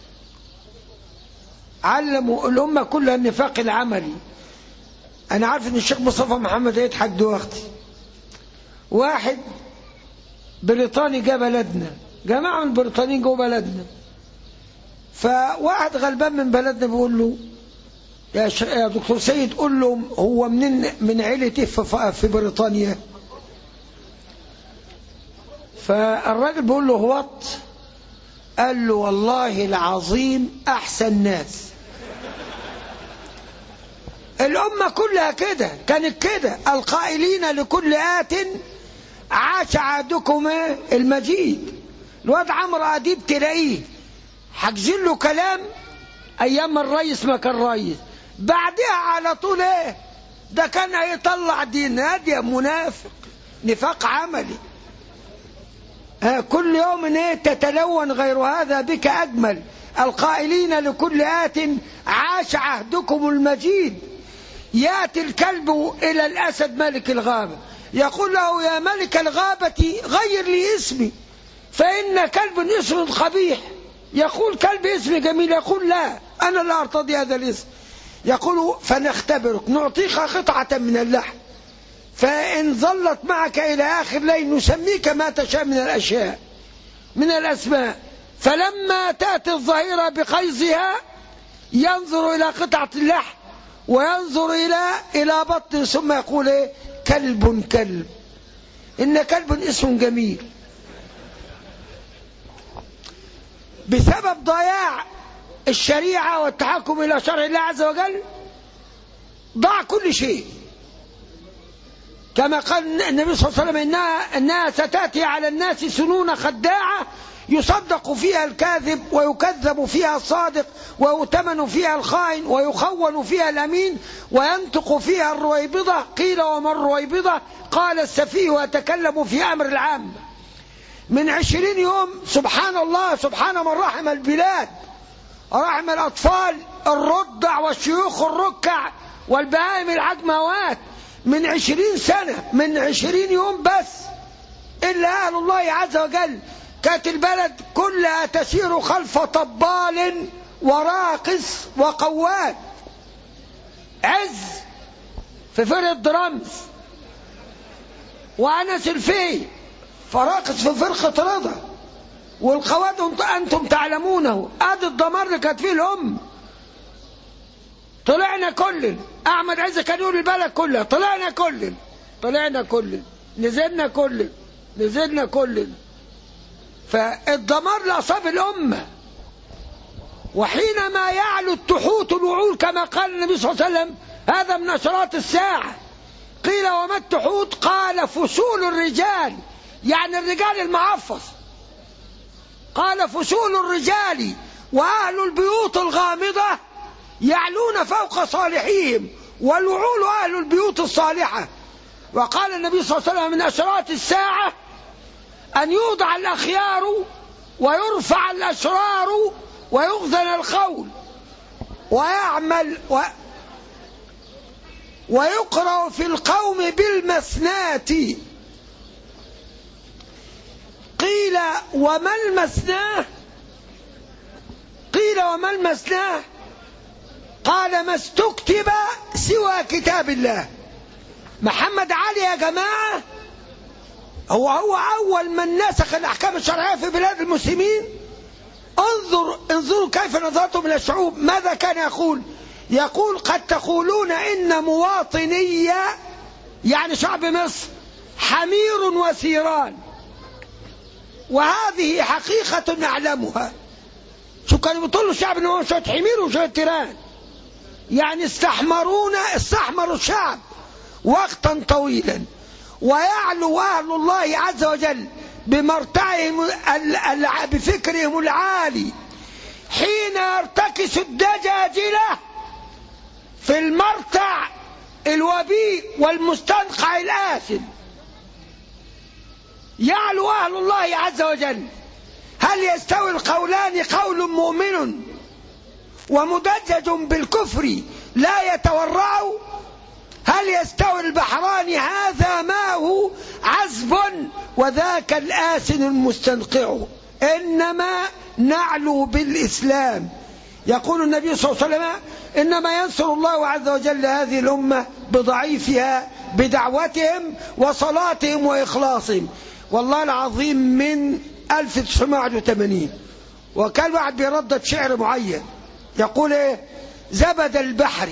علموا الأمة كلها النفاق العملي. أنا عارف أن الشيخ مصطفى محمد هيضحك دلوقتي. واحد بريطاني جاء بلدنا، جماعة من البريطانيين جاءوا بلدنا، فواحد غلبان من بلدنا بيقول له يا دكتور سيد قول له هو من عيلتي في بريطانيا. فالراجل بيقول له هوت؟ قال له والله العظيم أحسن ناس. الأمة كلها كده كانت كده، القائلين لكل آت عاش عهدكم المجيد. الواد عمرو أديب تلاقيه حاجزين له كلام أيام الرئيس ما كان رئيس، بعدها على طول ده كان هيطلع دين هادي منافق، نفاق عملي. كل يوم تتلون غير هذا بك أجمل. القائلين لكل آت عاش عهدكم المجيد. يأتي الكلب إلى الأسد ملك الغابة يقول له يا ملك الغابة غير لي اسمي فإن كلب اسم قبيح. يقول كلب اسم جميل، يقول لا أنا لا أرتضي هذا الاسم. يقول فنختبرك نعطيك قطعة من اللحم، فإن ظلت معك إلى آخر ليل نسميك ما تشاء من الأشياء من الأسماء. فلما تأتي الظهيرة بقيظها ينظر إلى قطعة اللحم وينظر إلى بطن ثم يقول كلب كلب، إن كلب اسم جميل. بسبب ضياع الشريعة والتحكم إلى شرع الله عز وجل ضاع كل شيء. كما قال النبي صلى الله عليه وسلم إنها ستأتي على الناس سنون خداعة يصدق فيها الكاذب ويكذب فيها الصادق ويؤتمن فيها الخائن ويخون فيها الأمين وينطق فيها الرويبضة. قيل وما الرويبضة؟ قال السفيه ويتكلم في أمر العام. من 20 يوم سبحان الله سبحان من رحم البلاد، رحم الأطفال الرضع والشيوخ الركع والبهائم العجموات من 20 سنة، من 20 يوم بس، إلا أهل الله عز وجل. كانت البلد كلها تسير خلف طبال وراقص وقواد. عز في فرقة درامز، وأنس الفي فراقص في فرقة رضا، والقواد أنتم تعلمونه. هذا الدمار اللي كانت فيه الأم. طلعنا كلنا، أحمد عز كان يقول البلد كلها طلعنا كلنا نزلنا كلنا. فالدمار لأصاب الأمة. وحينما يعلو التحوت الوعول كما قال النبي صلى الله عليه وسلم هذا من أشراط الساعة. قيل وما التحوت؟ قال فصول الرجال، يعني الرجال المعفص. قال فصول الرجال وأهل البيوت الغامضة يعلون فوق صالحيهم، والوعول أهل البيوت الصالحة. وقال النبي صلى الله عليه وسلم من أشراط الساعة أن يوضع الأخيار ويرفع الأشرار ويغذن القول ويعمل ويقرأ في القوم بالمسنات. قيل وما المسناه؟ قال ما استكتب سوى كتاب الله. محمد علي يا جماعة هو أول من نسخ الأحكام الشرعية في بلاد المسلمين. انظروا كيف نظرتم إلى الشعوب. ماذا كان يقول قد تقولون إن مواطني يعني شعب مصر حمير وثيران، وهذه حقيقة نعلمها. شو كانوا بيقولوا الشعب إنه شوية حمير وشوية تيران، يعني استحمروا الشعب وقتا طويلا. ويعلو أهل الله عز وجل بمرتعهم بفكرهم العالي حين يرتكس الدجاجلة في المرتع الوبيء والمستنقع الآثم. يعلو أهل الله عز وجل. هل يستوي القولان؟ قول مؤمن ومدجج بالكفر لا يتورع. هل يستوي البحران؟ هذا ماءه عذب وذاك الآسن المستنقع. إنما نعلو بالإسلام. يقول النبي صلى الله عليه وسلم إنما ينصر الله عز وجل هذه الأمة بضعيفها بدعوتهم وصلاتهم وإخلاصهم. والله العظيم من 1981 وكان واحد بيردد شعر معين يقول ايه؟ زبد البحر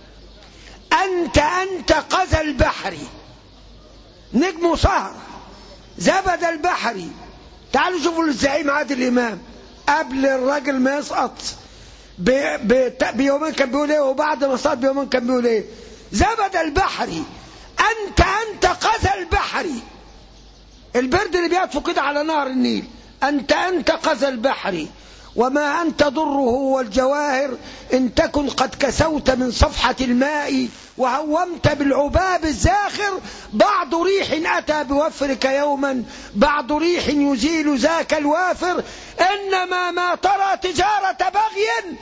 أنت قذى البحر، نجم سهر. زبد البحر. تعالوا شوفوا الزعيم عادل إمام قبل الراجل ما يسقط بيومين كان بيقول ايه، وبعد ما سقط بيومين كان بيقول ايه؟ زبد البحر أنت قذى البحر. البرد اللي بيطفو كده على نهر النيل. أنت قذى البحر وما أنت ضره والجواهر إن تكن قد كسوت من صفحة الماء وهومت بالعباب الزاخر. بعض ريح أتى بوفرك يوما، بعض ريح يزيل ذاك الوافر. إنما ما ترى تجارة بغي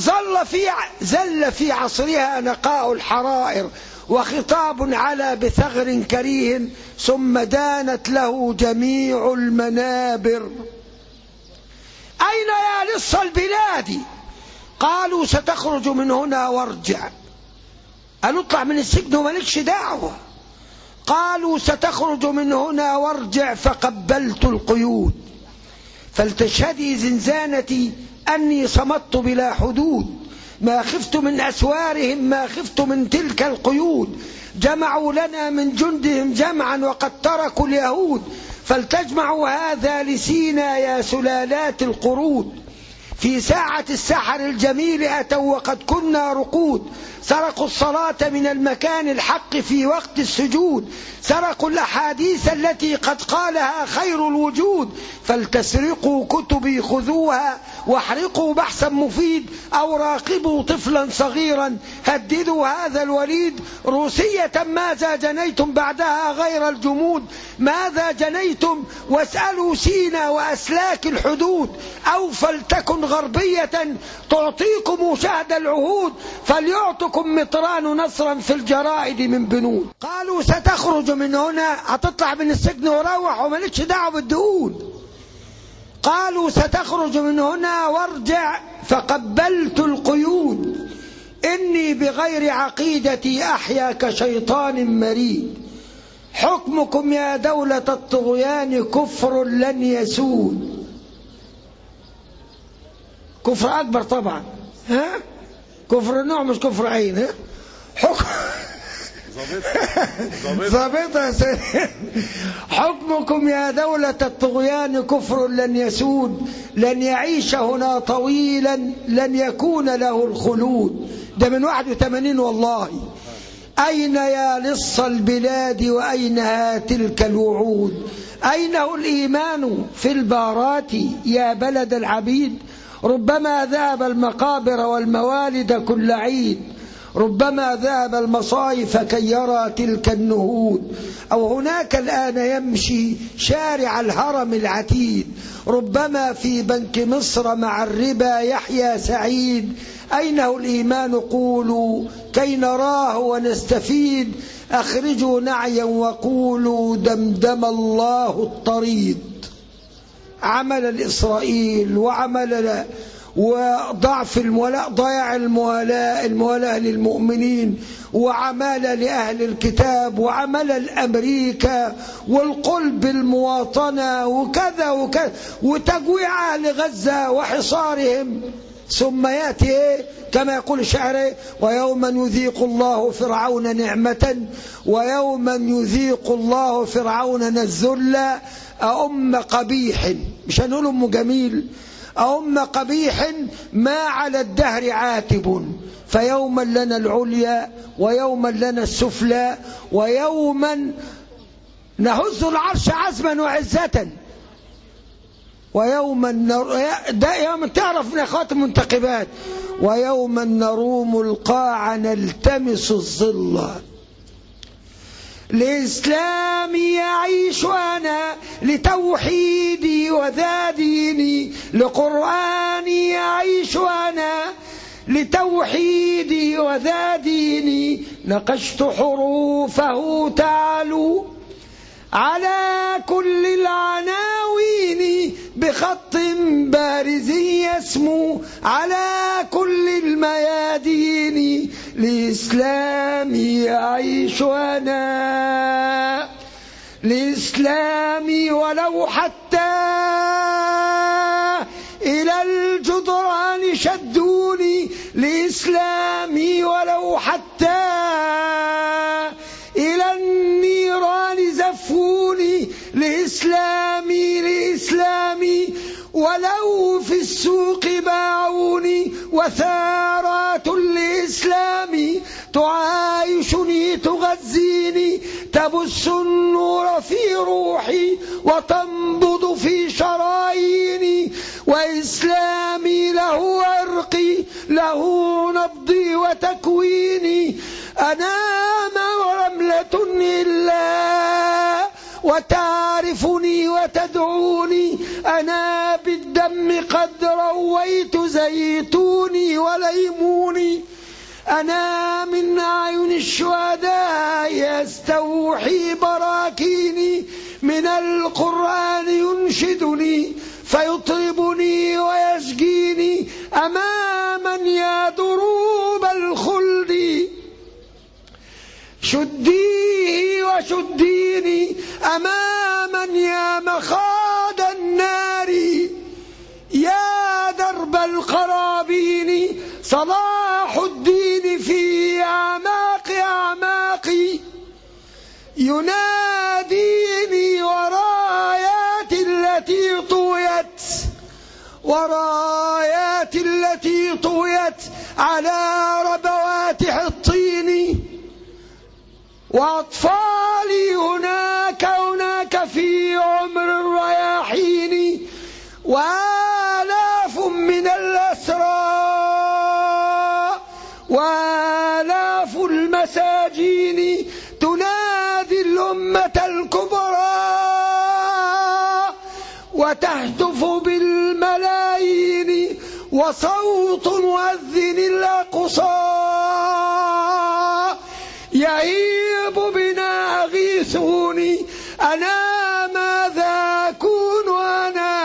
زل في عصرها نقاء الحرائر، وخطاب على بثغر كريه ثم دانت له جميع المنابر. أين يا لص البلاد؟ قالوا ستخرج من هنا وارجع. قالوا اطلع من السجن ومالكش دعوة. قالوا ستخرج من هنا وارجع فقبلت القيود. فلتشهدي زنزانتي أني صمت بلا حدود. ما خفت من أسوارهم ما خفت من تلك القيود. جمعوا لنا من جندهم جمعا وقد تركوا اليهود. فلتجمعوا هذا لسينا يا سلالات القرود. في ساعة السحر الجميل أتوا وقد كنا رقود. سرقوا الصلاة من المكان الحق في وقت السجود. سرقوا الأحاديث التي قد قالها خير الوجود. فلتسرقوا كتبي خذوها واحرقوا بحثا مفيد أو راقبوا طفلا صغيرا هددوا هذا الوليد روسية ماذا جنيتم بعدها غير الجمود ماذا جنيتم واسألوا سينا وأسلاك الحدود أو فلتكن غربية تعطيكم شهد العهود فليعطكم مطران نصرا في الجرائد من بنود. قالوا ستخرج من هنا هتطلع من السجن وروح ومالكش دعوة بالدهون. قالوا ستخرج من هنا وارجع فقبلت القيود إني بغير عقيدتي أحيا كشيطان مريد حكمكم يا دولة الطغيان كفر لن يسود. كفر أكبر طبعا كفر نوع مش كفر عين حكم ضابطة حكمكم يا دولة الطغيان كفر لن يسود لن يعيش هنا طويلا لن يكون له الخلود. ده من 81 والله. أين يا لص البلاد وأينها تلك الوعود أينه الإيمان في البارات يا بلد العبيد ربما ذهب المقابر والموالد كل عيد ربما ذهب المصايف كي يرى تلك النهود أو هناك الآن يمشي شارع الهرم العتيد ربما في بنك مصر مع الربا يحيا سعيد أينه الإيمان قولوا كي نراه ونستفيد أخرجوا نعيا وقولوا دمدم الله الطريد. عمل الإسرائيل وعمل وضعف المولاة ضياع المولاة للمؤمنين وعمل لأهل الكتاب وعمل الأمريكا والقلب المواطنة وكذا وكذا وتجويع أهل غزة وحصارهم ثم يأتي كما يقول الشاعر ويوما يذيق الله فرعون نعمة ويوما يذيق الله فرعون الذل أم قبيح مش هنقول أم جميل أم قبيح ما على الدهر عاتب فيوما لنا العليا ويوما لنا السفلى ويوما نهز العرش عزما وعزة ويوما ده يوم تعرف من أخوات المنتقبات ويوما نروم القاع نلتمس الظل. لإسلامي يعيش أنا لتوحيدي وذا ديني لقرآني يعيش أنا لتوحيدي وذا ديني نقشت حروفه تعالوا على كل العناوين بخط بارز يسمو على كل الميادين لإسلامي يعيش أنا لإسلامي ولو حتى إلى الجدران شدوني لإسلامي ولو حتى إلى النيران زفوني لإسلامي ولو في السوق باعوني وثارات لإسلامي تعايشني تغذيني تبث النور في روحي وتنبض في شراييني وإسلامي له عرقي له نبضي وتكويني أنا ما ورملة إلا وتعرفني وتدعوني أنا بالدم قد رويت زيتوني وليموني أنا من أعين الشهداء يستوحي براكيني من القرآن ينشدني فيطربني ويشجيني أماما يا دروب الخلد شديه وشديني أماما يا مخاض النار يا درب القرابين صلاح الدين في أعماق أعماقي يناديني ورايات التي طويت على ربوات الطين وأطفالي هناك في عمر الرياحين وآلاف من أطراف المساجين تنادي الأمة الكبرى وتهتف بالملايين وصوت مؤذن الأقصى يهيب بنا أغيثوني أنا ماذا أكون أنا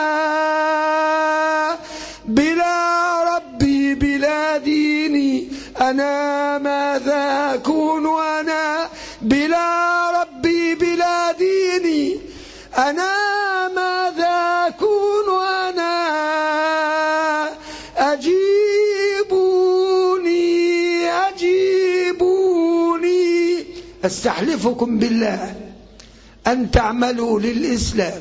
بلا ربي بلا ديني أنا ماذا أكون أنا بلا ربي بلا ديني أنا ماذا أكون أنا أجيبوني أستحلفكم بالله أن تعملوا للإسلام.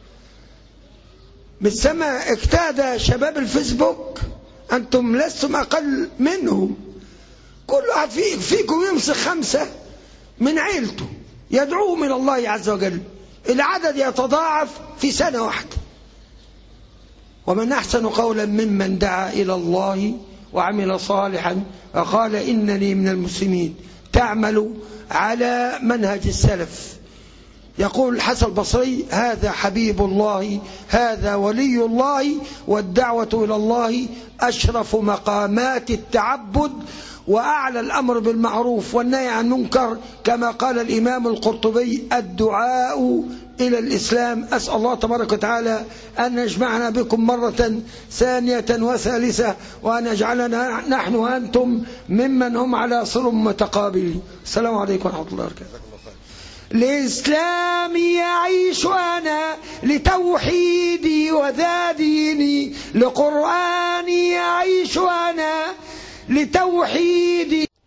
بالسماء اجتهد شباب الفيسبوك، أنتم لستم أقل منهم، كل واحد فيكم يمسك 5 من عيلته يدعوهم إلى الله عز وجل، العدد يتضاعف في سنة واحدة. ومن أحسن قولا ممن دعا إلى الله وعمل صالحا وقال إنني من المسلمين. تعمل على منهج السلف. يقول الحسن البصري هذا حبيب الله هذا ولي الله والدعوة إلى الله أشرف مقامات التعبد وأعلى الأمر بالمعروف والنهي عن المنكر، كما قال الإمام القرطبي الدعاء إلى الإسلام. أسأل الله تبارك وتعالى أن يجمعنا بكم مرة ثانية وثالثة، وأن يجعلنا نحن وأنتم ممن هم على صلب متقابلين. السلام عليكم ورحمة الله وبركاته. لإسلامي يعيش أنا لتوحيدي وذا ديني، لقرآني يعيش أنا لتوحيدي.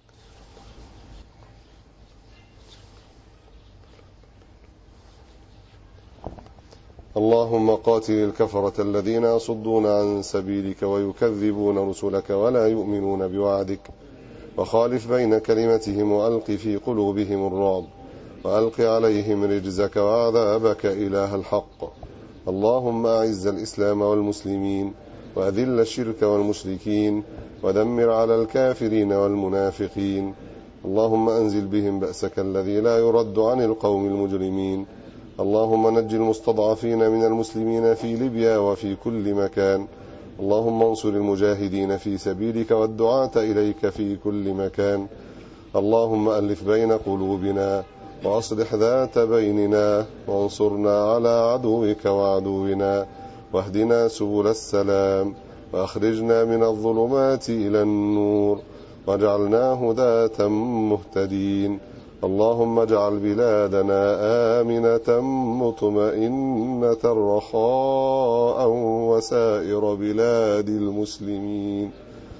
اللهم قاتل الكفرة الذين يصدون عن سبيلك ويكذبون رسلك ولا يؤمنون بوعدك، وخالف بين كلمتهم وألق في قلوبهم الرعب، وألق عليهم رجزك وعذابك إله الحق. اللهم أعز الإسلام والمسلمين وأذل الشرك والمشركين ودمر على الكافرين والمنافقين. اللهم أنزل بهم بأسك الذي لا يرد عن القوم المجرمين. اللهم نج المستضعفين من المسلمين في ليبيا وفي كل مكان. اللهم انصر المجاهدين في سبيلك والدعاة إليك في كل مكان. اللهم ألف بين قلوبنا وأصلح ذات بيننا، وانصرنا على عدوك وعدونا، واهدنا سبل السلام، وأخرجنا من الظلمات إلى النور، واجعلنا هداة مهتدين. اللهم اجعل بلادنا آمنة مطمئنة رخاء وسائر بلاد المسلمين.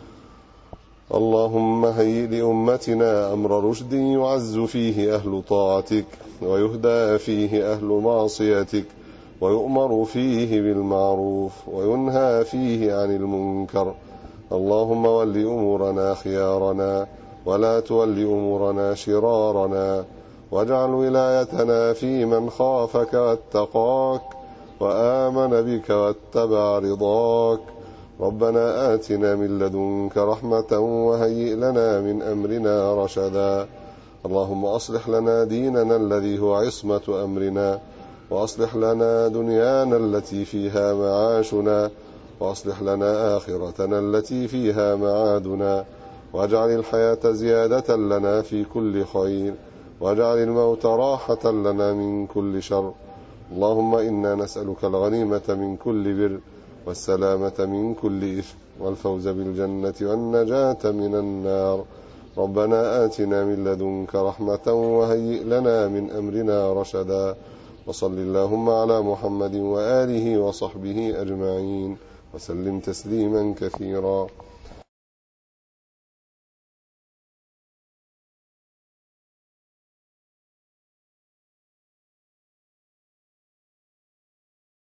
اللهم هيئ لأمتنا أمر رشد يعز فيه أهل طاعتك، ويهدى فيه أهل معصيتك، ويؤمر فيه بالمعروف، وينهى فيه عن المنكر. اللهم ول أمورنا خيارنا، ولا تول أمورنا شرارنا، واجعل ولايتنا في من خافك واتقاك وآمن بك واتبع رضاك. ربنا آتنا من لدنك رحمة وهيئ لنا من أمرنا رشدا. اللهم أصلح لنا ديننا الذي هو عصمة أمرنا، وأصلح لنا دنيانا التي فيها معاشنا، وأصلح لنا آخرتنا التي فيها معادنا، واجعل الحياة زيادة لنا في كل خير، واجعل الموت راحة لنا من كل شر. اللهم إنا نسألك الغنيمة من كل بر، والسلامة من كل إثم، والفوز بالجنة والنجاة من النار. ربنا آتنا من لدنك رحمة وهيئ لنا من أمرنا رشدا. وصل اللهم على محمد وآله وصحبه أجمعين، وسلم تسليما كثيرا.